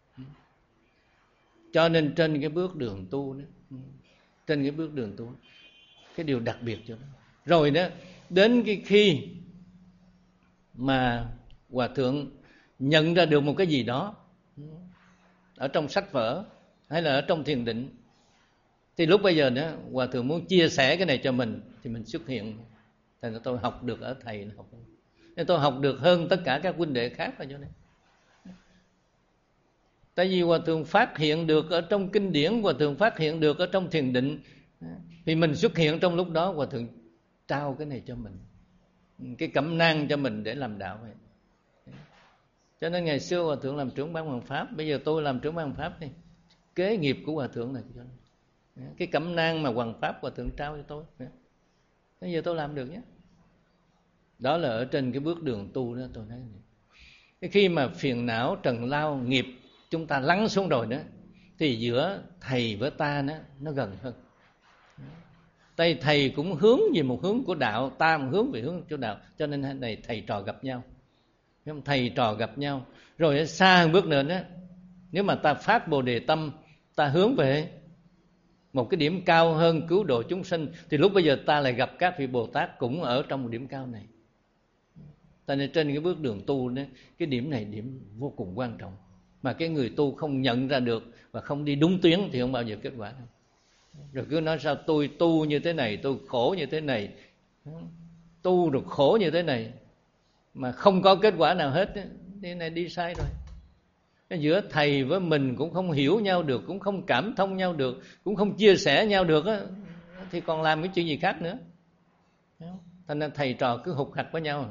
Cho nên trên cái bước đường tu đó, trên cái bước đường tu, cái điều đặc biệt cho nó. Rồi đó, đến cái khi mà hòa thượng nhận ra được một cái gì đó ở trong sách vở hay là ở trong thiền định, thì lúc bây giờ đó hòa thượng muốn chia sẻ cái này cho mình thì mình xuất hiện. Thành ra tôi học được ở thầy, học nên tôi học được hơn tất cả các huynh đệ khác ở chỗ này. Tại vì hòa thượng phát hiện được ở trong kinh điển, hòa thượng phát hiện được ở trong thiền định, thì mình xuất hiện trong lúc đó, hòa thượng trao cái này cho mình, cái cẩm nang cho mình để làm đạo vậy. Cho nên ngày xưa hòa thượng làm trưởng ban hoàng pháp, bây giờ tôi làm trưởng ban hoàng pháp đi, kế nghiệp của hòa thượng là cái cẩm nang mà hoàng pháp hòa thượng trao cho tôi. Bây giờ tôi làm được nhé. Đó là ở trên cái bước đường tu đó tôi thấy. Cái khi mà phiền não trần lao nghiệp chúng ta lắng xuống rồi đó, thì giữa thầy với ta đó, nó gần hơn. Tại thầy cũng hướng về một hướng của đạo, ta cũng hướng về hướng của đạo. Cho nên này thầy trò gặp nhau, thầy trò gặp nhau. Rồi xa hơn bước nữa đó, nếu mà ta phát bồ đề tâm, ta hướng về một cái điểm cao hơn cứu độ chúng sinh, thì lúc bây giờ ta lại gặp các vị Bồ Tát cũng ở trong một điểm cao này. Cho nên trên cái bước đường tu đó, cái điểm này điểm vô cùng quan trọng, mà cái người tu không nhận ra được và không đi đúng tuyến thì không bao giờ kết quả đâu. Rồi cứ nói sao tôi tu như thế này, tôi khổ như thế này, tu rồi khổ như thế này mà không có kết quả nào hết, thế này đi sai rồi. Giữa thầy với mình cũng không hiểu nhau được, cũng không cảm thông nhau được, cũng không chia sẻ nhau được á, thì còn làm cái chuyện gì khác nữa. Thành ra thầy trò cứ hụt hặc với nhau.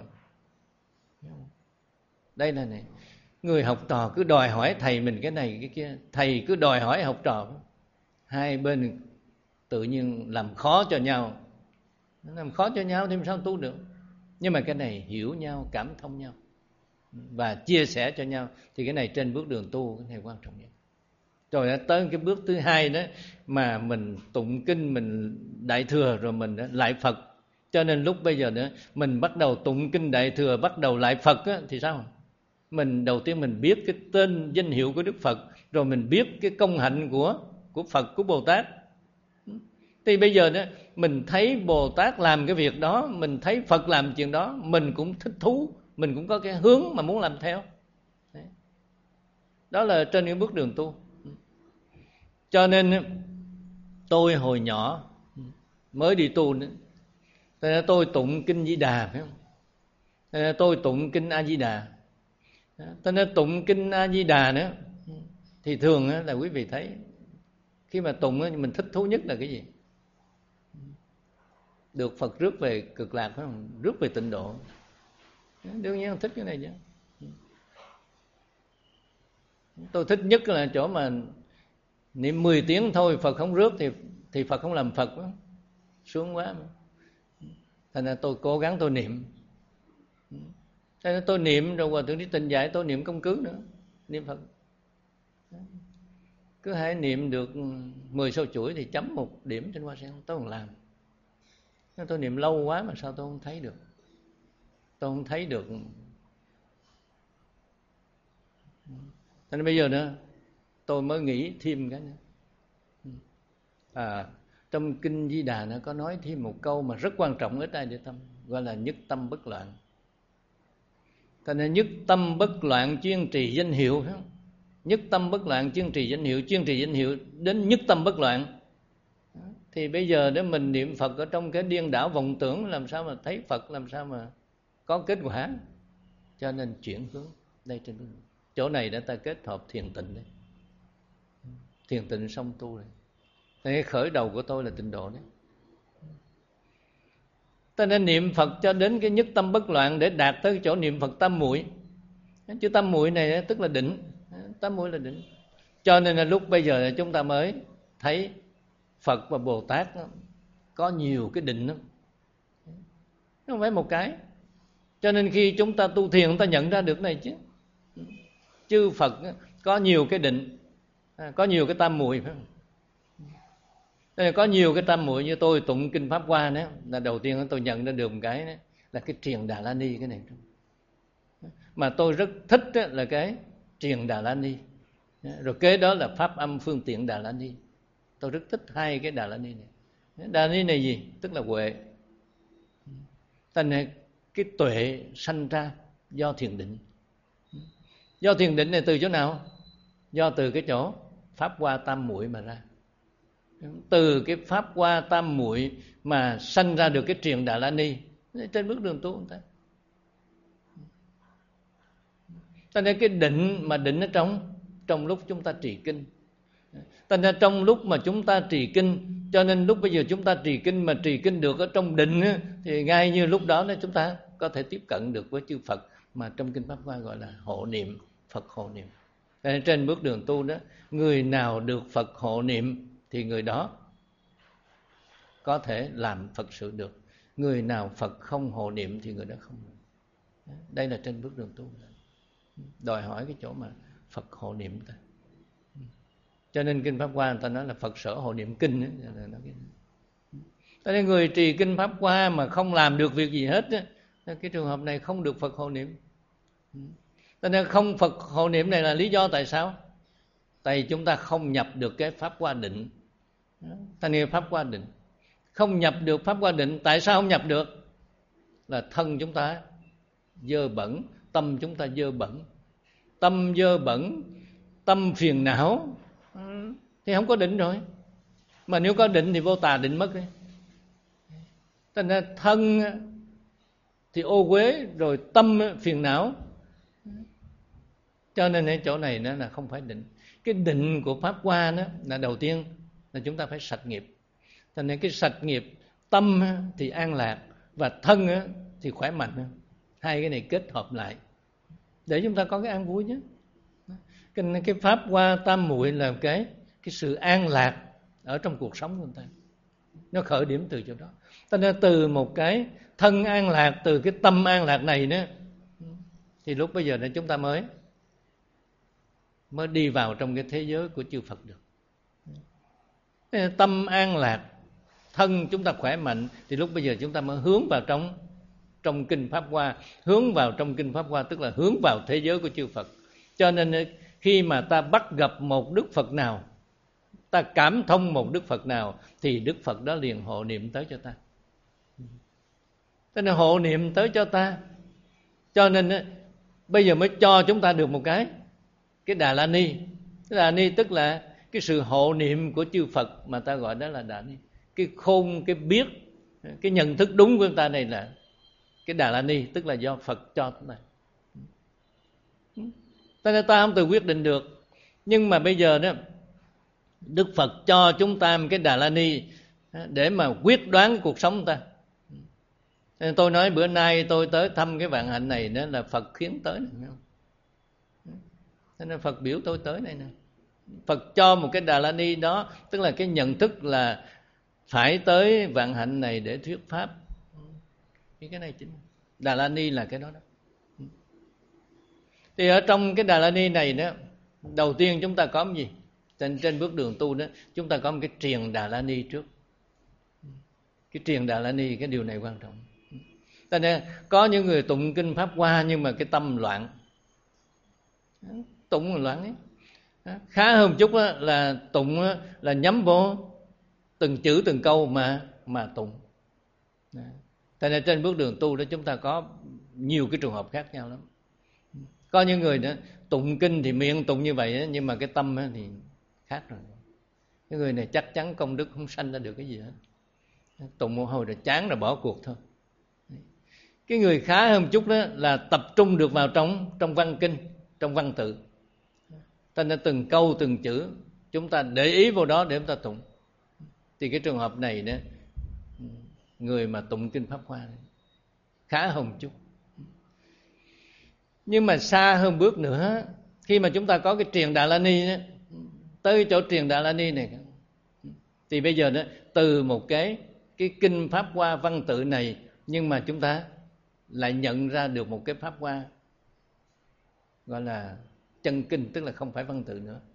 Đây là này, người học trò cứ đòi hỏi thầy mình cái này cái kia, thầy cứ đòi hỏi học trò, hai bên tự nhiên làm khó cho nhau. Làm khó cho nhau thì sao tu được. Nhưng mà cái này hiểu nhau, cảm thông nhau và chia sẻ cho nhau, thì cái này trên bước đường tu cái này quan trọng nhất. Rồi tới cái bước thứ hai đó, mà mình tụng kinh, mình đại thừa rồi mình lại Phật. Cho nên lúc bây giờ nữa mình bắt đầu tụng kinh đại thừa, bắt đầu lại Phật á, thì sao? Mình đầu tiên mình biết cái tên danh hiệu của Đức Phật, rồi mình biết cái công hạnh của của Phật, của Bồ Tát. Thì bây giờ đó mình thấy Bồ Tát làm cái việc đó, mình thấy Phật làm chuyện đó, mình cũng thích thú, mình cũng có cái hướng mà muốn làm theo. Đấy. Đó là trên cái bước đường tu. Cho nên tôi hồi nhỏ mới đi tu nữa, tôi tụng kinh Di Đà, phải không? Tôi tụng kinh A Di Đà. Cho nên tụng kinh A Di Đà nữa thì thường là quý vị thấy khi mà tụng mình thích thú nhất là cái gì? Được Phật rước về cực lạc, phải không? Rước về tịnh độ. Đương nhiên thích cái này chứ. Tôi thích nhất là chỗ mà niệm mười tiếng thôi Phật không rước thì thì Phật không làm Phật đó. Sướng quá mà. Thành ra tôi cố gắng tôi niệm. Thành ra tôi niệm rồi Hòa Thượng Trí Tình dạy tôi niệm công cứ nữa, niệm Phật. Cứ hãy niệm được mười số chuỗi thì chấm một điểm trên hoa sen, tôi còn làm. Tôi niệm lâu quá mà sao tôi không thấy được. Tôi không thấy được. Nên bây giờ nữa tôi mới nghĩ thêm cái nữa. À, trong kinh Di Đà nó có nói thêm một câu mà rất quan trọng ở đây để tâm, gọi là nhất tâm bất loạn. Cho nên nhất tâm bất loạn chuyên trì danh hiệu, phải không? Nhất tâm bất loạn chuyên trì danh hiệu, chuyên trì danh hiệu đến nhất tâm bất loạn. Thì bây giờ nếu mình niệm Phật ở trong cái điên đảo vọng tưởng, làm sao mà thấy Phật, làm sao mà có kết quả. Cho nên chuyển hướng đây, trên chỗ này đã ta kết hợp thiền tịnh đấy. Thiền tịnh xong tu rồi. Cái khởi đầu của tôi là tịnh độ đấy. Ta nên niệm Phật cho đến cái nhất tâm bất loạn để đạt tới cái chỗ niệm Phật tam muội. Chữ tam muội này tức là định, tam muội là định. Cho nên là lúc bây giờ chúng ta mới thấy Phật và Bồ Tát có nhiều cái định lắm, không phải một cái. Cho nên khi chúng ta tu thiền, chúng ta nhận ra được này chứ. Chư Phật có nhiều cái định, có nhiều cái tam muội, phải không? Có nhiều cái tam muội. Như tôi tụng kinh Pháp Hoa đó, là đầu tiên tôi nhận ra được một cái đó, là cái triền Đà La Ni. Cái này mà tôi rất thích là cái triền Đà La Ni, rồi kế đó là Pháp Âm Phương Tiện Đà La Ni. Tôi rất thích hai cái Đà La Ni này. Đà La Ni này gì? Tức là huệ. Thành cái tuệ sanh ra do thiền định. Do thiền định này từ chỗ nào? Do từ cái chỗ Pháp Hoa tam muội mà ra. Từ cái Pháp Hoa tam muội mà sanh ra được cái triền Đà La Ni trên bước đường tu người ta. Cho nên cái định mà định ở trong trong lúc chúng ta trì kinh. Cho nên trong lúc mà chúng ta trì kinh, cho nên lúc bây giờ chúng ta trì kinh mà trì kinh được ở trong định thì ngay như lúc đó chúng ta có thể tiếp cận được với chư Phật mà trong kinh Pháp Hoa gọi là hộ niệm, Phật hộ niệm. Cho nên trên bước đường tu đó, người nào được Phật hộ niệm thì người đó có thể làm Phật sự được. Người nào Phật không hộ niệm thì người đó không được. Đây là trên bước đường tu, đòi hỏi cái chỗ mà Phật hộ niệm ta. Cho nên kinh Pháp Hoa người ta nói là Phật sở hộ niệm kinh ấy. Cho nên người trì kinh Pháp Hoa mà không làm được việc gì hết ấy, cái trường hợp này không được Phật hộ niệm. Cho nên không Phật hộ niệm này là lý do tại sao? Tại vì chúng ta không nhập được cái Pháp Hoa định. Ta nghe Pháp Hoa định, không nhập được Pháp Hoa định. Tại sao không nhập được? Là thân chúng ta dơ bẩn, tâm chúng ta dơ bẩn. Tâm dơ bẩn, tâm phiền não thì không có định rồi. Mà nếu có định thì vô tà định mất đấy. Cho nên thân thì ô uế, rồi tâm phiền não. Cho nên ở chỗ này nó là không phải định. Cái định của Pháp Hoa đó là đầu tiên là chúng ta phải sạch nghiệp. Cho nên cái sạch nghiệp, tâm thì an lạc và thân thì khỏe mạnh. Hai cái này kết hợp lại để chúng ta có cái an vui nhé. Cái, cái Pháp Hoa tam muội là cái, cái sự an lạc ở trong cuộc sống của người ta. Nó khởi điểm từ chỗ đó. Cho nên từ một cái thân an lạc, từ cái tâm an lạc này nữa, thì lúc bây giờ là chúng ta mới mới đi vào trong cái thế giới của chư Phật được. Tâm an lạc, thân chúng ta khỏe mạnh, thì lúc bây giờ chúng ta mới hướng vào trong trong kinh Pháp Hoa. Hướng vào trong kinh Pháp Hoa tức là hướng vào thế giới của chư Phật. Cho nên khi mà ta bắt gặp một Đức Phật nào, ta cảm thông một Đức Phật nào, thì Đức Phật đó liền hộ niệm tới cho ta. Cho nên hộ niệm tới cho ta. Cho nên bây giờ mới cho chúng ta được một cái cái Đà La Ni. Cái Đà La Ni tức là cái sự hộ niệm của chư Phật mà ta gọi đó là Đà La Ni. Cái khôn, cái biết, cái nhận thức đúng của chúng ta này là cái Đà La Ni, tức là do Phật cho chúng ta. Cho nên ta không tự quyết định được. Nhưng mà bây giờ đó, Đức Phật cho chúng ta một cái Đà La Ni để mà quyết đoán cuộc sống ta. Nên tôi nói bữa nay tôi tới thăm cái vạn hạnh này đó là Phật khiến tới này, không? Nên Phật biểu tôi tới đây nè. Phật cho một cái Đà La Ni đó, tức là cái nhận thức là phải tới vạn hạnh này để thuyết pháp. Cái này chính Đà La Ni là cái đó đó. Thì ở trong cái Đà La Ni này đó, đầu tiên chúng ta có cái gì? Trên, trên bước đường tu đó, chúng ta có một cái triền Đà La Ni trước. Cái triền Đà La Ni, cái điều này quan trọng. Cho nên có những người tụng kinh Pháp Hoa nhưng mà cái tâm loạn, tụng loạn ấy. Khá hơn chút là tụng là nhắm vô từng chữ từng câu mà mà tụng. Cho nên trên bước đường tu đó chúng ta có nhiều cái trường hợp khác nhau lắm. Có những người đó tụng kinh thì miệng tụng như vậy đó, nhưng mà cái tâm thì khác rồi. Cái người này chắc chắn công đức không sanh ra được cái gì hết. Tụng một hồi rồi chán rồi bỏ cuộc thôi. Cái người khá hơn chút đó là tập trung được vào trong trong văn kinh, trong văn tự. Cho nên từng câu từng chữ chúng ta để ý vào đó để chúng ta tụng. Thì cái trường hợp này đó người mà tụng kinh Pháp Hoa này. Khá hơn chút. Nhưng mà xa hơn bước nữa, khi mà chúng ta có cái Triền Đà La Ni đó, tới chỗ Triền Đà La Ni này, thì bây giờ đó, từ một cái cái kinh Pháp Hoa văn tự này, nhưng mà chúng ta lại nhận ra được một cái Pháp Hoa gọi là chân kinh, tức là không phải văn tự nữa.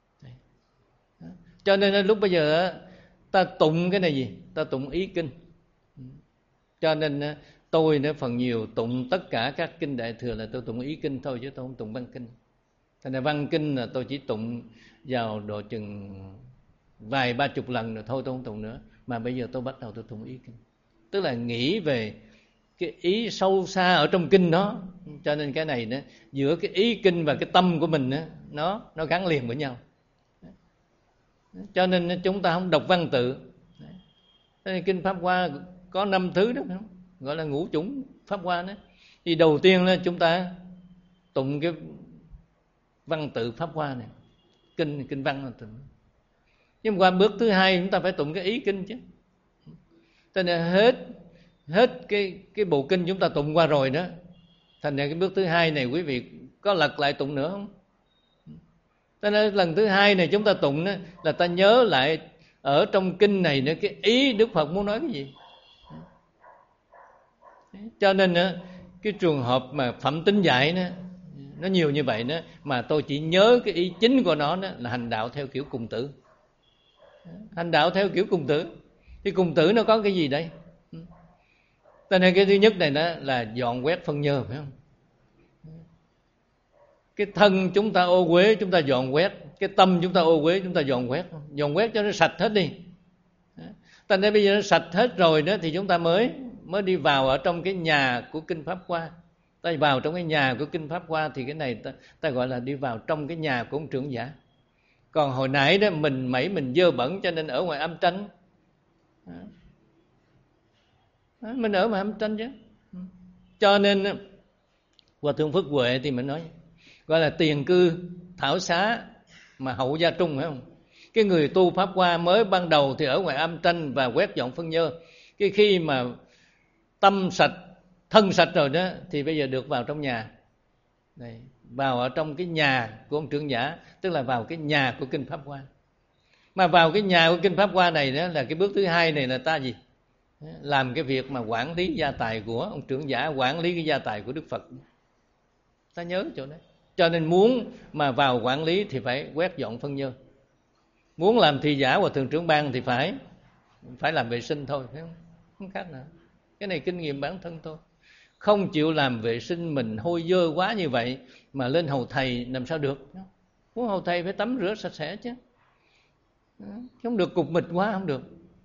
Cho nên lúc bây giờ ta tụng cái này gì? Ta tụng ý kinh. Cho nên tôi nữa phần nhiều tụng tất cả các kinh Đại Thừa là tôi tụng ý kinh thôi, chứ tôi không tụng văn kinh. Thành ra văn kinh là tôi chỉ tụng vào độ chừng vài ba chục lần rồi thôi, tôi không tụng nữa. Mà bây giờ tôi bắt đầu tôi tụng ý kinh, tức là nghĩ về cái ý sâu xa ở trong kinh đó. Cho nên cái này đó, giữa cái ý kinh và cái tâm của mình đó, nó nó gắn liền với nhau. Cho nên chúng ta không đọc văn tự. Kinh Pháp Hoa có năm thứ đó, gọi là ngũ chủng Pháp Hoa đó. Thì đầu tiên là chúng ta tụng cái văn tự Pháp Hoa này, kinh kinh văn là tụng. Nhưng qua bước thứ hai chúng ta phải tụng cái ý kinh chứ. Cho nên hết hết cái cái bộ kinh chúng ta tụng qua rồi đó, thành ra cái bước thứ hai này quý vị có lật lại tụng nữa không? Cho nên lần thứ hai này chúng ta tụng đó, là ta nhớ lại ở trong kinh này nữa cái ý Đức Phật muốn nói cái gì. Cho nên cái trường hợp mà Phẩm Tính dạy đó, nó nhiều như vậy đó, mà tôi chỉ nhớ cái ý chính của nó đó, là hành đạo theo kiểu cùng tử. Hành đạo theo kiểu cùng tử. Thì cùng tử nó có cái gì đây? Cho nên cái thứ nhất này đó là dọn quét phân nhơ, phải không? Cái thân chúng ta ô uế chúng ta dọn quét, cái tâm chúng ta ô uế chúng ta dọn quét, dọn quét cho nó sạch hết đi. Thành ra bây giờ nó sạch hết rồi đó, thì chúng ta mới mới đi vào ở trong cái nhà của kinh Pháp Hoa. Ta vào trong cái nhà của kinh Pháp Hoa thì cái này ta, ta gọi là đi vào trong cái nhà của ông trưởng giả. Còn hồi nãy đó mình mẩy mình dơ bẩn, cho nên ở ngoài âm tranh. Mình ở ngoài âm tranh chứ. Cho nên Hòa Thượng Phước Huệ thì mình nói gọi là tiền cư thảo xá mà hậu gia trung, phải không? Cái người tu Pháp Hoa mới ban đầu thì ở ngoài âm tranh và quét dọn phân nhơ. Cái khi mà tâm sạch, thân sạch rồi đó, thì bây giờ được vào trong nhà. Đây, vào ở trong cái nhà của ông trưởng giả, tức là vào cái nhà của kinh Pháp Hoa. Mà vào cái nhà của kinh Pháp Hoa này đó là cái bước thứ hai này là ta gì? Làm cái việc mà quản lý gia tài của ông trưởng giả, quản lý cái gia tài của Đức Phật. Ta nhớ chỗ đấy. Cho nên muốn mà vào quản lý thì phải quét dọn phân nhơ. Muốn làm thị giả Hòa Thượng Trưởng Ban thì phải phải làm vệ sinh thôi, phải không? Không khác nào. Cái này kinh nghiệm bản thân tôi. Không chịu làm vệ sinh mình hôi dơ quá như vậy mà lên hầu thầy làm sao được? Muốn hầu thầy phải tắm rửa sạch sẽ chứ. Không được cục mịch quá, không được.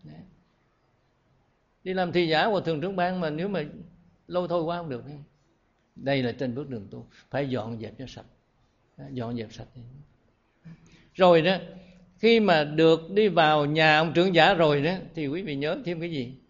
Đi làm thị giả Hòa Thượng Trưởng Ban mà nếu mà lâu thôi quá không được. Đây là trên bước đường tu, phải dọn dẹp cho sạch. Dọn dẹp sạch. Rồi đó, khi mà được đi vào nhà ông trưởng giả rồi đó, thì quý vị nhớ thêm cái gì?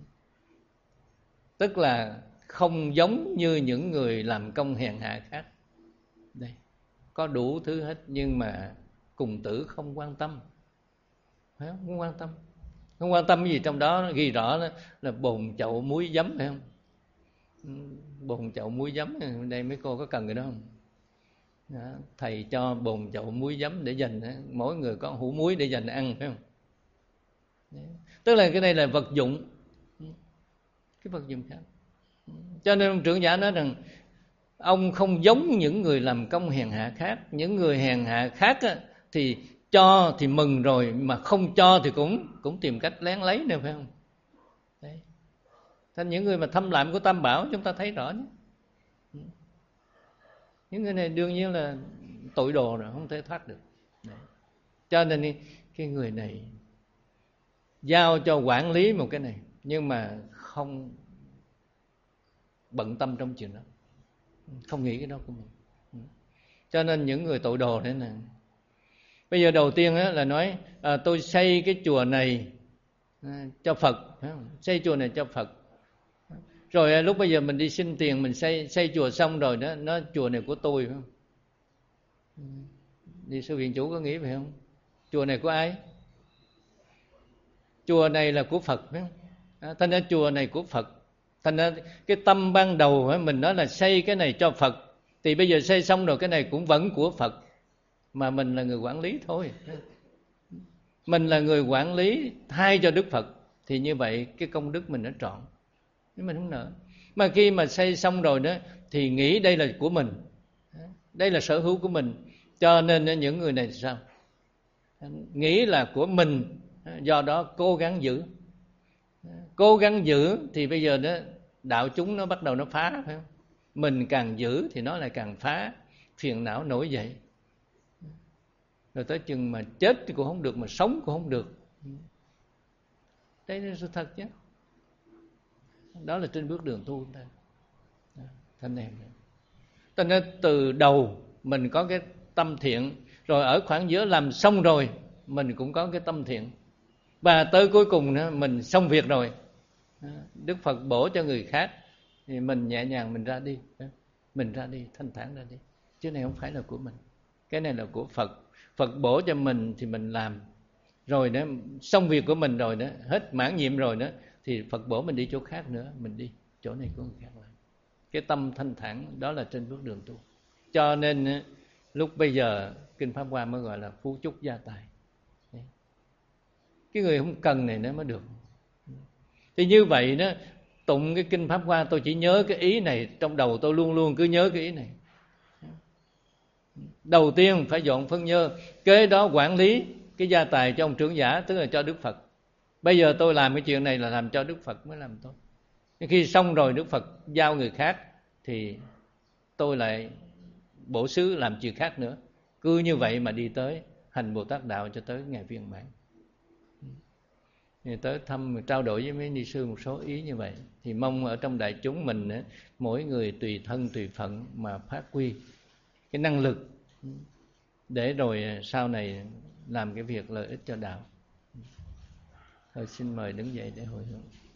Tức là không giống như những người làm công hèn hạ khác. Đây, có đủ thứ hết, nhưng mà cùng tử không quan tâm. Phải không? Không quan tâm. Không quan tâm cái gì trong đó, ghi rõ đó là bồn chậu muối giấm, phải không? Bồn chậu muối giấm, đây mấy cô có cần cái đó không? Đó, thầy cho bồn chậu muối giấm để dành, mỗi người có hũ muối để dành ăn, phải không? Đấy. Tức là cái này là vật dụng, cái vật dụng khác. Cho nên ông trưởng giả nói rằng ông không giống những người làm công hèn hạ khác. Những người hèn hạ khác á, thì cho thì mừng rồi, mà không cho thì cũng cũng tìm cách lén lấy nữa, phải không? Đấy. Thành những người mà thâm lạm của Tam Bảo chúng ta thấy rõ nhé. Những người này đương nhiên là tội đồ rồi, không thể thoát được. Đấy. Cho nên cái người này giao cho quản lý một cái này, nhưng mà không bận tâm trong chuyện đó, không nghĩ cái đó của mình. Cho nên những người tội đồ thế này, bây giờ đầu tiên là nói à, tôi xây cái chùa này à, cho Phật, phải không? Xây chùa này cho Phật. Rồi lúc bây giờ mình đi xin tiền, mình xây xây chùa xong rồi đó, nó chùa này của tôi, phải không? Đi sư viện chủ có nghĩ phải không? Chùa này của ai? Chùa này là của Phật, phải không? À, thành ra chùa này của Phật. Thành ra cái tâm ban đầu mình nói là xây cái này cho Phật, thì bây giờ xây xong rồi cái này cũng vẫn của Phật, mà mình là người quản lý thôi. Mình là người quản lý thay cho Đức Phật, thì như vậy cái công đức mình nó trọn, nhưng mình không nỡ. Mà khi mà xây xong rồi đó thì nghĩ đây là của mình, đây là sở hữu của mình, cho nên những người này sao nghĩ là của mình, do đó cố gắng giữ, cố gắng giữ thì bây giờ đó đạo chúng nó bắt đầu nó phá, phải không? Mình càng giữ thì nó lại càng phá, phiền não nổi dậy, rồi tới chừng mà chết thì cũng không được, mà sống cũng không được. Đây là sự thật chứ. Đó là trên bước đường tu ta, thanh em. Cho nên từ đầu mình có cái tâm thiện, rồi ở khoảng giữa làm xong rồi mình cũng có cái tâm thiện, và tới cuối cùng nữa mình xong việc rồi, Đức Phật bổ cho người khác thì mình nhẹ nhàng mình ra đi, mình ra đi thanh thản ra đi, chứ này không phải là của mình, cái này là của Phật. Phật bổ cho mình thì mình làm, rồi đó xong việc của mình rồi đó, hết mãn nhiệm rồi đó, thì Phật bổ mình đi chỗ khác nữa, mình đi chỗ này của người khác làm. Cái tâm thanh thản đó là trên bước đường tu. Cho nên lúc bây giờ Kinh Pháp Hoa mới gọi là phú chúc gia tài. Cái người không cần này nó mới được. Thì như vậy đó, tụng cái Kinh Pháp Hoa tôi chỉ nhớ cái ý này, trong đầu tôi luôn luôn cứ nhớ cái ý này. Đầu tiên phải dọn phân nhơ, kế đó quản lý cái gia tài cho ông trưởng giả, tức là cho Đức Phật. Bây giờ tôi làm cái chuyện này là làm cho Đức Phật mới làm tôi. Khi xong rồi Đức Phật giao người khác thì tôi lại bổ xứ làm chuyện khác nữa. Cứ như vậy mà đi tới hành Bồ Tát đạo cho tới ngày viên mãn. Thì tới thăm trao đổi với mấy ni sư một số ý như vậy. Thì mong ở trong đại chúng mình mỗi người tùy thân tùy phận mà phát huy cái năng lực, để rồi sau này làm cái việc lợi ích cho đạo. Thôi xin mời đứng dậy để hồi hướng.